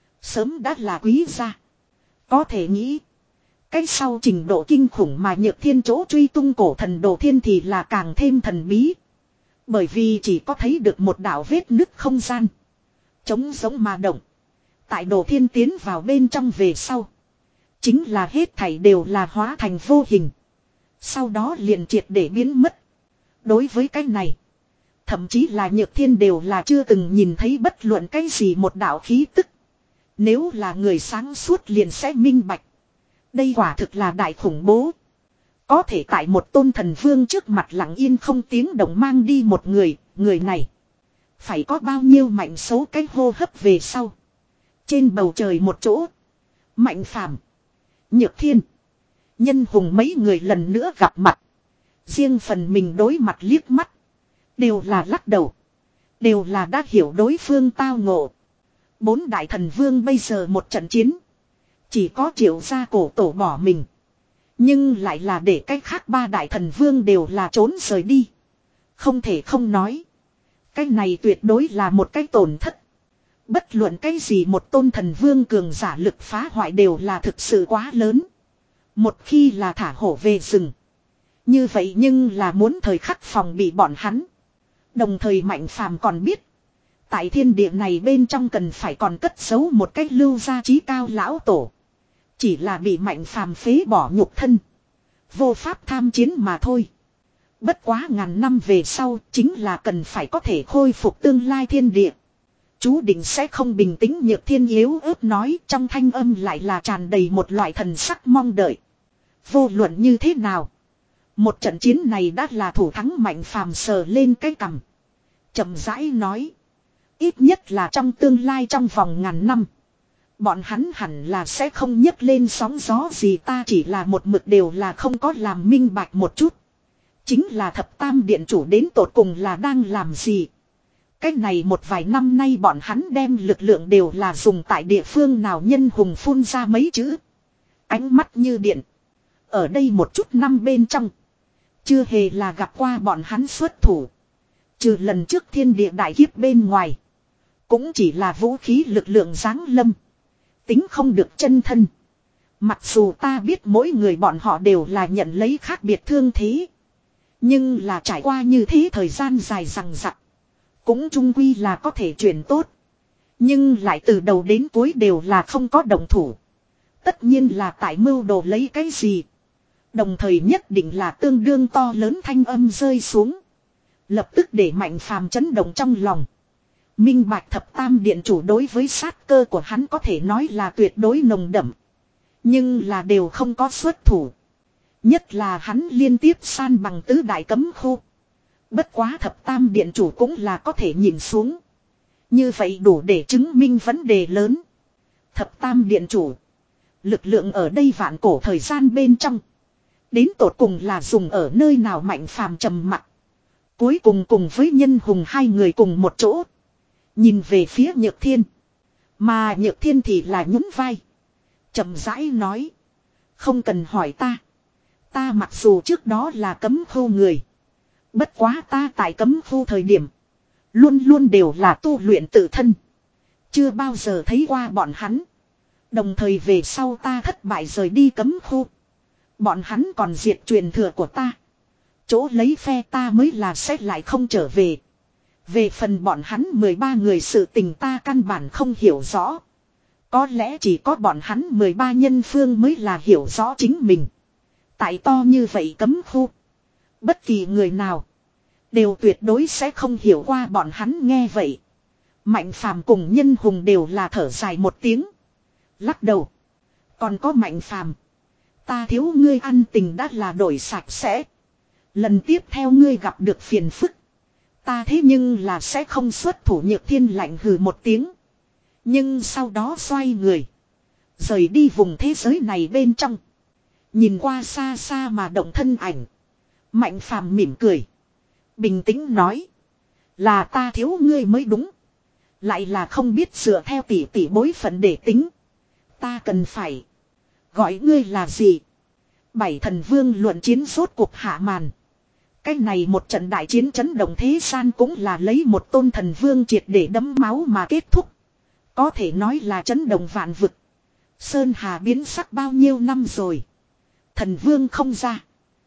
Sớm đã là Quý gia. Có thể nghĩ. Cái sau trình độ kinh khủng mà Nhược Thiên chỗ truy tung cổ thần Đồ Thiên thì là càng thêm thần bí. Bởi vì chỉ có thấy được một đạo vết nứt không gian. Trống giống mà động. Tại Đồ Thiên tiến vào bên trong về sau. Chính là hết thảy đều là hóa thành vô hình. Sau đó liền triệt để biến mất. Đối với cái này. Thậm chí là Nhược Thiên đều là chưa từng nhìn thấy bất luận cái gì một đạo khí tức. Nếu là người sáng suốt liền sẽ minh bạch. Đây quả thực là đại khủng bố. Có thể tại một tôn thần vương trước mặt lặng yên không tiếng động mang đi một người. Người này. Phải có bao nhiêu mạnh xấu cái hô hấp về sau. Trên bầu trời một chỗ. Mạnh Phàm, Nhược Thiên, Nhân hùng mấy người lần nữa gặp mặt. Riêng phần mình đối mặt liếc mắt. Đều là lắc đầu. Đều là đã hiểu đối phương tao ngộ. Bốn đại thần vương bây giờ một trận chiến. Chỉ có Triệu gia cổ tổ bỏ mình. Nhưng lại là để cách khác ba đại thần vương đều là trốn rời đi. Không thể không nói. Cái này tuyệt đối là một cái tổn thất. Bất luận cái gì một tôn thần vương cường giả lực phá hoại đều là thực sự quá lớn. Một khi là thả hổ về rừng. Như vậy nhưng là muốn thời khắc phòng bị bọn hắn. Đồng thời Mạnh Phàm còn biết. Tại thiên địa này bên trong cần phải còn cất giấu một cách lưu gia trí cao lão tổ. Chỉ là bị Mạnh Phàm phế bỏ nhục thân. Vô pháp tham chiến mà thôi. Bất quá ngàn năm về sau chính là cần phải có thể khôi phục tương lai thiên địa. Chú định sẽ không bình tĩnh. Nhược Thiên yếu ớt nói, trong thanh âm lại là tràn đầy một loại thần sắc mong đợi. Vô luận như thế nào. Một trận chiến này đã là thủ thắng Mạnh Phàm sờ lên cái cằm. Chậm rãi nói. Ít nhất là trong tương lai trong vòng ngàn năm. Bọn hắn hẳn là sẽ không nhấc lên sóng gió gì, ta chỉ là một mực đều là không có làm minh bạch một chút. Chính là thập tam điện chủ đến tột cùng là đang làm gì. Cái này một vài năm nay bọn hắn đem lực lượng đều là dùng tại địa phương nào, Nhân Hùng phun ra mấy chữ. Ánh mắt như điện. Ở đây một chút năm bên trong. Chưa hề là gặp qua bọn hắn xuất thủ. Trừ lần trước thiên địa đại kiếp bên ngoài. Cũng chỉ là vũ khí lực lượng giáng lâm. Tính không được chân thân. Mặc dù ta biết mỗi người bọn họ đều là nhận lấy khác biệt thương thế. Nhưng là trải qua như thế thời gian dài rằng rặc. Cũng chung quy là có thể chuyển tốt. Nhưng lại từ đầu đến cuối đều là không có động thủ. Tất nhiên là tại mưu đồ lấy cái gì. Đồng thời nhất định là tương đương to lớn thanh âm rơi xuống. Lập tức để Mạnh Phàm chấn động trong lòng. Minh bạch thập tam điện chủ đối với sát cơ của hắn có thể nói là tuyệt đối nồng đậm. Nhưng là đều không có xuất thủ. Nhất là hắn liên tiếp san bằng tứ đại cấm khu. Bất quá thập tam điện chủ cũng là có thể nhìn xuống. Như vậy đủ để chứng minh vấn đề lớn. Thập tam điện chủ. Lực lượng ở đây vạn cổ thời gian bên trong. Đến tột cùng là dùng ở nơi nào, Mạnh Phàm trầm mặc. Cuối cùng cùng với Nhân Hùng hai người cùng một chỗ. Nhìn về phía Nhược Thiên. Mà Nhược Thiên thì là nhún vai. Chậm rãi nói. Không cần hỏi ta. Ta mặc dù trước đó là cấm khu người. Bất quá ta tại cấm khu thời điểm. Luôn luôn đều là tu luyện tự thân. Chưa bao giờ thấy qua bọn hắn. Đồng thời về sau ta thất bại rời đi cấm khu. Bọn hắn còn diệt truyền thừa của ta. Chỗ lấy phe ta mới là xét lại không trở về. Về phần bọn hắn mười ba người sự tình ta căn bản không hiểu rõ. Có lẽ chỉ có bọn hắn mười ba nhân phương mới là hiểu rõ chính mình. Tại to như vậy cấm khu. Bất kỳ người nào. Đều tuyệt đối sẽ không hiểu qua bọn hắn. Nghe vậy. Mạnh Phàm cùng Nhân Hùng đều là thở dài một tiếng. Lắc đầu. Còn có Mạnh Phàm. Ta thiếu ngươi ăn tình đã là đổi sạch sẽ. Lần tiếp theo ngươi gặp được phiền phức. Ta thế nhưng là sẽ không xuất thủ. Nhược Thiên lạnh hừ một tiếng. Nhưng sau đó xoay người. Rời đi vùng thế giới này bên trong. Nhìn qua xa xa mà động thân ảnh. Mạnh Phàm mỉm cười. Bình tĩnh nói. Là ta thiếu ngươi mới đúng. Lại là không biết dựa theo tỷ tỷ bối phận để tính. Ta cần phải. Gọi ngươi là gì? Bảy thần vương luận chiến rốt cuộc hạ màn. Cái này một trận đại chiến chấn động thế gian cũng là lấy một tôn thần vương triệt để đấm máu mà kết thúc. Có thể nói là chấn động vạn vực. Sơn Hà biến sắc bao nhiêu năm rồi. Thần vương không ra.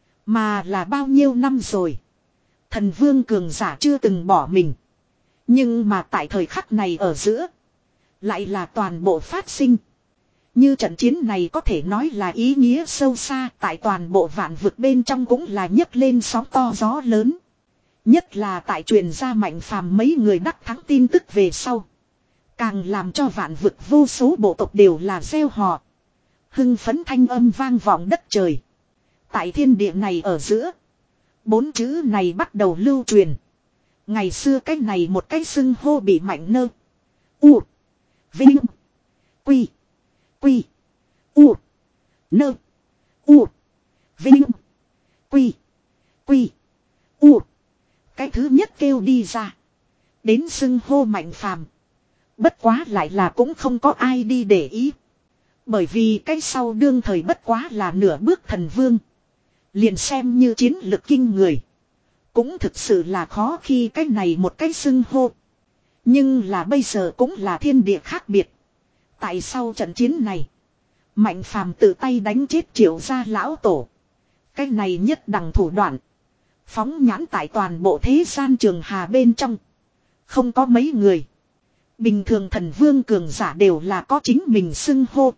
Mà là bao nhiêu năm rồi. Thần vương cường giả chưa từng bỏ mình. Nhưng mà tại thời khắc này ở giữa. Lại là toàn bộ phát sinh. Như trận chiến này có thể nói là ý nghĩa sâu xa. Tại toàn bộ vạn vực bên trong cũng là nhấc lên sóng to gió lớn. Nhất là tại truyền ra Mạnh Phàm mấy người đắc thắng tin tức về sau. Càng làm cho vạn vực vô số bộ tộc đều là gieo hò. Hưng phấn thanh âm vang vọng đất trời. Tại thiên địa này ở giữa. Bốn chữ này bắt đầu lưu truyền. Ngày xưa cái này một cái xưng hô bị Mạnh Nơ. U. Vinh. Quy. Quy. U. Nơ. U. Vinh. Quy. Quy. U. Cái thứ nhất kêu đi ra. Đến xưng hô Mạnh Phàm. Bất quá lại là cũng không có ai đi để ý. Bởi vì cái sau đương thời bất quá là nửa bước thần vương. Liền xem như chiến lực kinh người. Cũng thực sự là khó khi cái này một cái xưng hô. Nhưng là bây giờ cũng là thiên địa khác biệt. Tại sau trận chiến này. Mạnh Phàm tự tay đánh chết Triệu gia lão tổ. Cái này nhất đẳng thủ đoạn. Phóng nhãn tại toàn bộ thế gian trường hà bên trong. Không có mấy người. Bình thường thần vương cường giả đều là có chính mình xưng hô.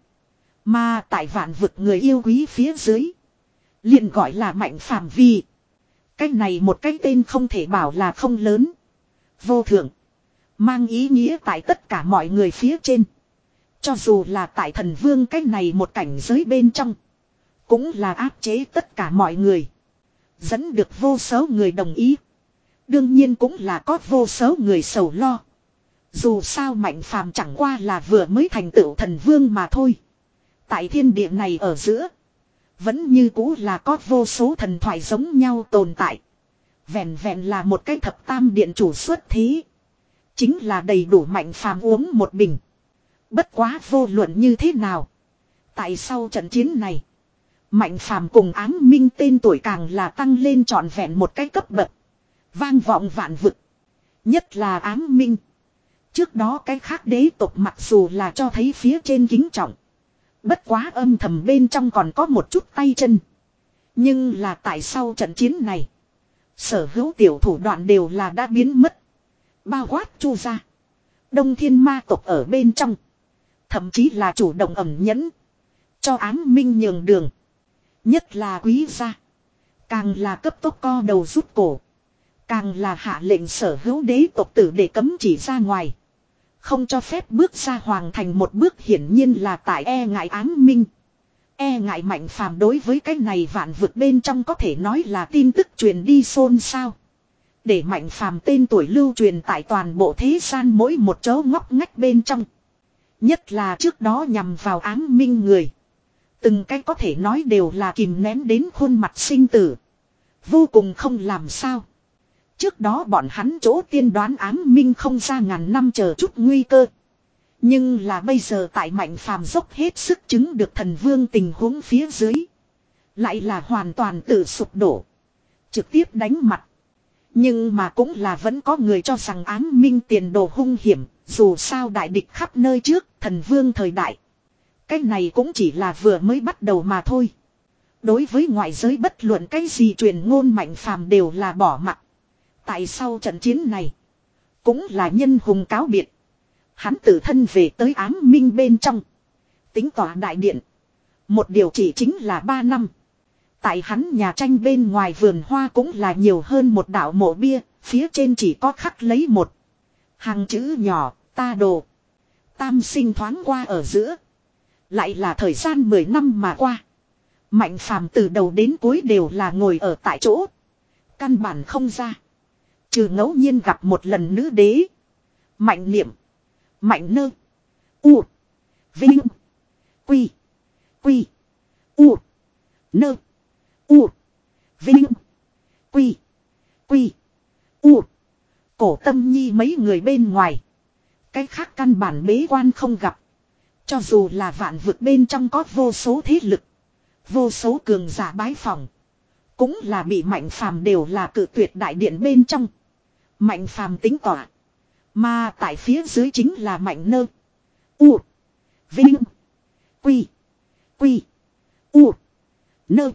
Mà tại vạn vực người yêu quý phía dưới. Liền gọi là Mạnh Phàm vì. Cái này một cái tên không thể bảo là không lớn. Vô thượng. Mang ý nghĩa tại tất cả mọi người phía trên. Cho dù là tại thần vương cái này một cảnh giới bên trong. Cũng là áp chế tất cả mọi người. Dẫn được vô số người đồng ý. Đương nhiên cũng là có vô số người sầu lo. Dù sao Mạnh Phàm chẳng qua là vừa mới thành tựu thần vương mà thôi. Tại thiên địa này ở giữa. Vẫn như cũ là có vô số thần thoại giống nhau tồn tại. Vẹn vẹn là một cái thập tam điện chủ xuất thí. Chính là đầy đủ Mạnh Phàm uống một bình. Bất quá vô luận như thế nào. Tại sau trận chiến này. Mạnh Phàm cùng Ám Minh tên tuổi càng là tăng lên trọn vẹn một cái cấp bậc. Vang vọng vạn vực. Nhất là Ám Minh. Trước đó cái khác đế tộc mặc dù là cho thấy phía trên kính trọng. Bất quá âm thầm bên trong còn có một chút tay chân. Nhưng là tại sau trận chiến này. Sở hữu tiểu thủ đoạn đều là đã biến mất. Bao quát Chu gia. Đông Thiên ma tộc ở bên trong. Thậm chí là chủ động ẩn nhẫn. Cho Ám Minh nhường đường. Nhất là Quý gia. Càng là cấp tốc co đầu rút cổ. Càng là hạ lệnh sở hữu đế tộc tử để cấm chỉ ra ngoài. Không cho phép bước ra hoàng thành một bước, hiển nhiên là tại e ngại Ám Minh. E ngại Mạnh Phàm đối với cái này vạn vực bên trong có thể nói là tin tức truyền đi xôn xao. Để Mạnh Phàm tên tuổi lưu truyền tại toàn bộ thế gian mỗi một chỗ ngóc ngách bên trong. Nhất là trước đó nhằm vào Ám Minh người. Từng cái có thể nói đều là kìm nén đến khuôn mặt sinh tử. Vô cùng không làm sao. Trước đó bọn hắn chỗ tiên đoán Ám Minh không ra ngàn năm chờ chút nguy cơ. Nhưng là bây giờ tại Mạnh Phàm dốc hết sức chứng được thần vương tình huống phía dưới. Lại là hoàn toàn tự sụp đổ. Trực tiếp đánh mặt. Nhưng mà cũng là vẫn có người cho rằng Ám Minh tiền đồ hung hiểm. Dù sao đại địch khắp nơi trước, thần vương thời đại. Cái này cũng chỉ là vừa mới bắt đầu mà thôi. Đối với ngoại giới bất luận cái gì truyền ngôn Mạnh Phàm đều là bỏ mặc. Tại sau trận chiến này, cũng là nhân hùng cáo biệt. Hắn tự thân về tới Ám Minh bên trong. Tính tỏa đại điện. Một điều chỉ chính là ba năm. Tại hắn nhà tranh bên ngoài vườn hoa cũng là nhiều hơn một đạo mộ bia. Phía trên chỉ có khắc lấy một hàng chữ nhỏ, ta đồ. Tam sinh thoáng qua ở giữa. Lại là thời gian mười năm mà qua. Mạnh Phàm từ đầu đến cuối đều là ngồi ở tại chỗ. Căn bản không ra. Trừ ngẫu nhiên gặp một lần nữ đế. Mạnh Niệm. Mạnh Nơ. U. Vinh. Quy. Quy. U. Nơ. U. Vinh. Quy. Quy. U. Cổ Tâm Nhi mấy người bên ngoài. Cái khác căn bản bế quan không gặp. Cho dù là vạn vực bên trong có vô số thế lực. Vô số cường giả bái phỏng. Cũng là bị Mạnh Phàm đều là cự tuyệt đại điện bên trong. Mạnh Phàm tính tỏa. Mà tại phía dưới chính là Mạnh Nơ. U. Vinh. Quy. Quy. U. Nơ.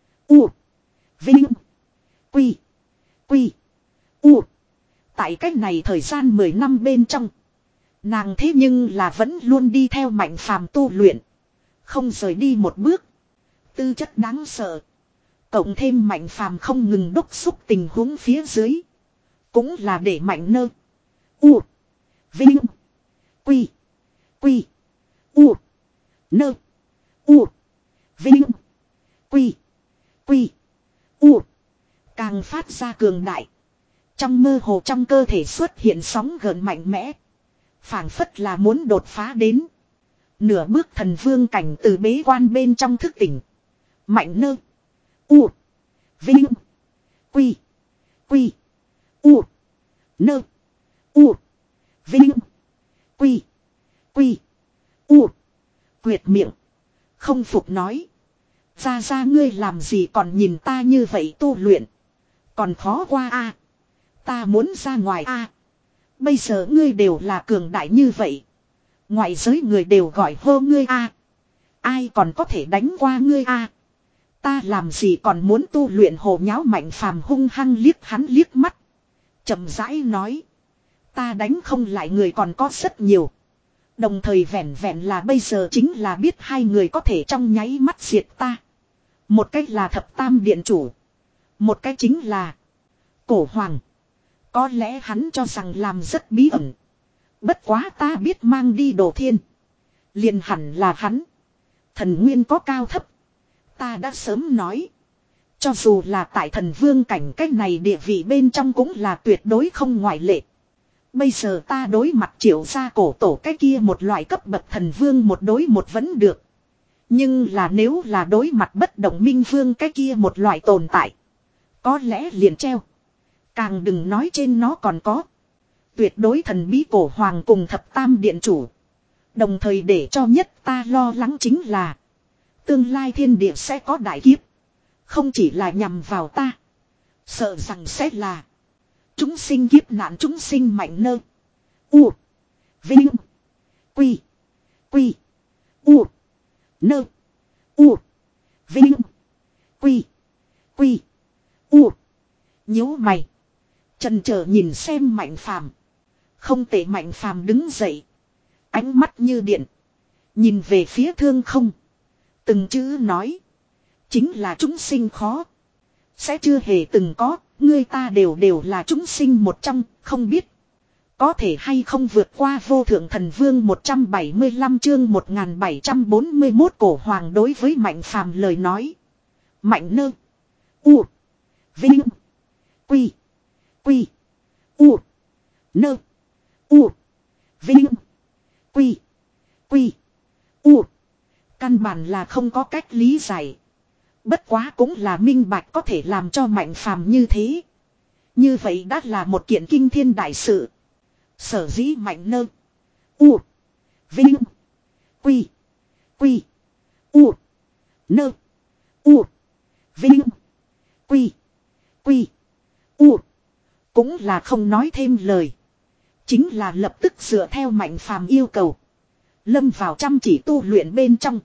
U. Vinh. Quy. Quy. U. Tại cách này thời gian mười năm bên trong. Nàng thế nhưng là vẫn luôn đi theo Mạnh Phàm tu luyện. Không rời đi một bước. Tư chất đáng sợ. Cộng thêm Mạnh Phàm không ngừng đốc xúc tình huống phía dưới. Cũng là để Mạnh Nơ. U. Vinh. Quy. Quy. U. Nơ. U. Vinh. Quy. Quy. U. Càng phát ra cường đại. Trong mơ hồ trong cơ thể xuất hiện sóng gợn mạnh mẽ. Phảng phất là muốn đột phá đến. Nửa bước thần vương cảnh từ bế quan bên trong thức tỉnh. Mạnh Nơ. U. Vinh. Quy. Quy. U. Nơ. U. Vinh. Quy. Quy. U. Quyệt miệng. Không phục nói. Ra ra ngươi làm gì còn nhìn ta như vậy tu luyện. Còn khó qua a. Ta muốn ra ngoài a. Bây giờ ngươi đều là cường đại như vậy. Ngoại giới người đều gọi hô ngươi a. Ai còn có thể đánh qua ngươi a. Ta làm gì còn muốn tu luyện hồ nháo Mạnh Phàm hung hăng liếc hắn liếc mắt. Chậm rãi nói. Ta đánh không lại người còn có rất nhiều. Đồng thời vẻn vẹn là bây giờ chính là biết hai người có thể trong nháy mắt diệt ta. Một cách là thập tam điện chủ. Một cách chính là Cổ Hoàng. Có lẽ hắn cho rằng làm rất bí ẩn. Bất quá ta biết mang đi Đồ Thiên. Liền hẳn là hắn. Thần nguyên có cao thấp. Ta đã sớm nói. Cho dù là tại thần vương cảnh cách này địa vị bên trong cũng là tuyệt đối không ngoại lệ. Bây giờ ta đối mặt Triệu gia cổ tổ cái kia một loại cấp bậc thần vương một đối một vẫn được. Nhưng là nếu là đối mặt bất động minh vương cái kia một loại tồn tại. Có lẽ liền treo. Càng đừng nói trên nó còn có. Tuyệt đối thần bí cổ hoàng cùng thập tam điện chủ. Đồng thời để cho nhất ta lo lắng chính là. Tương lai thiên địa sẽ có đại kiếp. Không chỉ là nhằm vào ta. Sợ rằng sẽ là. Chúng sinh kiếp nạn chúng sinh mạnh nơ. U. Vinh. Quy. Quy. U. Nơ. U. Vinh. Quy. Quy. U. Nhíu mày. Chần chờ nhìn xem Mạnh Phàm. Không tệ. Mạnh Phàm đứng dậy. Ánh mắt như điện. Nhìn về phía thương không. Từng chữ nói. Chính là chúng sinh khó. Sẽ chưa hề từng có. Ngươi ta đều đều là chúng sinh một trong. Không biết. Có thể hay không vượt qua vô thượng thần vương một trăm bảy mươi lăm chương một nghìn bảy trăm bốn mươi mốt cổ hoàng đối với Mạnh Phàm lời nói. Mạnh nơ. U. Vinh. Quy. Quy. U. Nơ. U. Vinh. Quy. Quy. U. Căn bản là không có cách lý giải. Bất quá cũng là minh bạch có thể làm cho Mạnh Phàm như thế. Như vậy đã là một kiện kinh thiên đại sự. Sở dĩ Mạnh nơ. U. Vinh. Quy. Quy. U. Nơ. U. Vinh. Quy. Quy. U. Cũng là không nói thêm lời. Chính là lập tức dựa theo Mạnh Phàm yêu cầu. Lâm vào chăm chỉ tu luyện bên trong.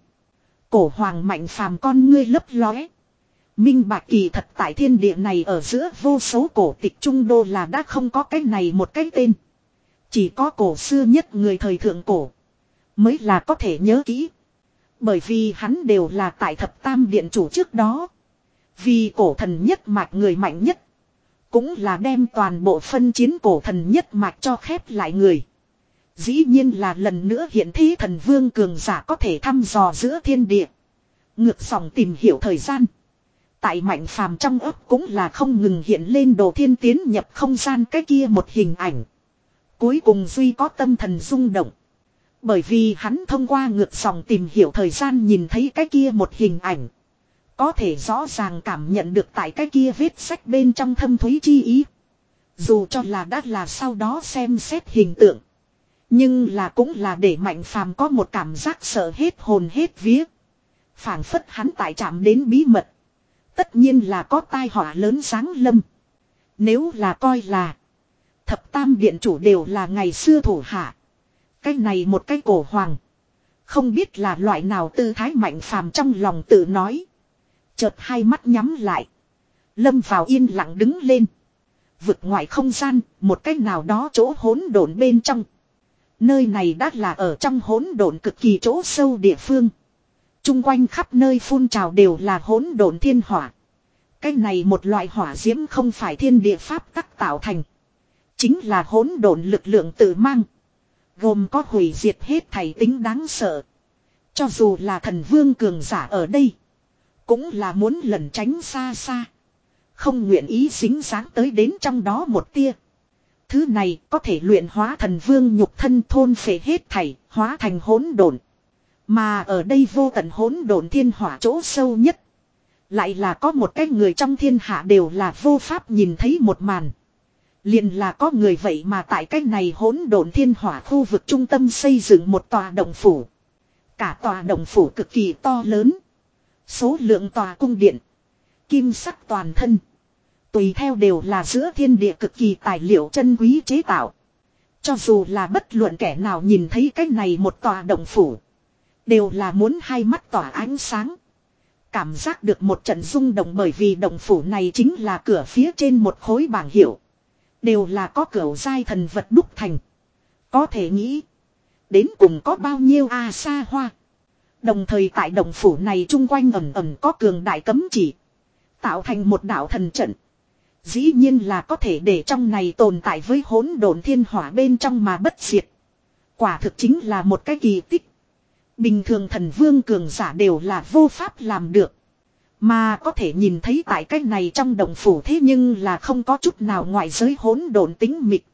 Cổ hoàng Mạnh Phàm con ngươi lấp lóe. Minh bạch kỳ thật tại thiên địa này ở giữa vô số cổ tịch trung đô là đã không có cái này một cái tên. Chỉ có cổ xưa nhất người thời thượng cổ. Mới là có thể nhớ kỹ. Bởi vì hắn đều là tại thập tam điện chủ trước đó. Vì cổ thần nhất mạch người mạnh nhất. Cũng là đem toàn bộ phân chiến cổ thần nhất mạch cho khép lại người. Dĩ nhiên là lần nữa hiện thế thần vương cường giả có thể thăm dò giữa thiên địa. Ngược dòng tìm hiểu thời gian. Tại Mạnh Phàm trong ấp cũng là không ngừng hiện lên đồ thiên tiến nhập không gian cái kia một hình ảnh. Cuối cùng duy có tâm thần rung động. Bởi vì hắn thông qua ngược dòng tìm hiểu thời gian nhìn thấy cái kia một hình ảnh. Có thể rõ ràng cảm nhận được tại cái kia vết sách bên trong thâm thúy chi ý. Dù cho là đã là sau đó xem xét hình tượng. Nhưng là cũng là để Mạnh Phàm có một cảm giác sợ hết hồn hết vía. Phảng phất hắn tại chạm đến bí mật. Tất nhiên là có tai họa lớn giáng lâm. Nếu là coi là thập tam điện chủ đều là ngày xưa thủ hạ. Cái này một cái cổ hoàng. Không biết là loại nào tư thái Mạnh Phàm trong lòng tự nói. Chợt hai mắt nhắm lại. Lâm vào yên lặng đứng lên. Vực ngoại không gian, một cách nào đó chỗ hỗn độn bên trong. Nơi này đã là ở trong hỗn độn cực kỳ chỗ sâu địa phương. Trung quanh khắp nơi phun trào đều là hỗn độn thiên hỏa. Cái này một loại hỏa diễm không phải thiên địa pháp tắc tạo thành. Chính là hỗn độn lực lượng tự mang. Gồm có hủy diệt hết thảy tính đáng sợ. Cho dù là thần vương cường giả ở đây. Cũng là muốn lẩn tránh xa xa. Không nguyện ý dính dáng tới đến trong đó một tia. Thứ này có thể luyện hóa thần vương nhục thân thôn phệ hết thảy, hóa thành hỗn độn. Mà ở đây vô tận hỗn độn thiên hỏa chỗ sâu nhất. Lại là có một cái người trong thiên hạ đều là vô pháp nhìn thấy một màn. Liền là có người vậy mà tại cái này hỗn độn thiên hỏa khu vực trung tâm xây dựng một tòa động phủ. Cả tòa động phủ cực kỳ to lớn. Số lượng tòa cung điện. Kim sắc toàn thân. Tùy theo đều là giữa thiên địa cực kỳ tài liệu chân quý chế tạo. Cho dù là bất luận kẻ nào nhìn thấy cái này một tòa động phủ. Đều là muốn hai mắt tỏa ánh sáng. Cảm giác được một trận rung động bởi vì động phủ này chính là cửa phía trên một khối bảng hiệu. Đều là có cửu giai thần vật đúc thành. Có thể nghĩ. Đến cùng có bao nhiêu a xa hoa. Đồng thời tại động phủ này chung quanh ẩn ẩn có cường đại cấm chỉ. Tạo thành một đạo thần trận. Dĩ nhiên là có thể để trong này tồn tại với hỗn độn thiên hỏa bên trong mà bất diệt. Quả thực chính là một cái kỳ tích. Bình thường thần vương cường giả đều là vô pháp làm được. Mà có thể nhìn thấy tại cái này trong động phủ thế nhưng là không có chút nào ngoại giới hỗn độn tính mịch.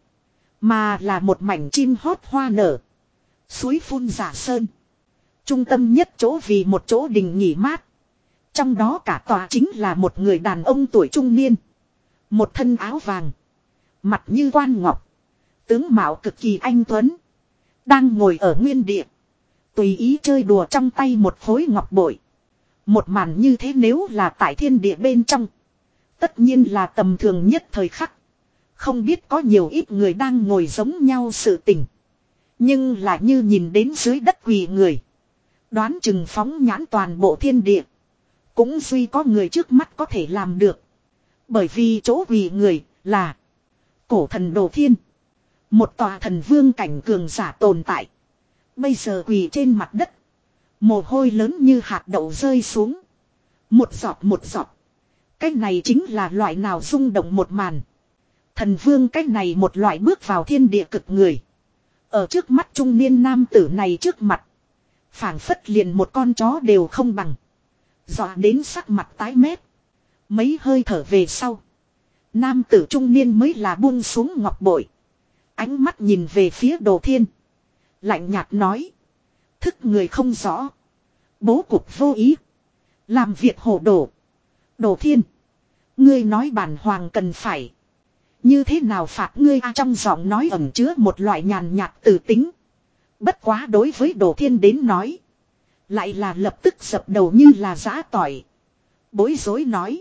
Mà là một mảnh chim hót hoa nở. Suối phun giả sơn. Trung tâm nhất chỗ vì một chỗ đình nghỉ mát. Trong đó cả tòa chính là một người đàn ông tuổi trung niên. Một thân áo vàng. Mặt như quan ngọc. Tướng mạo cực kỳ anh tuấn. Đang ngồi ở nguyên địa. Tùy ý chơi đùa trong tay một khối ngọc bội. Một màn như thế nếu là tại thiên địa bên trong. Tất nhiên là tầm thường nhất thời khắc. Không biết có nhiều ít người đang ngồi giống nhau sự tình. Nhưng là như nhìn đến dưới đất quỳ người. Đoán chừng phóng nhãn toàn bộ thiên địa. Cũng duy có người trước mắt có thể làm được. Bởi vì chỗ quỳ người là cổ thần Đồ Thiên. Một tòa thần vương cảnh cường giả tồn tại. Bây giờ quỳ trên mặt đất. Mồ hôi lớn như hạt đậu rơi xuống. Một giọt một giọt. Cái này chính là loại nào rung động một màn. Thần vương cái này một loại bước vào thiên địa cực người. Ở trước mắt trung niên nam tử này trước mặt. Phảng phất liền một con chó đều không bằng. Dọa đến sắc mặt tái mét. Mấy hơi thở về sau. Nam tử trung niên mới là buông xuống ngọc bội. Ánh mắt nhìn về phía Đồ Thiên. Lạnh nhạt nói. Thức người không rõ. Bố cục vô ý. Làm việc hồ đồ. Đồ Thiên. Ngươi nói bản hoàng cần phải. Như thế nào phạt ngươi a trong giọng nói ẩn chứa một loại nhàn nhạt từ tính. Bất quá đối với Đồ Thiên đến nói. Lại là lập tức dập đầu như là giã tỏi. Bối rối nói.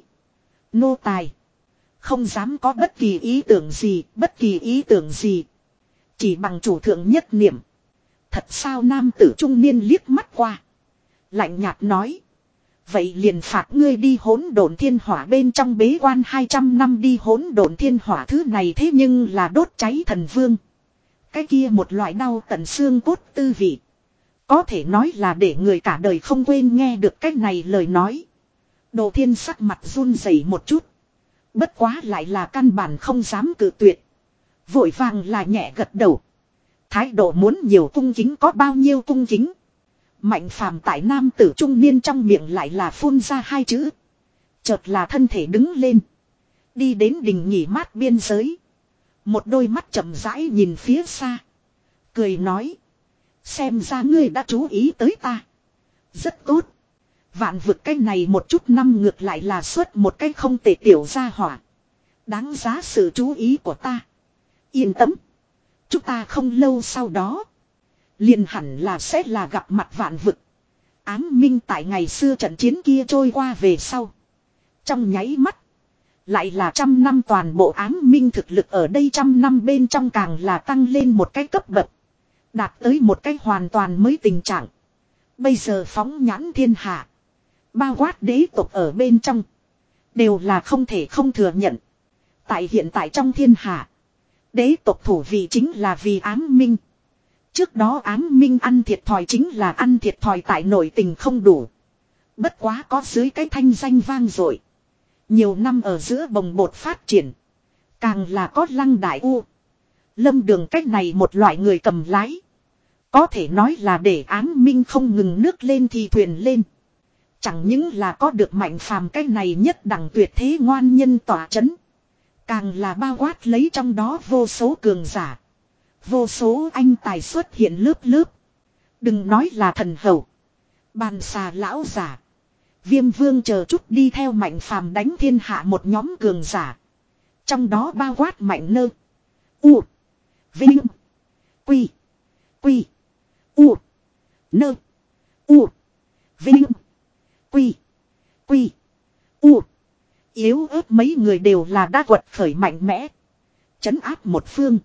Nô tài. Không dám có bất kỳ ý tưởng gì, bất kỳ ý tưởng gì. Chỉ bằng chủ thượng nhất niệm. Thật sao nam tử trung niên liếc mắt qua. Lạnh nhạt nói. Vậy liền phạt ngươi đi hỗn độn thiên hỏa bên trong bế quan hai trăm năm đi hỗn độn thiên hỏa thứ này thế nhưng là đốt cháy thần vương. Cái kia một loại đau tận xương cốt tư vị. Có thể nói là để người cả đời không quên nghe được cái này lời nói. Đồ Thiên sắc mặt run rẩy một chút. Bất quá lại là căn bản không dám cự tuyệt. Vội vàng là nhẹ gật đầu. Thái độ muốn nhiều cung kính có bao nhiêu cung kính. Mạnh phàm tại nam tử trung niên trong miệng lại là phun ra hai chữ. Chợt là thân thể đứng lên. Đi đến đình nghỉ mát biên giới. Một đôi mắt chậm rãi nhìn phía xa. Cười nói. Xem ra ngươi đã chú ý tới ta. Rất tốt. Vạn vực cái này một chút năm ngược lại là suốt một cái không tệ tiểu gia hỏa. Đáng giá sự chú ý của ta. Yên tâm. Chúng ta không lâu sau đó. Liền hẳn là sẽ là gặp mặt vạn vực. Ám minh tại ngày xưa trận chiến kia trôi qua về sau. Trong nháy mắt. Lại là trăm năm toàn bộ ám minh thực lực ở đây trăm năm bên trong càng là tăng lên một cái cấp bậc. Đạt tới một cái hoàn toàn mới tình trạng. Bây giờ phóng nhãn thiên hạ. Bao quát đế tộc ở bên trong. Đều là không thể không thừa nhận. Tại hiện tại trong thiên hạ. Đế tộc thủ vị chính là vì ám minh. Trước đó ám minh ăn thiệt thòi chính là ăn thiệt thòi tại nội tình không đủ. Bất quá có dưới cái thanh danh vang dội. Nhiều năm ở giữa bồng bột phát triển. Càng là có Lăng Đại U. Lâm Đường cách này một loại người cầm lái. Có thể nói là để ám minh không ngừng nước lên thì thuyền lên. Chẳng những là có được Mạnh Phàm cái này nhất đẳng tuyệt thế ngoan nhân tỏa chấn. Càng là bao quát lấy trong đó vô số cường giả. Vô số anh tài xuất hiện lớp lớp. Đừng nói là thần hầu. Bàn xà lão giả. Viêm vương chờ chút đi theo Mạnh Phàm đánh thiên hạ một nhóm cường giả. Trong đó bao quát Mạnh Nơ. U. Vinh. Quy. Quy. U. Nơ. U. Vinh. Quy. Quy. U. Yếu ớt mấy người đều là đã quật khởi mạnh mẽ. Chấn áp một phương.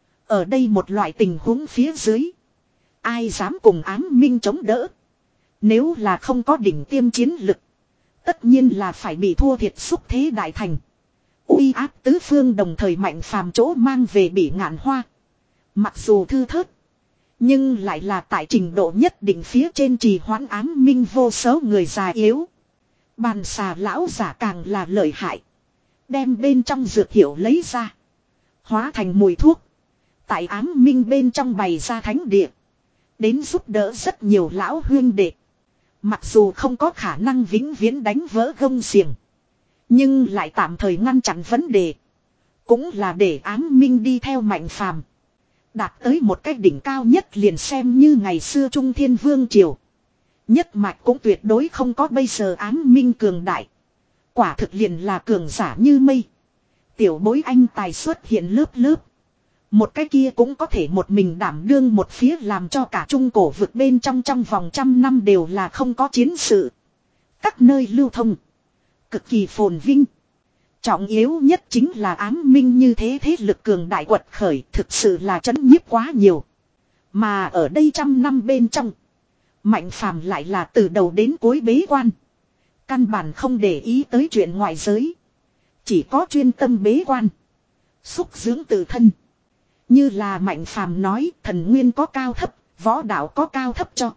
Ở đây một loại tình huống phía dưới. Ai dám cùng ám minh chống đỡ. Nếu là không có đỉnh tiêm chiến lực. Tất nhiên là phải bị thua thiệt xúc thế đại thành. Uy áp tứ phương đồng thời Mạnh Phàm chỗ mang về Bỉ Ngạn Hoa. Mặc dù thư thớt. Nhưng lại là tại trình độ nhất định phía trên trì hoãn ám minh vô số người già yếu. Bàn xà lão giả càng là lợi hại. Đem bên trong dược hiệu lấy ra. Hóa thành mùi thuốc. Tại ám minh bên trong bày ra thánh địa. Đến giúp đỡ rất nhiều lão huyên đệ. Mặc dù không có khả năng vĩnh viễn đánh vỡ gông xiềng. Nhưng lại tạm thời ngăn chặn vấn đề. Cũng là để ám minh đi theo Mạnh Phàm. Đạt tới một cái đỉnh cao nhất liền xem như ngày xưa Trung Thiên Vương Triều. Nhất mạch cũng tuyệt đối không có bây giờ ám minh cường đại. Quả thực liền là cường giả như mây. Tiểu bối anh tài xuất hiện lớp lớp. Một cái kia cũng có thể một mình đảm đương một phía làm cho cả trung cổ vực bên trong trong vòng trăm năm đều là không có chiến sự. Các nơi lưu thông. Cực kỳ phồn vinh. Trọng yếu nhất chính là ám minh như thế thế lực cường đại quật khởi thực sự là chấn nhiếp quá nhiều. Mà ở đây trăm năm bên trong. Mạnh Phàm lại là từ đầu đến cuối bế quan. Căn bản không để ý tới chuyện ngoại giới. Chỉ có chuyên tâm bế quan. Xúc dưỡng tự thân. Như là Mạnh Phàm nói thần nguyên có cao thấp, võ đạo có cao thấp cho.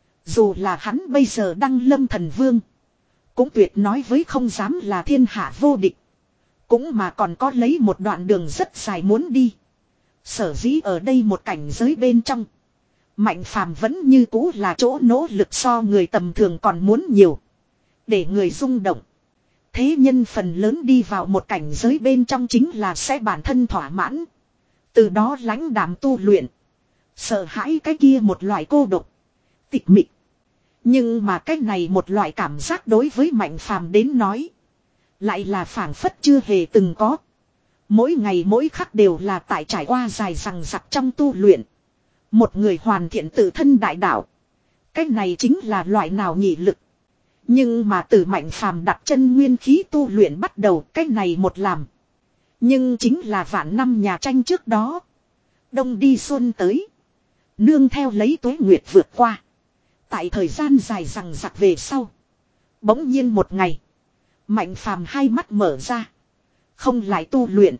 Dù là hắn bây giờ đăng lâm thần vương. Cũng tuyệt nói với không dám là thiên hạ vô địch. Cũng mà còn có lấy một đoạn đường rất dài muốn đi. Sở dĩ ở đây một cảnh giới bên trong. Mạnh Phàm vẫn như cũ là chỗ nỗ lực so người tầm thường còn muốn nhiều. Để người rung động. Thế nhân phần lớn đi vào một cảnh giới bên trong chính là sẽ bản thân thỏa mãn. Từ đó lãnh đạm tu luyện. Sợ hãi cái kia một loại cô độc. Tịch mịch. Nhưng mà cái này một loại cảm giác đối với Mạnh Phàm đến nói. Lại là phảng phất chưa hề từng có. Mỗi ngày mỗi khắc đều là tại trải qua dài rằng rặc trong tu luyện. Một người hoàn thiện tự thân đại đạo. Cái này chính là loại nào nhị lực. Nhưng mà từ Mạnh Phàm đặt chân nguyên khí tu luyện bắt đầu cái này một làm. Nhưng chính là vạn năm nhà tranh trước đó. Đông đi xuân tới. Nương theo lấy tuế nguyệt vượt qua. Tại thời gian dài rằng rặc về sau. Bỗng nhiên một ngày. Mạnh Phàm hai mắt mở ra. Không lại tu luyện.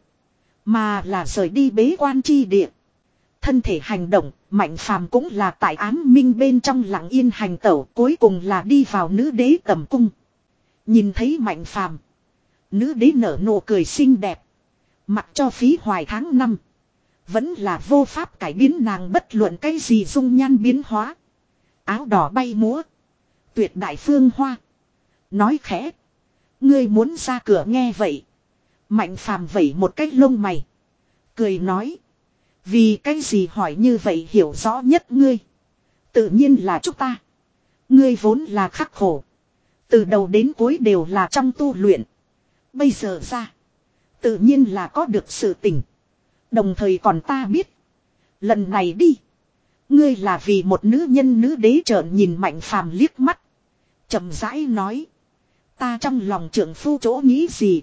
Mà là rời đi bế quan chi địa. Thân thể hành động. Mạnh Phàm cũng là tại ám minh bên trong lặng yên hành tẩu. Cuối cùng là đi vào nữ đế tầm cung. Nhìn thấy Mạnh Phàm, nữ đế nở nụ cười xinh đẹp. Mặc cho phí hoài tháng năm. Vẫn là vô pháp cải biến nàng bất luận cái gì dung nhan biến hóa. Áo đỏ bay múa. Tuyệt đại phương hoa. Nói khẽ. Ngươi muốn ra cửa nghe vậy. Mạnh Phàm vẩy một cái lông mày. Cười nói. Vì cái gì hỏi như vậy hiểu rõ nhất ngươi. Tự nhiên là chúng ta. Ngươi vốn là khắc khổ. Từ đầu đến cuối đều là trong tu luyện. Bây giờ ra. Tự nhiên là có được sự tình. Đồng thời còn ta biết. Lần này đi. Ngươi là vì một nữ nhân nữ đế trợn nhìn Mạnh Phàm liếc mắt. Chậm rãi nói. Ta trong lòng trưởng phu chỗ nghĩ gì.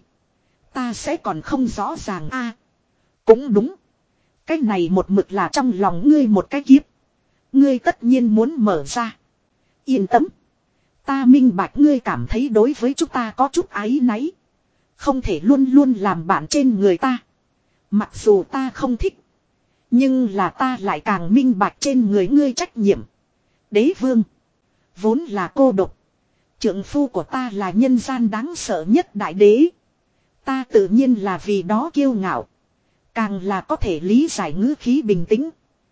Ta sẽ còn không rõ ràng a. À, cũng đúng. Cái này một mực là trong lòng ngươi một cái kiếp. Ngươi tất nhiên muốn mở ra. Yên tâm. Ta minh bạch ngươi cảm thấy đối với chúng ta có chút áy náy. Không thể luôn luôn làm bạn trên người ta. Mặc dù ta không thích. Nhưng là ta lại càng minh bạch trên người ngươi trách nhiệm. Đế vương. Vốn là cô độc. Trượng phu của ta là nhân gian đáng sợ nhất đại đế. Ta tự nhiên là vì đó kiêu ngạo. Càng là có thể lý giải ngữ khí bình tĩnh.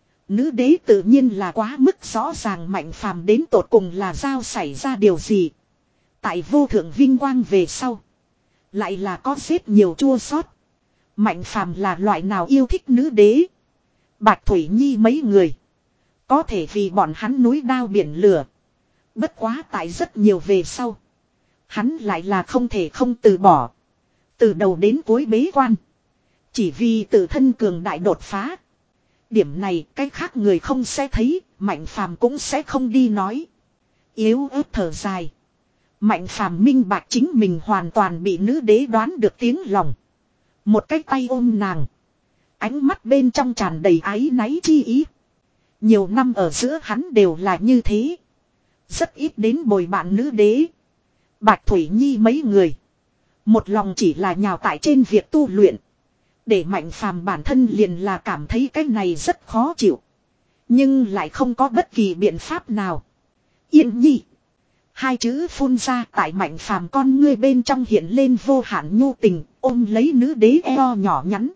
Nữ đế tự nhiên là quá mức rõ ràng Mạnh Phàm đến tột cùng là giao xảy ra điều gì. Tại vô thượng vinh quang về sau. Lại là có rất nhiều chua xót. Mạnh Phàm là loại nào yêu thích nữ đế. Bạch Thủy Nhi mấy người. Có thể vì bọn hắn núi đao biển lửa. Bất quá tại rất nhiều về sau. Hắn lại là không thể không từ bỏ. Từ đầu đến cuối bế quan. Chỉ vì tự thân cường đại đột phá. Điểm này cái khác người không sẽ thấy. Mạnh Phàm cũng sẽ không đi nói. Yếu ớt thở dài. Mạnh Phàm minh bạch chính mình hoàn toàn bị nữ đế đoán được tiếng lòng. Một cái tay ôm nàng. Ánh mắt bên trong tràn đầy áy náy chi ý. Nhiều năm ở giữa hắn đều là như thế. Rất ít đến bồi bạn nữ đế. Bạch Thủy Nhi mấy người. Một lòng chỉ là nhào tại trên việc tu luyện. Để Mạnh Phàm bản thân liền là cảm thấy cái này rất khó chịu. Nhưng lại không có bất kỳ biện pháp nào. Yên Nhi. Hai chữ phun ra tại Mạnh Phàm con ngươi bên trong hiện lên vô hạn nhu tình. Ôm lấy nữ đế eo nhỏ nhắn.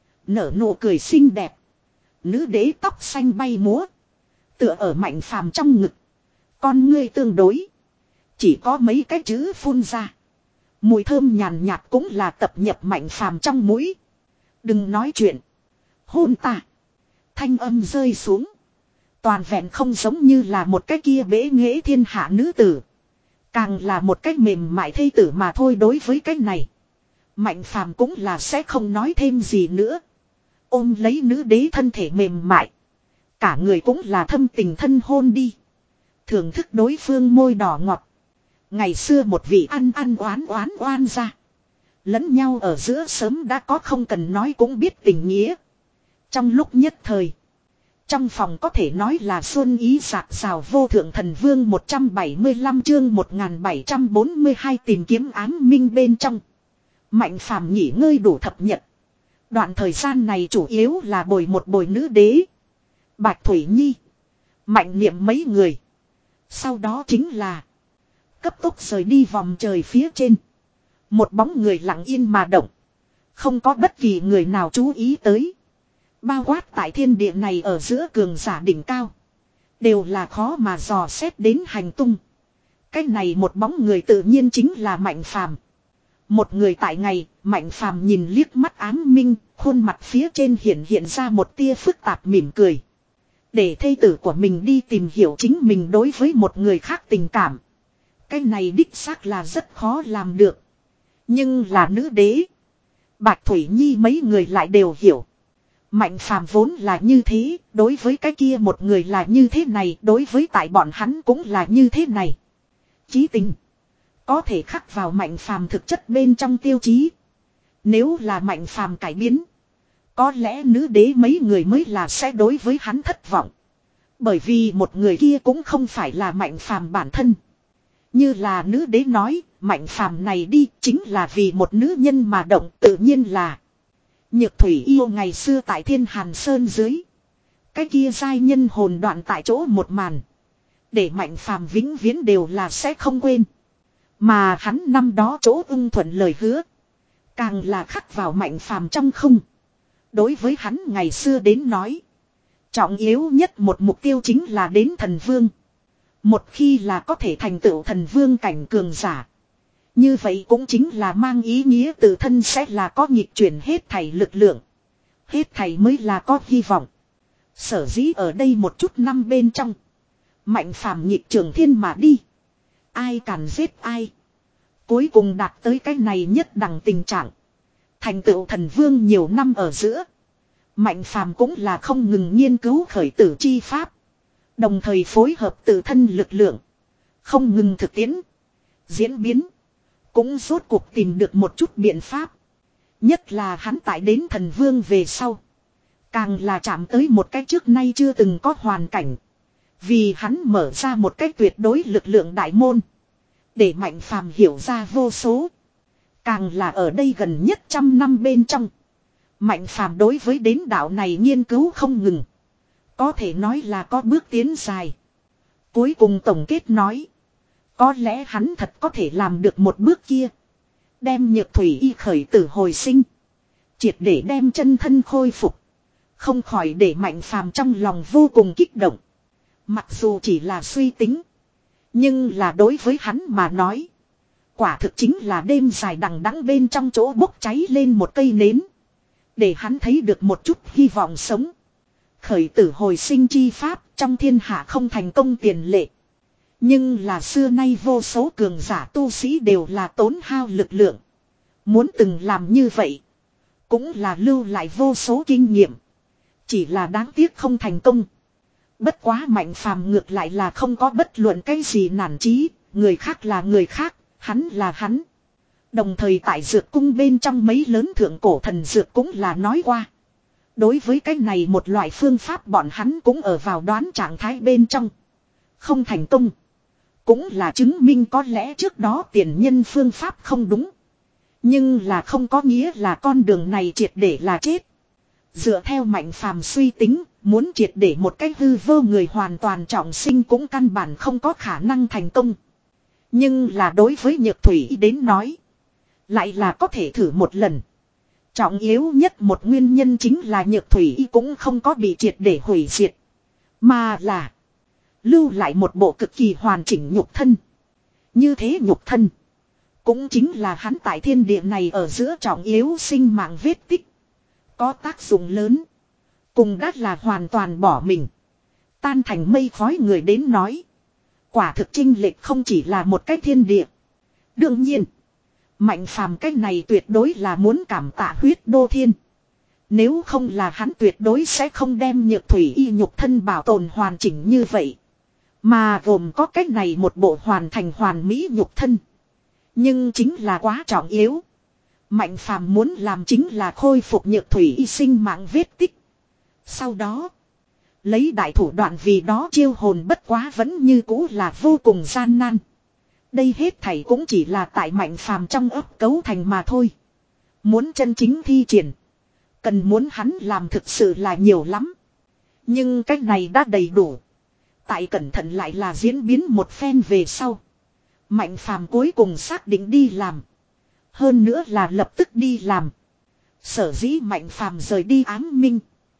Nở nụ cười xinh đẹp. Nữ đế tóc xanh bay múa. Tựa ở Mạnh Phàm trong ngực. Con ngươi tương đối. Chỉ có mấy cái chữ phun ra. Mùi thơm nhàn nhạt cũng là tập nhập Mạnh Phàm trong mũi. Đừng nói chuyện. Hôn ta. Thanh âm rơi xuống. Toàn vẹn không giống như là một cái kia bế nghệ thiên hạ nữ tử. Càng là một cách mềm mại thây tử mà thôi. Đối với cái này, Mạnh Phàm cũng là sẽ không nói thêm gì nữa. Ôm lấy nữ đế thân thể mềm mại. Cả người cũng là thâm tình thân hôn đi. Thưởng thức đối phương môi đỏ ngọt. Ngày xưa một vị ăn ăn oán oán oan ra. Lẫn nhau ở giữa sớm đã có không cần nói cũng biết tình nghĩa. Trong lúc nhất thời, trong phòng có thể nói là xuân ý rạc rào vô thượng thần vương. Một trăm bảy mươi lăm chương một nghìn bảy trăm bốn mươi hai tìm kiếm ám minh bên trong. Mạnh Phàm nghỉ ngơi đủ thập nhật. Đoạn thời gian này chủ yếu là bồi một bồi nữ đế, Bạch Thủy Nhi, Mạnh Niệm mấy người. Sau đó chính là cấp tốc rời đi vòng trời phía trên. Một bóng người lặng yên mà động. Không có bất kỳ người nào chú ý tới. Bao quát tại thiên địa này ở giữa cường giả đỉnh cao. Đều là khó mà dò xét đến hành tung. Cái này một bóng người tự nhiên chính là Mạnh Phàm. Một người tại ngày, Mạnh Phàm nhìn liếc mắt ám minh, khuôn mặt phía trên hiện hiện ra một tia phức tạp mỉm cười. Để thê tử của mình đi tìm hiểu chính mình đối với một người khác tình cảm. Cái này đích xác là rất khó làm được. Nhưng là nữ đế, Bạch Thủy Nhi mấy người lại đều hiểu. Mạnh Phàm vốn là như thế, đối với cái kia một người là như thế này, đối với tại bọn hắn cũng là như thế này. Chí tình có thể khắc vào Mạnh Phàm thực chất bên trong tiêu chí. Nếu là Mạnh Phàm cải biến, có lẽ nữ đế mấy người mới là sẽ đối với hắn thất vọng. Bởi vì một người kia cũng không phải là Mạnh Phàm bản thân. Như là nữ đế nói, Mạnh Phàm này đi chính là vì một nữ nhân mà động, tự nhiên là Nhược Thủy yêu ngày xưa tại Thiên Hàn Sơn dưới. Cái kia giai nhân hồn đoạn tại chỗ một màn. Để Mạnh Phàm vĩnh viễn đều là sẽ không quên. Mà hắn năm đó chỗ ưng thuận lời hứa. Càng là khắc vào Mạnh Phàm trong không. Đối với hắn ngày xưa đến nói. Trọng yếu nhất một mục tiêu chính là đến thần vương. Một khi là có thể thành tựu thần vương cảnh cường giả. Như vậy cũng chính là mang ý nghĩa tự thân sẽ là có nghịch chuyển hết thảy lực lượng. Hết thảy mới là có hy vọng. Sở dĩ ở đây một chút năm bên trong. Mạnh Phàm nghịch trường thiên mà đi. Ai càn giết ai. Cuối cùng đạt tới cái này nhất đẳng tình trạng. Thành tựu thần vương nhiều năm ở giữa. Mạnh Phàm cũng là không ngừng nghiên cứu khởi tử chi pháp. Đồng thời phối hợp tự thân lực lượng. Không ngừng thực tiễn. Diễn biến. Cũng rốt cuộc tìm được một chút biện pháp. Nhất là hắn tại đến thần vương về sau. Càng là chạm tới một cái trước nay chưa từng có hoàn cảnh. Vì hắn mở ra một cái tuyệt đối lực lượng đại môn. Để Mạnh Phàm hiểu ra vô số. Càng là ở đây gần nhất trăm năm bên trong. Mạnh Phàm đối với đến đạo này nghiên cứu không ngừng. Có thể nói là có bước tiến dài. Cuối cùng tổng kết nói. Có lẽ hắn thật có thể làm được một bước kia. Đem Nhược Thủy y khởi tử hồi sinh. Triệt để đem chân thân khôi phục. Không khỏi để Mạnh Phàm trong lòng vô cùng kích động. Mặc dù chỉ là suy tính. Nhưng là đối với hắn mà nói. Quả thực chính là đêm dài đằng đẵng bên trong chỗ bốc cháy lên một cây nến. Để hắn thấy được một chút hy vọng sống. Khởi tử hồi sinh chi pháp trong thiên hạ không thành công tiền lệ. Nhưng là xưa nay vô số cường giả tu sĩ đều là tốn hao lực lượng. Muốn từng làm như vậy. Cũng là lưu lại vô số kinh nghiệm. Chỉ là đáng tiếc không thành công. Bất quá Mạnh Phàm ngược lại là không có bất luận cái gì nản chí. Người khác là người khác, hắn là hắn. Đồng thời tại dược cung bên trong mấy lớn thượng cổ thần dược cũng là nói qua. Đối với cái này một loại phương pháp bọn hắn cũng ở vào đoán trạng thái bên trong. Không thành công. Cũng là chứng minh có lẽ trước đó tiền nhân phương pháp không đúng. Nhưng là không có nghĩa là con đường này triệt để là chết. Dựa theo Mạnh Phàm suy tính, muốn triệt để một cách hư vô người hoàn toàn trọng sinh cũng căn bản không có khả năng thành công. Nhưng là đối với Nhược Thủy đến nói, lại là có thể thử một lần. Trọng yếu nhất một nguyên nhân chính là Nhược Thủy cũng không có bị triệt để hủy diệt. Mà là lưu lại một bộ cực kỳ hoàn chỉnh nhục thân. Như thế nhục thân. Cũng chính là hắn tại thiên địa này ở giữa trọng yếu sinh mạng vết tích. Có tác dụng lớn. Cùng đắt là hoàn toàn bỏ mình. Tan thành mây khói người đến nói. Quả thực chênh lệch không chỉ là một cái thiên địa. Đương nhiên. Mạnh phàm cái này tuyệt đối là muốn cảm tạ huyết đô thiên. Nếu không là hắn tuyệt đối sẽ không đem nhược thủy y nhục thân bảo tồn hoàn chỉnh như vậy. Mà gồm có cách này một bộ hoàn thành hoàn mỹ nhục thân. Nhưng chính là quá trọng yếu. Mạnh phàm muốn làm chính là khôi phục nhược thủy y sinh mạng vết tích. Sau đó. Lấy đại thủ đoạn vì đó chiêu hồn bất quá vẫn như cũ là vô cùng gian nan. Đây hết thảy cũng chỉ là tại mạnh phàm trong ấp cấu thành mà thôi. Muốn chân chính thi triển. Cần muốn hắn làm thực sự là nhiều lắm. Nhưng cách này đã đầy đủ. Tại cẩn thận lại là diễn biến một phen về sau. Mạnh phàm cuối cùng xác định đi làm. Hơn nữa là lập tức đi làm. Sở dĩ mạnh phàm rời đi ám minh.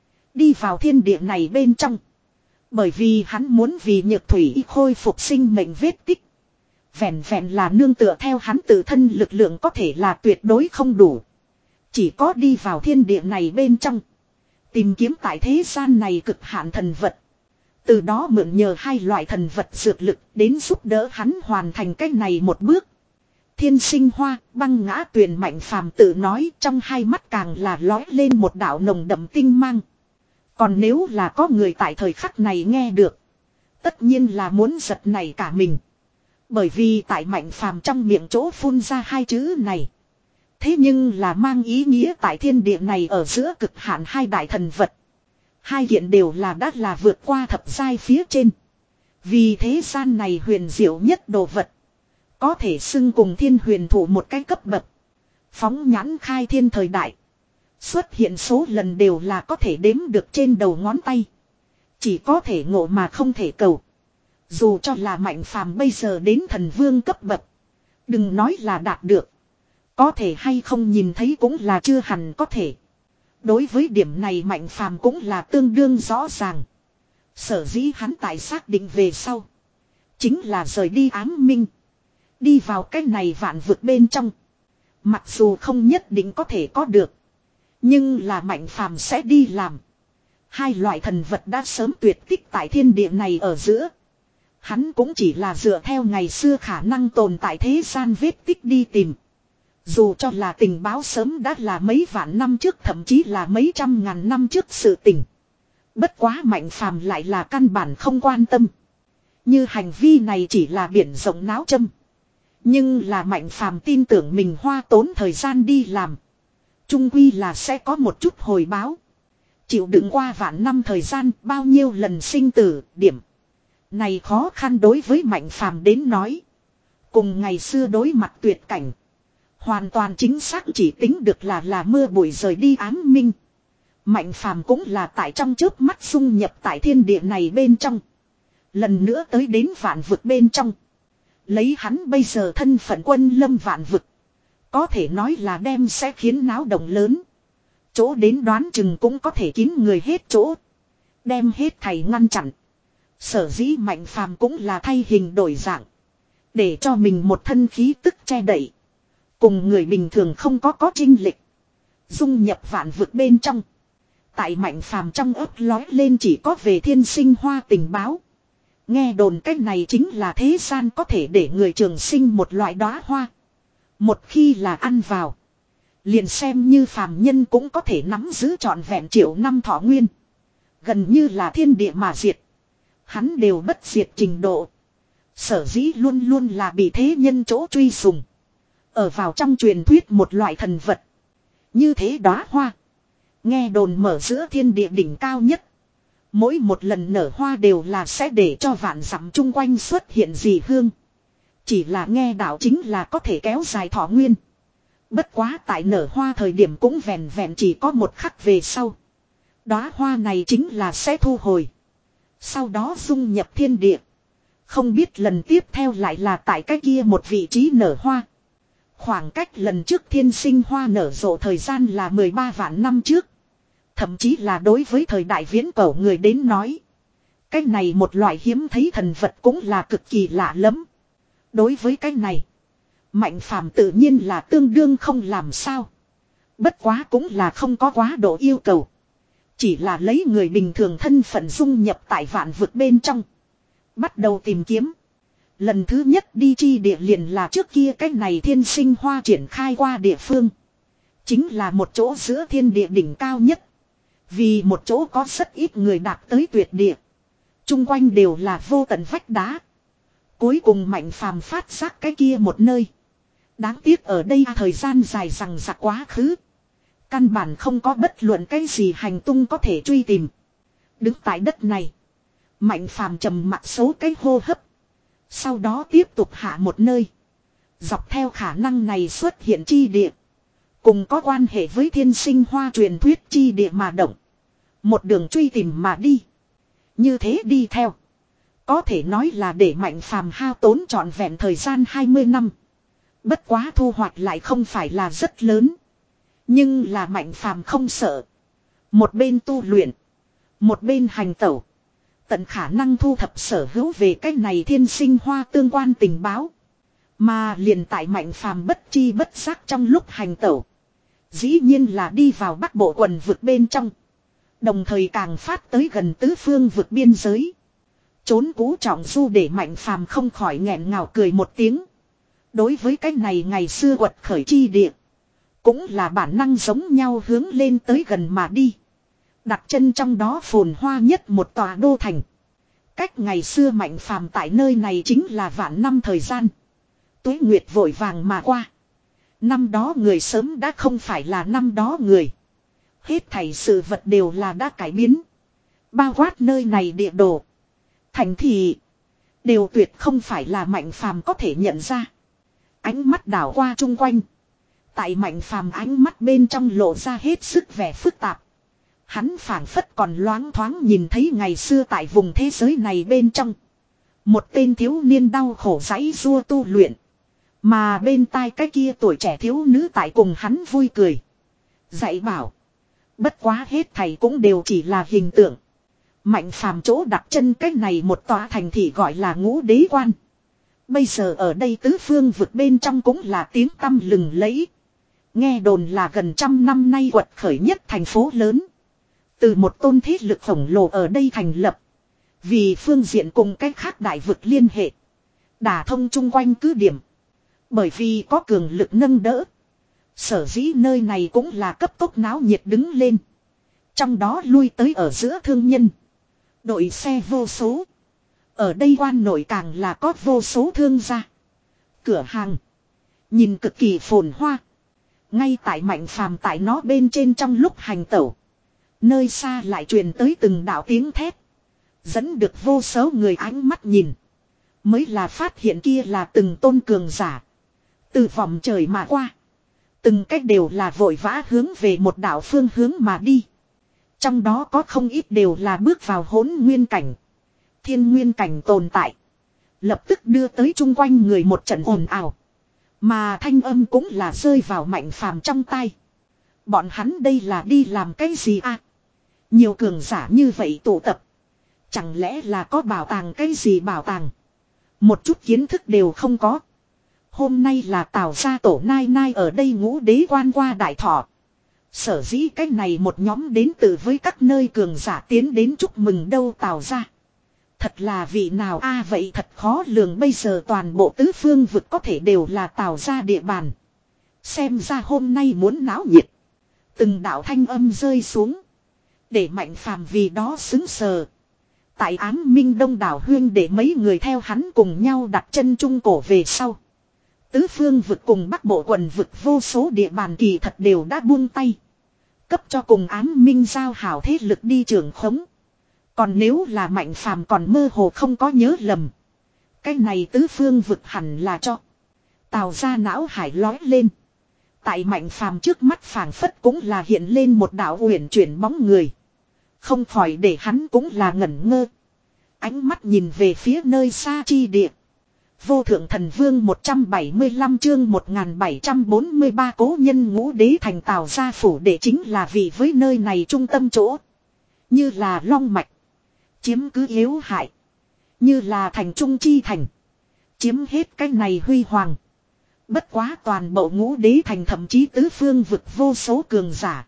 Đi vào thiên địa này bên trong. Bởi vì hắn muốn vì nhược thủy khôi phục sinh mệnh vết tích. Vẹn vẹn là nương tựa theo hắn tự thân lực lượng có thể là tuyệt đối không đủ. Chỉ có đi vào thiên địa này bên trong. Tìm kiếm tại thế gian này cực hạn thần vật. Từ đó mượn nhờ hai loại thần vật dược lực đến giúp đỡ hắn hoàn thành cái này một bước. Thiên sinh hoa, băng ngã tuyền mạnh phàm tự nói trong hai mắt càng là lói lên một đạo nồng đậm tinh mang. Còn nếu là có người tại thời khắc này nghe được. Tất nhiên là muốn giật nảy cả mình. Bởi vì tại mạnh phàm trong miệng chỗ phun ra hai chữ này. Thế nhưng là mang ý nghĩa tại thiên địa này ở giữa cực hạn hai đại thần vật. Hai kiện đều là đã là vượt qua thập giai phía trên. Vì thế gian này huyền diệu nhất đồ vật. Có thể xưng cùng thiên huyền thủ một cái cấp bậc. Phóng nhãn khai thiên thời đại. Xuất hiện số lần đều là có thể đếm được trên đầu ngón tay. Chỉ có thể ngộ mà không thể cầu. Dù cho là mạnh phàm bây giờ đến thần vương cấp bậc. Đừng nói là đạt được. Có thể hay không nhìn thấy cũng là chưa hẳn có thể. Đối với điểm này mạnh phàm cũng là tương đương rõ ràng. Sở dĩ hắn tại xác định về sau. Chính là rời đi ám minh. Đi vào cái này vạn vực bên trong. Mặc dù không nhất định có thể có được. Nhưng là mạnh phàm sẽ đi làm. Hai loại thần vật đã sớm tuyệt tích tại thiên địa này ở giữa. Hắn cũng chỉ là dựa theo ngày xưa khả năng tồn tại thế gian vết tích đi tìm. Dù cho là tình báo sớm đã là mấy vạn năm trước thậm chí là mấy trăm ngàn năm trước sự tình. Bất quá mạnh phàm lại là căn bản không quan tâm. Như hành vi này chỉ là biển rộng náo châm. Nhưng là mạnh phàm tin tưởng mình hoa tốn thời gian đi làm. Trung quy là sẽ có một chút hồi báo. Chịu đựng qua vạn năm thời gian bao nhiêu lần sinh tử điểm. Này khó khăn đối với mạnh phàm đến nói. Cùng ngày xưa đối mặt tuyệt cảnh. Hoàn toàn chính xác chỉ tính được là là mưa bụi rời đi ám minh. Mạnh phàm cũng là tại trong chớp mắt dung nhập tại thiên địa này bên trong. Lần nữa tới đến vạn vực bên trong. Lấy hắn bây giờ thân phận quân lâm vạn vực. Có thể nói là đem sẽ khiến náo động lớn. Chỗ đến đoán chừng cũng có thể kín người hết chỗ. Đem hết thầy ngăn chặn. Sở dĩ mạnh phàm cũng là thay hình đổi dạng. Để cho mình một thân khí tức che đậy. Cùng người bình thường không có có chênh lệch. Dung nhập vạn vực bên trong. Tại mạnh phàm trong ấp lói lên chỉ có về thiên sinh hoa tình báo. Nghe đồn cách này chính là thế gian có thể để người trường sinh một loại đóa hoa. Một khi là ăn vào. Liền xem như phàm nhân cũng có thể nắm giữ trọn vẹn triệu năm thọ nguyên. Gần như là thiên địa mà diệt. Hắn đều bất diệt trình độ. Sở dĩ luôn luôn là bị thế nhân chỗ truy sùng. Ở vào trong truyền thuyết một loại thần vật. Như thế đóa hoa. Nghe đồn mở giữa thiên địa đỉnh cao nhất. Mỗi một lần nở hoa đều là sẽ để cho vạn dặm chung quanh xuất hiện dị hương. Chỉ là nghe đạo chính là có thể kéo dài thọ nguyên. Bất quá tại nở hoa thời điểm cũng vẹn vẹn chỉ có một khắc về sau. Đóa hoa này chính là sẽ thu hồi. Sau đó dung nhập thiên địa. Không biết lần tiếp theo lại là tại cái kia một vị trí nở hoa. Khoảng cách lần trước thiên sinh hoa nở rộ thời gian là mười ba vạn năm trước. Thậm chí là đối với thời đại viễn cổ người đến nói. Cái này một loại hiếm thấy thần vật cũng là cực kỳ lạ lắm. Đối với cái này, Mạnh Phàm tự nhiên là tương đương không làm sao. Bất quá cũng là không có quá độ yêu cầu. Chỉ là lấy người bình thường thân phận dung nhập tại vạn vực bên trong. Bắt đầu tìm kiếm. Lần thứ nhất đi chi địa liền là trước kia cái này thiên sinh hoa triển khai qua địa phương. Chính là một chỗ giữa thiên địa đỉnh cao nhất. Vì một chỗ có rất ít người đạt tới tuyệt địa. Trung quanh đều là vô tận vách đá. Cuối cùng Mạnh Phàm phát giác cái kia một nơi. Đáng tiếc ở đây thời gian dài rằng giặc quá khứ. Căn bản không có bất luận cái gì hành tung có thể truy tìm. Đứng tại đất này. Mạnh Phàm trầm mặc số cái hô hấp. Sau đó tiếp tục hạ một nơi. Dọc theo khả năng này xuất hiện chi địa. Cùng có quan hệ với thiên sinh hoa truyền thuyết chi địa mà động. Một đường truy tìm mà đi. Như thế đi theo. Có thể nói là để Mạnh Phàm hao tốn trọn vẹn thời gian hai mươi năm. Bất quá thu hoạch lại không phải là rất lớn. Nhưng là Mạnh Phàm không sợ. Một bên tu luyện. Một bên hành tẩu. Tận khả năng thu thập sở hữu về cái này thiên sinh hoa tương quan tình báo. Mà liền tại Mạnh Phàm bất chi bất giác trong lúc hành tẩu. Dĩ nhiên là đi vào Bắc Bộ quần vực bên trong. Đồng thời càng phát tới gần tứ phương vực biên giới. Trốn cú trọng du để Mạnh Phàm không khỏi nghẹn ngào cười một tiếng. Đối với cái này ngày xưa quật khởi chi địa. Cũng là bản năng giống nhau hướng lên tới gần mà đi. Đặt chân trong đó phồn hoa nhất một tòa đô thành. Cách ngày xưa Mạnh Phàm tại nơi này chính là vạn năm thời gian. Tuế nguyệt vội vàng mà qua. Năm đó người sớm đã không phải là năm đó người. Hết thảy sự vật đều là đã cải biến. Bao quát nơi này địa đồ. Thành thị. Đều tuyệt không phải là Mạnh Phàm có thể nhận ra. Ánh mắt đảo qua chung quanh. Tại Mạnh Phàm ánh mắt bên trong lộ ra hết sức vẻ phức tạp. Hắn phảng phất còn loáng thoáng nhìn thấy ngày xưa tại vùng thế giới này bên trong. Một tên thiếu niên đau khổ giãy giụa tu luyện. Mà bên tai cái kia tuổi trẻ thiếu nữ tại cùng hắn vui cười. Dạy bảo. Bất quá hết thầy cũng đều chỉ là hình tượng. Mạnh Phàm chỗ đặt chân cách này một tòa thành thị gọi là Ngũ Đế Quan. Bây giờ ở đây tứ phương vực bên trong cũng là tiếng tăm lừng lẫy. Nghe đồn là gần trăm năm nay quật khởi nhất thành phố lớn. Từ một tôn thế lực khổng lồ ở đây thành lập. Vì phương diện cùng cách khác đại vực liên hệ. Đả thông chung quanh cứ điểm. Bởi vì có cường lực nâng đỡ. Sở dĩ nơi này cũng là cấp tốc náo nhiệt đứng lên. Trong đó lui tới ở giữa thương nhân. Đội xe vô số. Ở đây quan nội càng là có vô số thương gia. Cửa hàng. Nhìn cực kỳ phồn hoa. Ngay tại Mạnh Phàm tại nó bên trên trong lúc hành tẩu. Nơi xa lại truyền tới từng đạo tiếng thét. Dẫn được vô số người ánh mắt nhìn. Mới là phát hiện kia là từng tôn cường giả. Từ vòng trời mà qua. Từng cách đều là vội vã hướng về một đạo phương hướng mà đi. Trong đó có không ít đều là bước vào hỗn nguyên cảnh. Thiên nguyên cảnh tồn tại. Lập tức đưa tới chung quanh người một trận ồn ào. Mà thanh âm cũng là rơi vào Mạnh Phàm trong tay. Bọn hắn đây là đi làm cái gì à? Nhiều cường giả như vậy tụ tập. Chẳng lẽ là có bảo tàng cái gì bảo tàng? Một chút kiến thức đều không có. Hôm nay là Tào gia tổ nai nai ở đây Ngũ Đế Quan qua đại thọ. Sở dĩ cái này một nhóm đến từ với các nơi cường giả tiến đến chúc mừng đâu Tào gia. Thật là vị nào a à, vậy thật khó lường bây giờ toàn bộ tứ phương vực có thể đều là Tào gia địa bàn. Xem ra hôm nay muốn náo nhiệt. Từng đạo thanh âm rơi xuống. Để Mạnh Phàm vì đó xứng sờ. Tại Ám Minh đông đảo huyên để mấy người theo hắn cùng nhau đặt chân trung cổ về sau. Tứ phương vực cùng Bắc Bộ quần vực vô số địa bàn kỳ thật đều đã buông tay. Cấp cho cùng Ám Minh giao hảo thế lực đi trưởng khống. Còn nếu là Mạnh Phàm còn mơ hồ không có nhớ lầm. Cái này tứ phương vực hẳn là cho. Tào ra não hải lói lên. Tại Mạnh Phàm trước mắt phảng phất cũng là hiện lên một đạo uyển chuyển bóng người. Không khỏi để hắn cũng là ngẩn ngơ. Ánh mắt nhìn về phía nơi xa chi địa. Vô thượng thần vương một trăm bảy mươi lăm chương một nghìn bảy trăm bốn mươi ba cố nhân Ngũ Đế thành Tào gia phủ để chính là vì với nơi này trung tâm chỗ. Như là long mạch. Chiếm cứ yếu hại. Như là thành trung chi thành. Chiếm hết cái này huy hoàng. Bất quá toàn bộ ngũ đế thành thậm chí tứ phương vực vô số cường giả.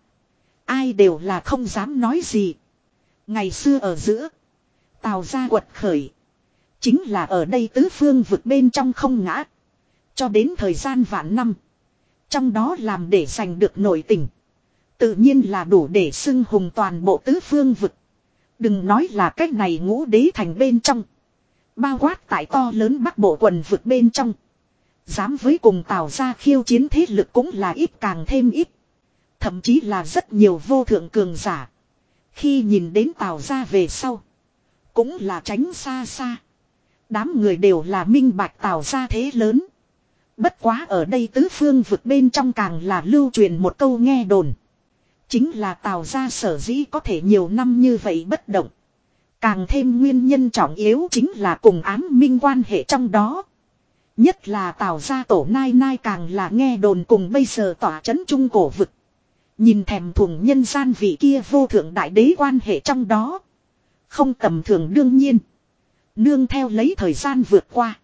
Ai đều là không dám nói gì. Ngày xưa ở giữa. Tào gia quật khởi. Chính là ở đây tứ phương vực bên trong không ngã. Cho đến thời gian vạn năm. Trong đó làm để giành được nội tình. Tự nhiên là đủ để xưng hùng toàn bộ tứ phương vực. Đừng nói là cách này ngũ đế thành bên trong. Bao quát tại to lớn bắc bộ quần vực bên trong. Dám với cùng Tào gia khiêu chiến thế lực cũng là ít càng thêm ít. Thậm chí là rất nhiều vô thượng cường giả. Khi nhìn đến Tào gia về sau. Cũng là tránh xa xa. Đám người đều là minh bạch Tào gia thế lớn. Bất quá ở đây tứ phương vực bên trong càng là lưu truyền một câu nghe đồn. Chính là Tào gia sở dĩ có thể nhiều năm như vậy bất động. Càng thêm nguyên nhân trọng yếu chính là cùng ám minh quan hệ trong đó. Nhất là Tào gia tổ nai nai càng là nghe đồn cùng bây giờ tỏa chấn trung cổ vực. Nhìn thèm thuồng nhân gian vị kia vô thượng đại đế quan hệ trong đó. Không tầm thường đương nhiên. Nương theo lấy thời gian vượt qua.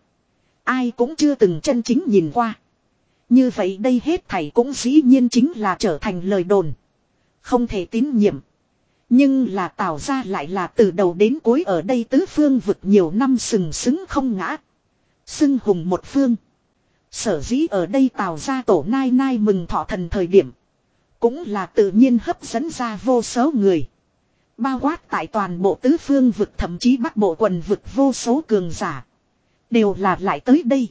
Ai cũng chưa từng chân chính nhìn qua. Như vậy đây hết thảy cũng dĩ nhiên chính là trở thành lời đồn. Không thể tín nhiệm. Nhưng là Tào gia lại là từ đầu đến cuối ở đây tứ phương vực nhiều năm sừng sững không ngã. Xưng hùng một phương. Sở dĩ ở đây Tào gia tổ nai nai mừng thọ thần thời điểm. Cũng là tự nhiên hấp dẫn ra vô số người. Bao quát tại toàn bộ tứ phương vực thậm chí bắc bộ quần vực vô số cường giả. Đều là lại tới đây.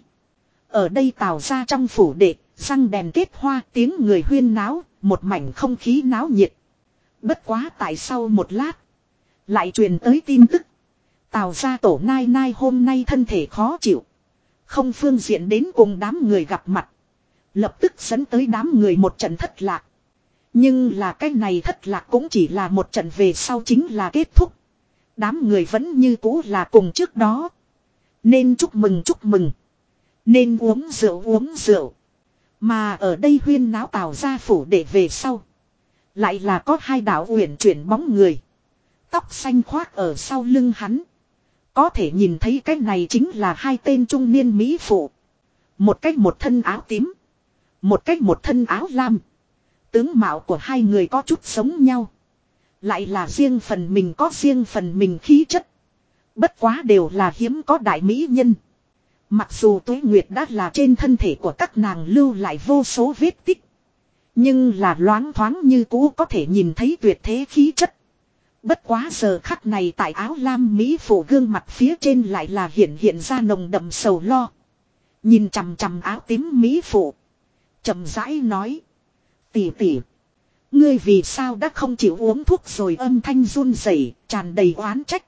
Ở đây Tào gia trong phủ đệ, răng đèn kết hoa tiếng người huyên náo, một mảnh không khí náo nhiệt. Bất quá tại sau một lát. Lại truyền tới tin tức. Tào gia tổ nai nai hôm nay thân thể khó chịu. Không phương diện đến cùng đám người gặp mặt. Lập tức dẫn tới đám người một trận thất lạc. Nhưng là cái này thất lạc cũng chỉ là một trận về sau chính là kết thúc. Đám người vẫn như cũ là cùng trước đó. Nên chúc mừng chúc mừng. Nên uống rượu uống rượu. Mà ở đây huyên náo Tào gia phủ để về sau. Lại là có hai đạo uyển chuyển bóng người. Tóc xanh khoác ở sau lưng hắn. Có thể nhìn thấy cái này chính là hai tên trung niên mỹ phụ. Một cách một thân áo tím. Một cách một thân áo lam. Tướng mạo của hai người có chút giống nhau. Lại là riêng phần mình có riêng phần mình khí chất. Bất quá đều là hiếm có đại mỹ nhân. Mặc dù Tuế Nguyệt đã là trên thân thể của các nàng lưu lại vô số vết tích. Nhưng là loáng thoáng như cũ có thể nhìn thấy tuyệt thế khí chất. Bất quá giờ khắc này tại áo lam mỹ phụ gương mặt phía trên lại là hiện hiện ra nồng đậm sầu lo. Nhìn chằm chằm áo tím mỹ phụ. Chậm rãi nói. Tỷ tỷ. Ngươi vì sao đã không chịu uống thuốc rồi, âm thanh run rẩy, tràn đầy oán trách.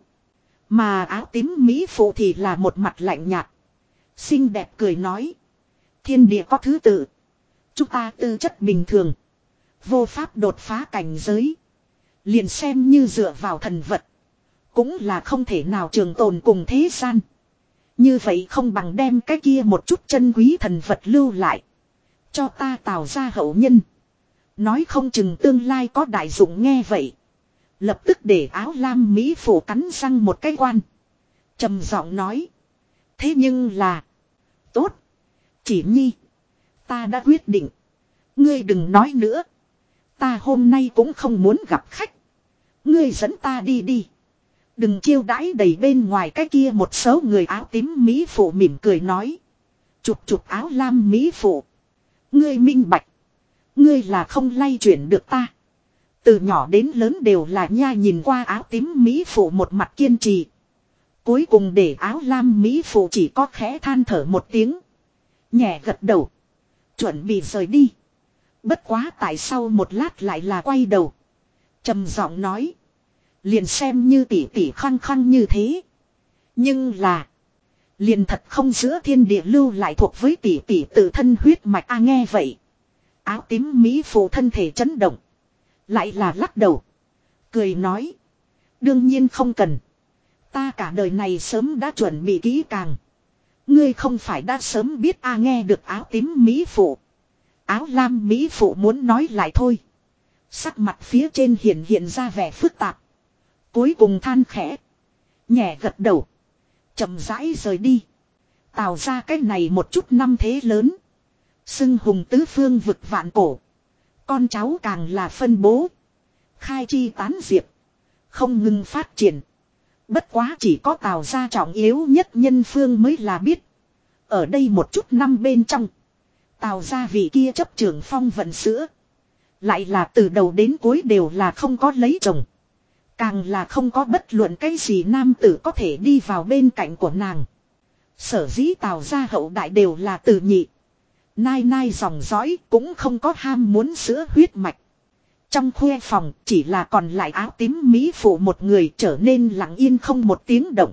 Mà áo tím mỹ phụ thì là một mặt lạnh nhạt. Xinh đẹp cười nói. Thiên địa có thứ tự. Chúng ta tư chất bình thường. Vô pháp đột phá cảnh giới. Liền xem như dựa vào thần vật. Cũng là không thể nào trường tồn cùng thế gian. Như vậy không bằng đem cái kia một chút chân quý thần vật lưu lại. Cho ta Tào gia hậu nhân. Nói không chừng tương lai có đại dụng, nghe vậy. Lập tức để áo lam mỹ phủ cắn răng một cái quan. Trầm giọng nói. Thế nhưng là. Tốt. Chỉ nhi. Ta đã quyết định. Ngươi đừng nói nữa. Ta hôm nay cũng không muốn gặp khách. Ngươi dẫn ta đi đi. Đừng chiêu đãi đầy bên ngoài cái kia một số người áo tím mỹ phụ mỉm cười nói. Chụp chụp áo lam mỹ phụ. Ngươi minh bạch. Ngươi là không lay chuyển được ta. Từ nhỏ đến lớn đều là nha, nhìn qua áo tím mỹ phụ một mặt kiên trì. Cuối cùng để áo lam mỹ phụ chỉ có khẽ than thở một tiếng. Nhẹ gật đầu. Chuẩn bị rời đi. Bất quá tại sau một lát lại là quay đầu. Trầm giọng nói. Liền xem như tỷ tỷ khăng khăng như thế. Nhưng là. Liền thật không giữa thiên địa lưu lại thuộc với tỷ tỷ tự thân huyết mạch a. Nghe vậy. Áo tím mỹ phụ thân thể chấn động. Lại là lắc đầu. Cười nói. Đương nhiên không cần. Ta cả đời này sớm đã chuẩn bị kỹ càng. Ngươi không phải đã sớm biết a. Nghe được áo tím mỹ phụ. Áo lam mỹ phụ muốn nói lại thôi. Sắc mặt phía trên hiện hiện ra vẻ phức tạp. Cuối cùng than khẽ. Nhẹ gật đầu. Chậm rãi rời đi. Tào ra cái này một chút năm thế lớn. Xưng hùng tứ phương vực vạn cổ. Con cháu càng là phân bố. Khai chi tán diệp. Không ngừng phát triển. Bất quá chỉ có Tào gia trọng yếu nhất nhân phương mới là biết. Ở đây một chút năm bên trong. Tào gia vị kia chấp trưởng phong vận sữa. Lại là từ đầu đến cuối đều là không có lấy chồng. Càng là không có bất luận cái gì nam tử có thể đi vào bên cạnh của nàng. Sở dĩ Tào gia hậu đại đều là từ nhị. Nai nai dòng dõi cũng không có ham muốn sữa huyết mạch. Trong khuê phòng chỉ là còn lại áo tím mỹ phụ một người trở nên lặng yên không một tiếng động.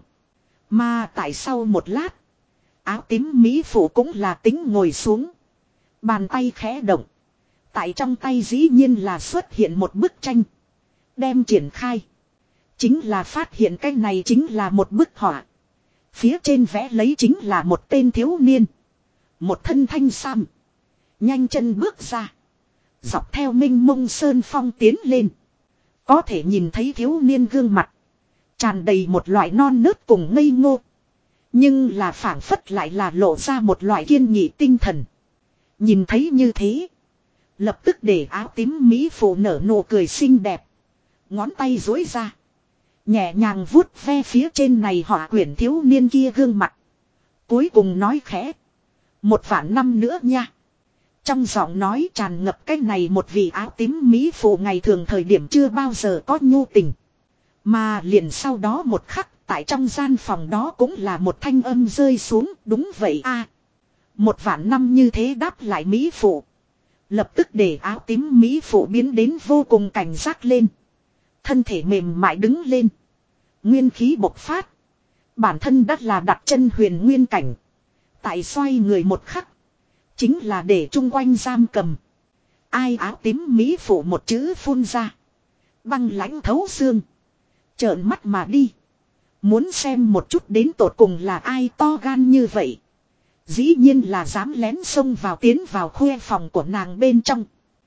Mà tại sau một lát. Áo tím mỹ phụ cũng là tính ngồi xuống. Bàn tay khẽ động. Tại trong tay dĩ nhiên là xuất hiện một bức tranh. Đem triển khai. Chính là phát hiện cái này chính là một bức họa. Phía trên vẽ lấy chính là một tên thiếu niên. Một thân thanh sam. Nhanh chân bước ra. Dọc theo minh mông sơn phong tiến lên. Có thể nhìn thấy thiếu niên gương mặt. Tràn đầy một loại non nớt cùng ngây ngô. Nhưng là phảng phất lại là lộ ra một loại kiên nghị tinh thần. Nhìn thấy như thế. Lập tức để áo tím mỹ phụ nở nụ cười xinh đẹp. Ngón tay duỗi ra. Nhẹ nhàng vuốt ve phía trên này họa quyển thiếu niên kia gương mặt. Cuối cùng nói khẽ. Một vạn năm nữa nha. Trong giọng nói tràn ngập cái này một vị áo tím mỹ phụ ngày thường thời điểm chưa bao giờ có nhu tình. Mà liền sau đó một khắc tại trong gian phòng đó cũng là một thanh âm rơi xuống. Đúng vậy a. Một vạn năm như thế đáp lại mỹ phụ. Lập tức để áo tím mỹ phụ biến đến vô cùng cảnh giác lên. Thân thể mềm mại đứng lên. Nguyên khí bộc phát. Bản thân đắt là đặt chân huyền nguyên cảnh. Tại xoay người một khắc. Chính là để chung quanh giam cầm. Ai áo tím mỹ phụ một chữ phun ra. Băng lãnh thấu xương. Trợn mắt mà đi. Muốn xem một chút đến tột cùng là ai to gan như vậy. Dĩ nhiên là dám lén xông vào tiến vào khuê phòng của nàng bên trong.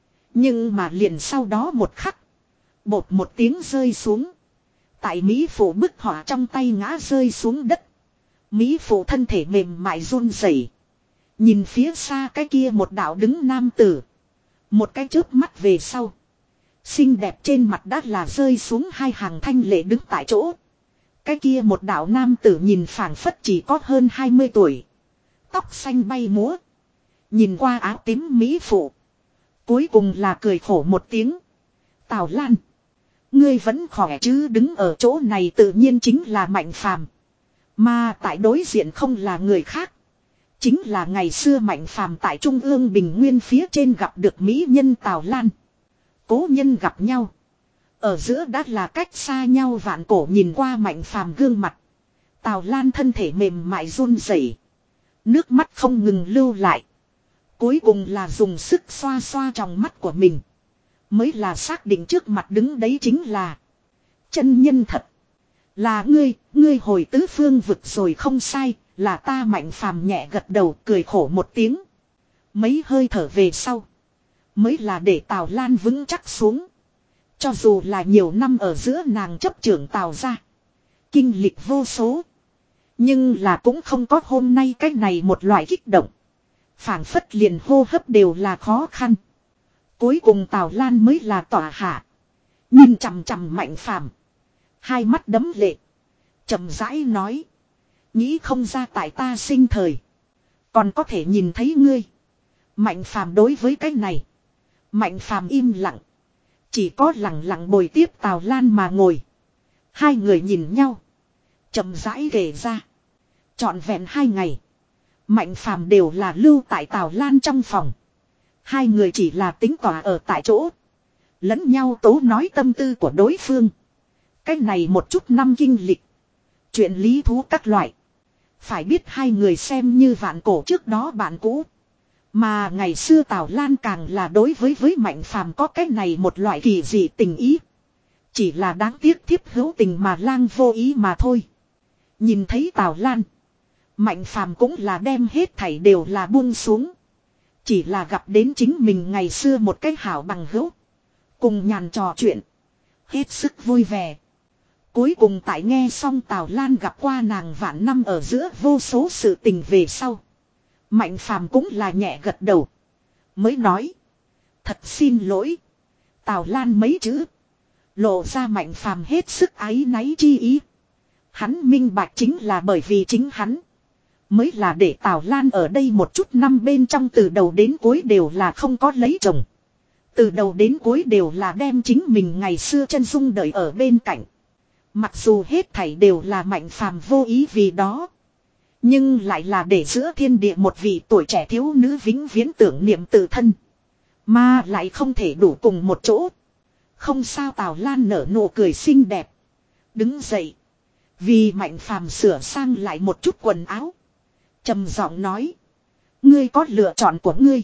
Nhưng mà liền sau đó một khắc. Bột một tiếng rơi xuống. Tại Mỹ phụ bức họa trong tay ngã rơi xuống đất. Mỹ phụ thân thể mềm mại run rẩy. Nhìn phía xa cái kia một đạo đứng nam tử. Một cái chớp mắt về sau. Xinh đẹp trên mặt đã là rơi xuống hai hàng thanh lệ đứng tại chỗ. Cái kia một đạo nam tử nhìn phảng phất chỉ có hơn hai mươi tuổi. Tóc xanh bay múa. Nhìn qua áo tím mỹ phụ. Cuối cùng là cười khổ một tiếng. Tào Lan. Ngươi vẫn khỏe chứ, đứng ở chỗ này tự nhiên chính là Mạnh Phàm. Mà tại đối diện không là người khác. Chính là ngày xưa Mạnh Phàm tại Trung ương Bình Nguyên phía trên gặp được mỹ nhân Tào Lan. Cố nhân gặp nhau. Ở giữa đã là cách xa nhau vạn cổ, nhìn qua Mạnh Phàm gương mặt. Tào Lan thân thể mềm mại run rẩy. Nước mắt không ngừng lưu lại. Cuối cùng là dùng sức xoa xoa trong mắt của mình. Mới là xác định trước mặt đứng đấy chính là chân nhân thật. Là ngươi, ngươi hồi tứ phương vực rồi không sai, là ta. Mạnh Phàm nhẹ gật đầu cười khổ một tiếng. Mấy hơi thở về sau. Mới là để Tào Lan vững chắc xuống. Cho dù là nhiều năm ở giữa nàng chấp trưởng Tào ra. Kinh lịch vô số. Nhưng là cũng không có hôm nay cái này một loại kích động. Phảng phất liền hô hấp đều là khó khăn. Cuối cùng Tào Lan mới là tỏa hạ. Nhìn chằm chằm Mạnh Phàm. Hai mắt đấm lệ. Chậm rãi nói. Nghĩ không ra tại ta sinh thời. Còn có thể nhìn thấy ngươi. Mạnh Phàm đối với cái này. Mạnh Phàm im lặng. Chỉ có lặng lặng bồi tiếp Tào Lan mà ngồi. Hai người nhìn nhau. Chậm rãi kể ra. Trọn vẹn hai ngày. Mạnh Phàm đều là lưu tại Tào Lan trong phòng. Hai người chỉ là tính tỏa ở tại chỗ. Lẫn nhau tố nói tâm tư của đối phương. Cái này một chút năm kinh lịch. Chuyện lý thú các loại. Phải biết hai người xem như vạn cổ trước đó bạn cũ. Mà ngày xưa Tào Lan càng là đối với với Mạnh Phàm có cái này một loại kỳ dị tình ý. Chỉ là đáng tiếc thiếp hữu tình mà lang vô ý mà thôi. Nhìn thấy Tào Lan. Mạnh Phàm cũng là đem hết thảy đều là buông xuống. Chỉ là gặp đến chính mình ngày xưa một cái hảo bằng hữu. Cùng nhàn trò chuyện. Hết sức vui vẻ. Cuối cùng tại nghe xong Tào Lan gặp qua nàng vạn năm ở giữa vô số sự tình về sau. Mạnh phàm cũng là nhẹ gật đầu. Mới nói. Thật xin lỗi. Tào Lan mấy chữ. Lộ ra Mạnh phàm hết sức áy náy chi ý. Hắn minh bạch chính là bởi vì chính hắn. Mới là để Tào Lan ở đây một chút năm bên trong từ đầu đến cuối đều là không có lấy chồng. Từ đầu đến cuối đều là đem chính mình ngày xưa chân dung đợi ở bên cạnh. Mặc dù hết thảy đều là Mạnh phàm vô ý vì đó. Nhưng lại là để giữa thiên địa một vị tuổi trẻ thiếu nữ vĩnh viễn tưởng niệm tự thân. Mà lại không thể đủ cùng một chỗ. Không sao Tào Lan nở nụ cười xinh đẹp. Đứng dậy. Vì Mạnh phàm sửa sang lại một chút quần áo. Trầm giọng nói. Ngươi có lựa chọn của ngươi.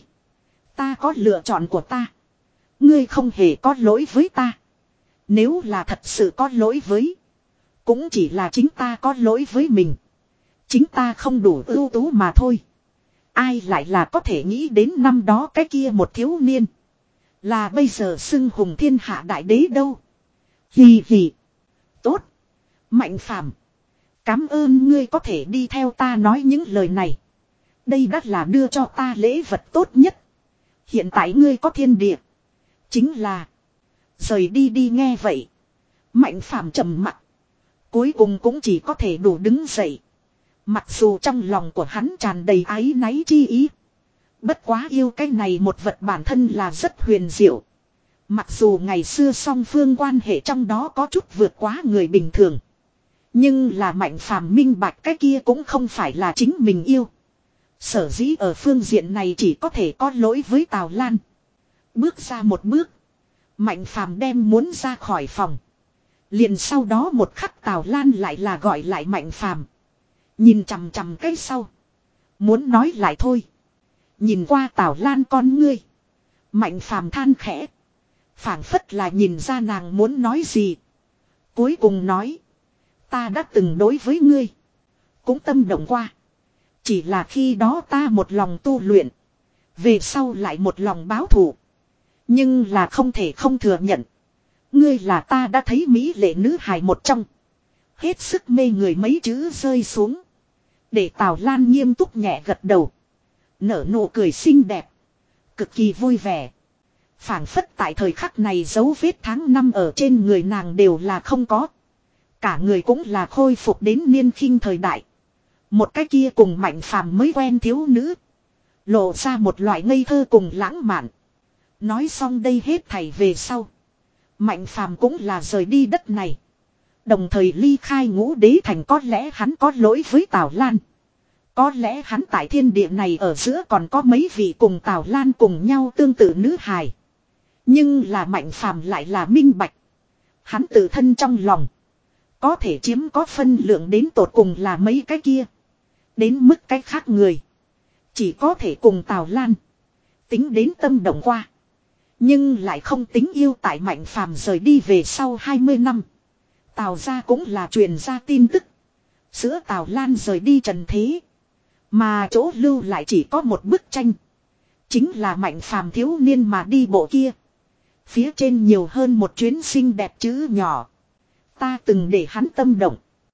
Ta có lựa chọn của ta. Ngươi không hề có lỗi với ta. Nếu là thật sự có lỗi với. Cũng chỉ là chính ta có lỗi với mình. Chính ta không đủ ưu tú mà thôi. Ai lại là có thể nghĩ đến năm đó cái kia một thiếu niên. Là bây giờ xưng hùng thiên hạ đại đế đâu. Hì hì. Tốt. Mạnh phàm. Cảm ơn ngươi có thể đi theo ta nói những lời này. Đây đã là đưa cho ta lễ vật tốt nhất. Hiện tại ngươi có thiên địa. Chính là. Rời đi đi nghe vậy. Mạnh phàm trầm mặt. Cuối cùng cũng chỉ có thể đủ đứng dậy. Mặc dù trong lòng của hắn tràn đầy áy náy chi ý. Bất quá yêu cái này một vật bản thân là rất huyền diệu. Mặc dù ngày xưa song phương quan hệ trong đó có chút vượt quá người bình thường. Nhưng là Mạnh phàm minh bạch cái kia cũng không phải là chính mình yêu. Sở dĩ ở phương diện này chỉ có thể có lỗi với Tào Lan. Bước ra một bước. Mạnh phàm đem muốn ra khỏi phòng. Liền sau đó một khắc Tào Lan lại là gọi lại Mạnh phàm. Nhìn chằm chằm cái sau. Muốn nói lại thôi. Nhìn qua Tào Lan con ngươi. Mạnh phàm than khẽ. Phảng phất là nhìn ra nàng muốn nói gì. Cuối cùng nói. Ta đã từng đối với ngươi. Cũng tâm động qua. Chỉ là khi đó ta một lòng tu luyện. Về sau lại một lòng báo thù. Nhưng là không thể không thừa nhận. Ngươi là ta đã thấy mỹ lệ nữ hài một trong. Hết sức mê người mấy chữ rơi xuống. Để Tào Lan nghiêm túc nhẹ gật đầu. Nở nụ cười xinh đẹp. Cực kỳ vui vẻ. Phảng phất tại thời khắc này dấu vết tháng năm ở trên người nàng đều là không có. Cả người cũng là khôi phục đến niên khinh thời đại. Một cái kia cùng Mạnh phàm mới quen thiếu nữ. Lộ ra một loại ngây thơ cùng lãng mạn. Nói xong đây hết thảy về sau. Mạnh phàm cũng là rời đi đất này. Đồng thời ly khai Ngũ Đế Thành, có lẽ hắn có lỗi với Tào Lan. Có lẽ hắn tại thiên địa này ở giữa còn có mấy vị cùng Tào Lan cùng nhau tương tự nữ hài. Nhưng là Mạnh phàm lại là minh bạch. Hắn tự thân trong lòng. Có thể chiếm có phân lượng đến tột cùng là mấy cái kia. Đến mức cái khác người. Chỉ có thể cùng Tào Lan. Tính đến tâm động qua. Nhưng lại không tính yêu tại Mạnh phàm rời đi về sau hai mươi năm. Tào gia cũng là truyền ra tin tức. Giữa Tào Lan rời đi trần thế. Mà chỗ lưu lại chỉ có một bức tranh. Chính là Mạnh phàm thiếu niên mà đi bộ kia. Phía trên nhiều hơn một chuyến xinh đẹp chữ nhỏ. Ta từng để hắn tâm động.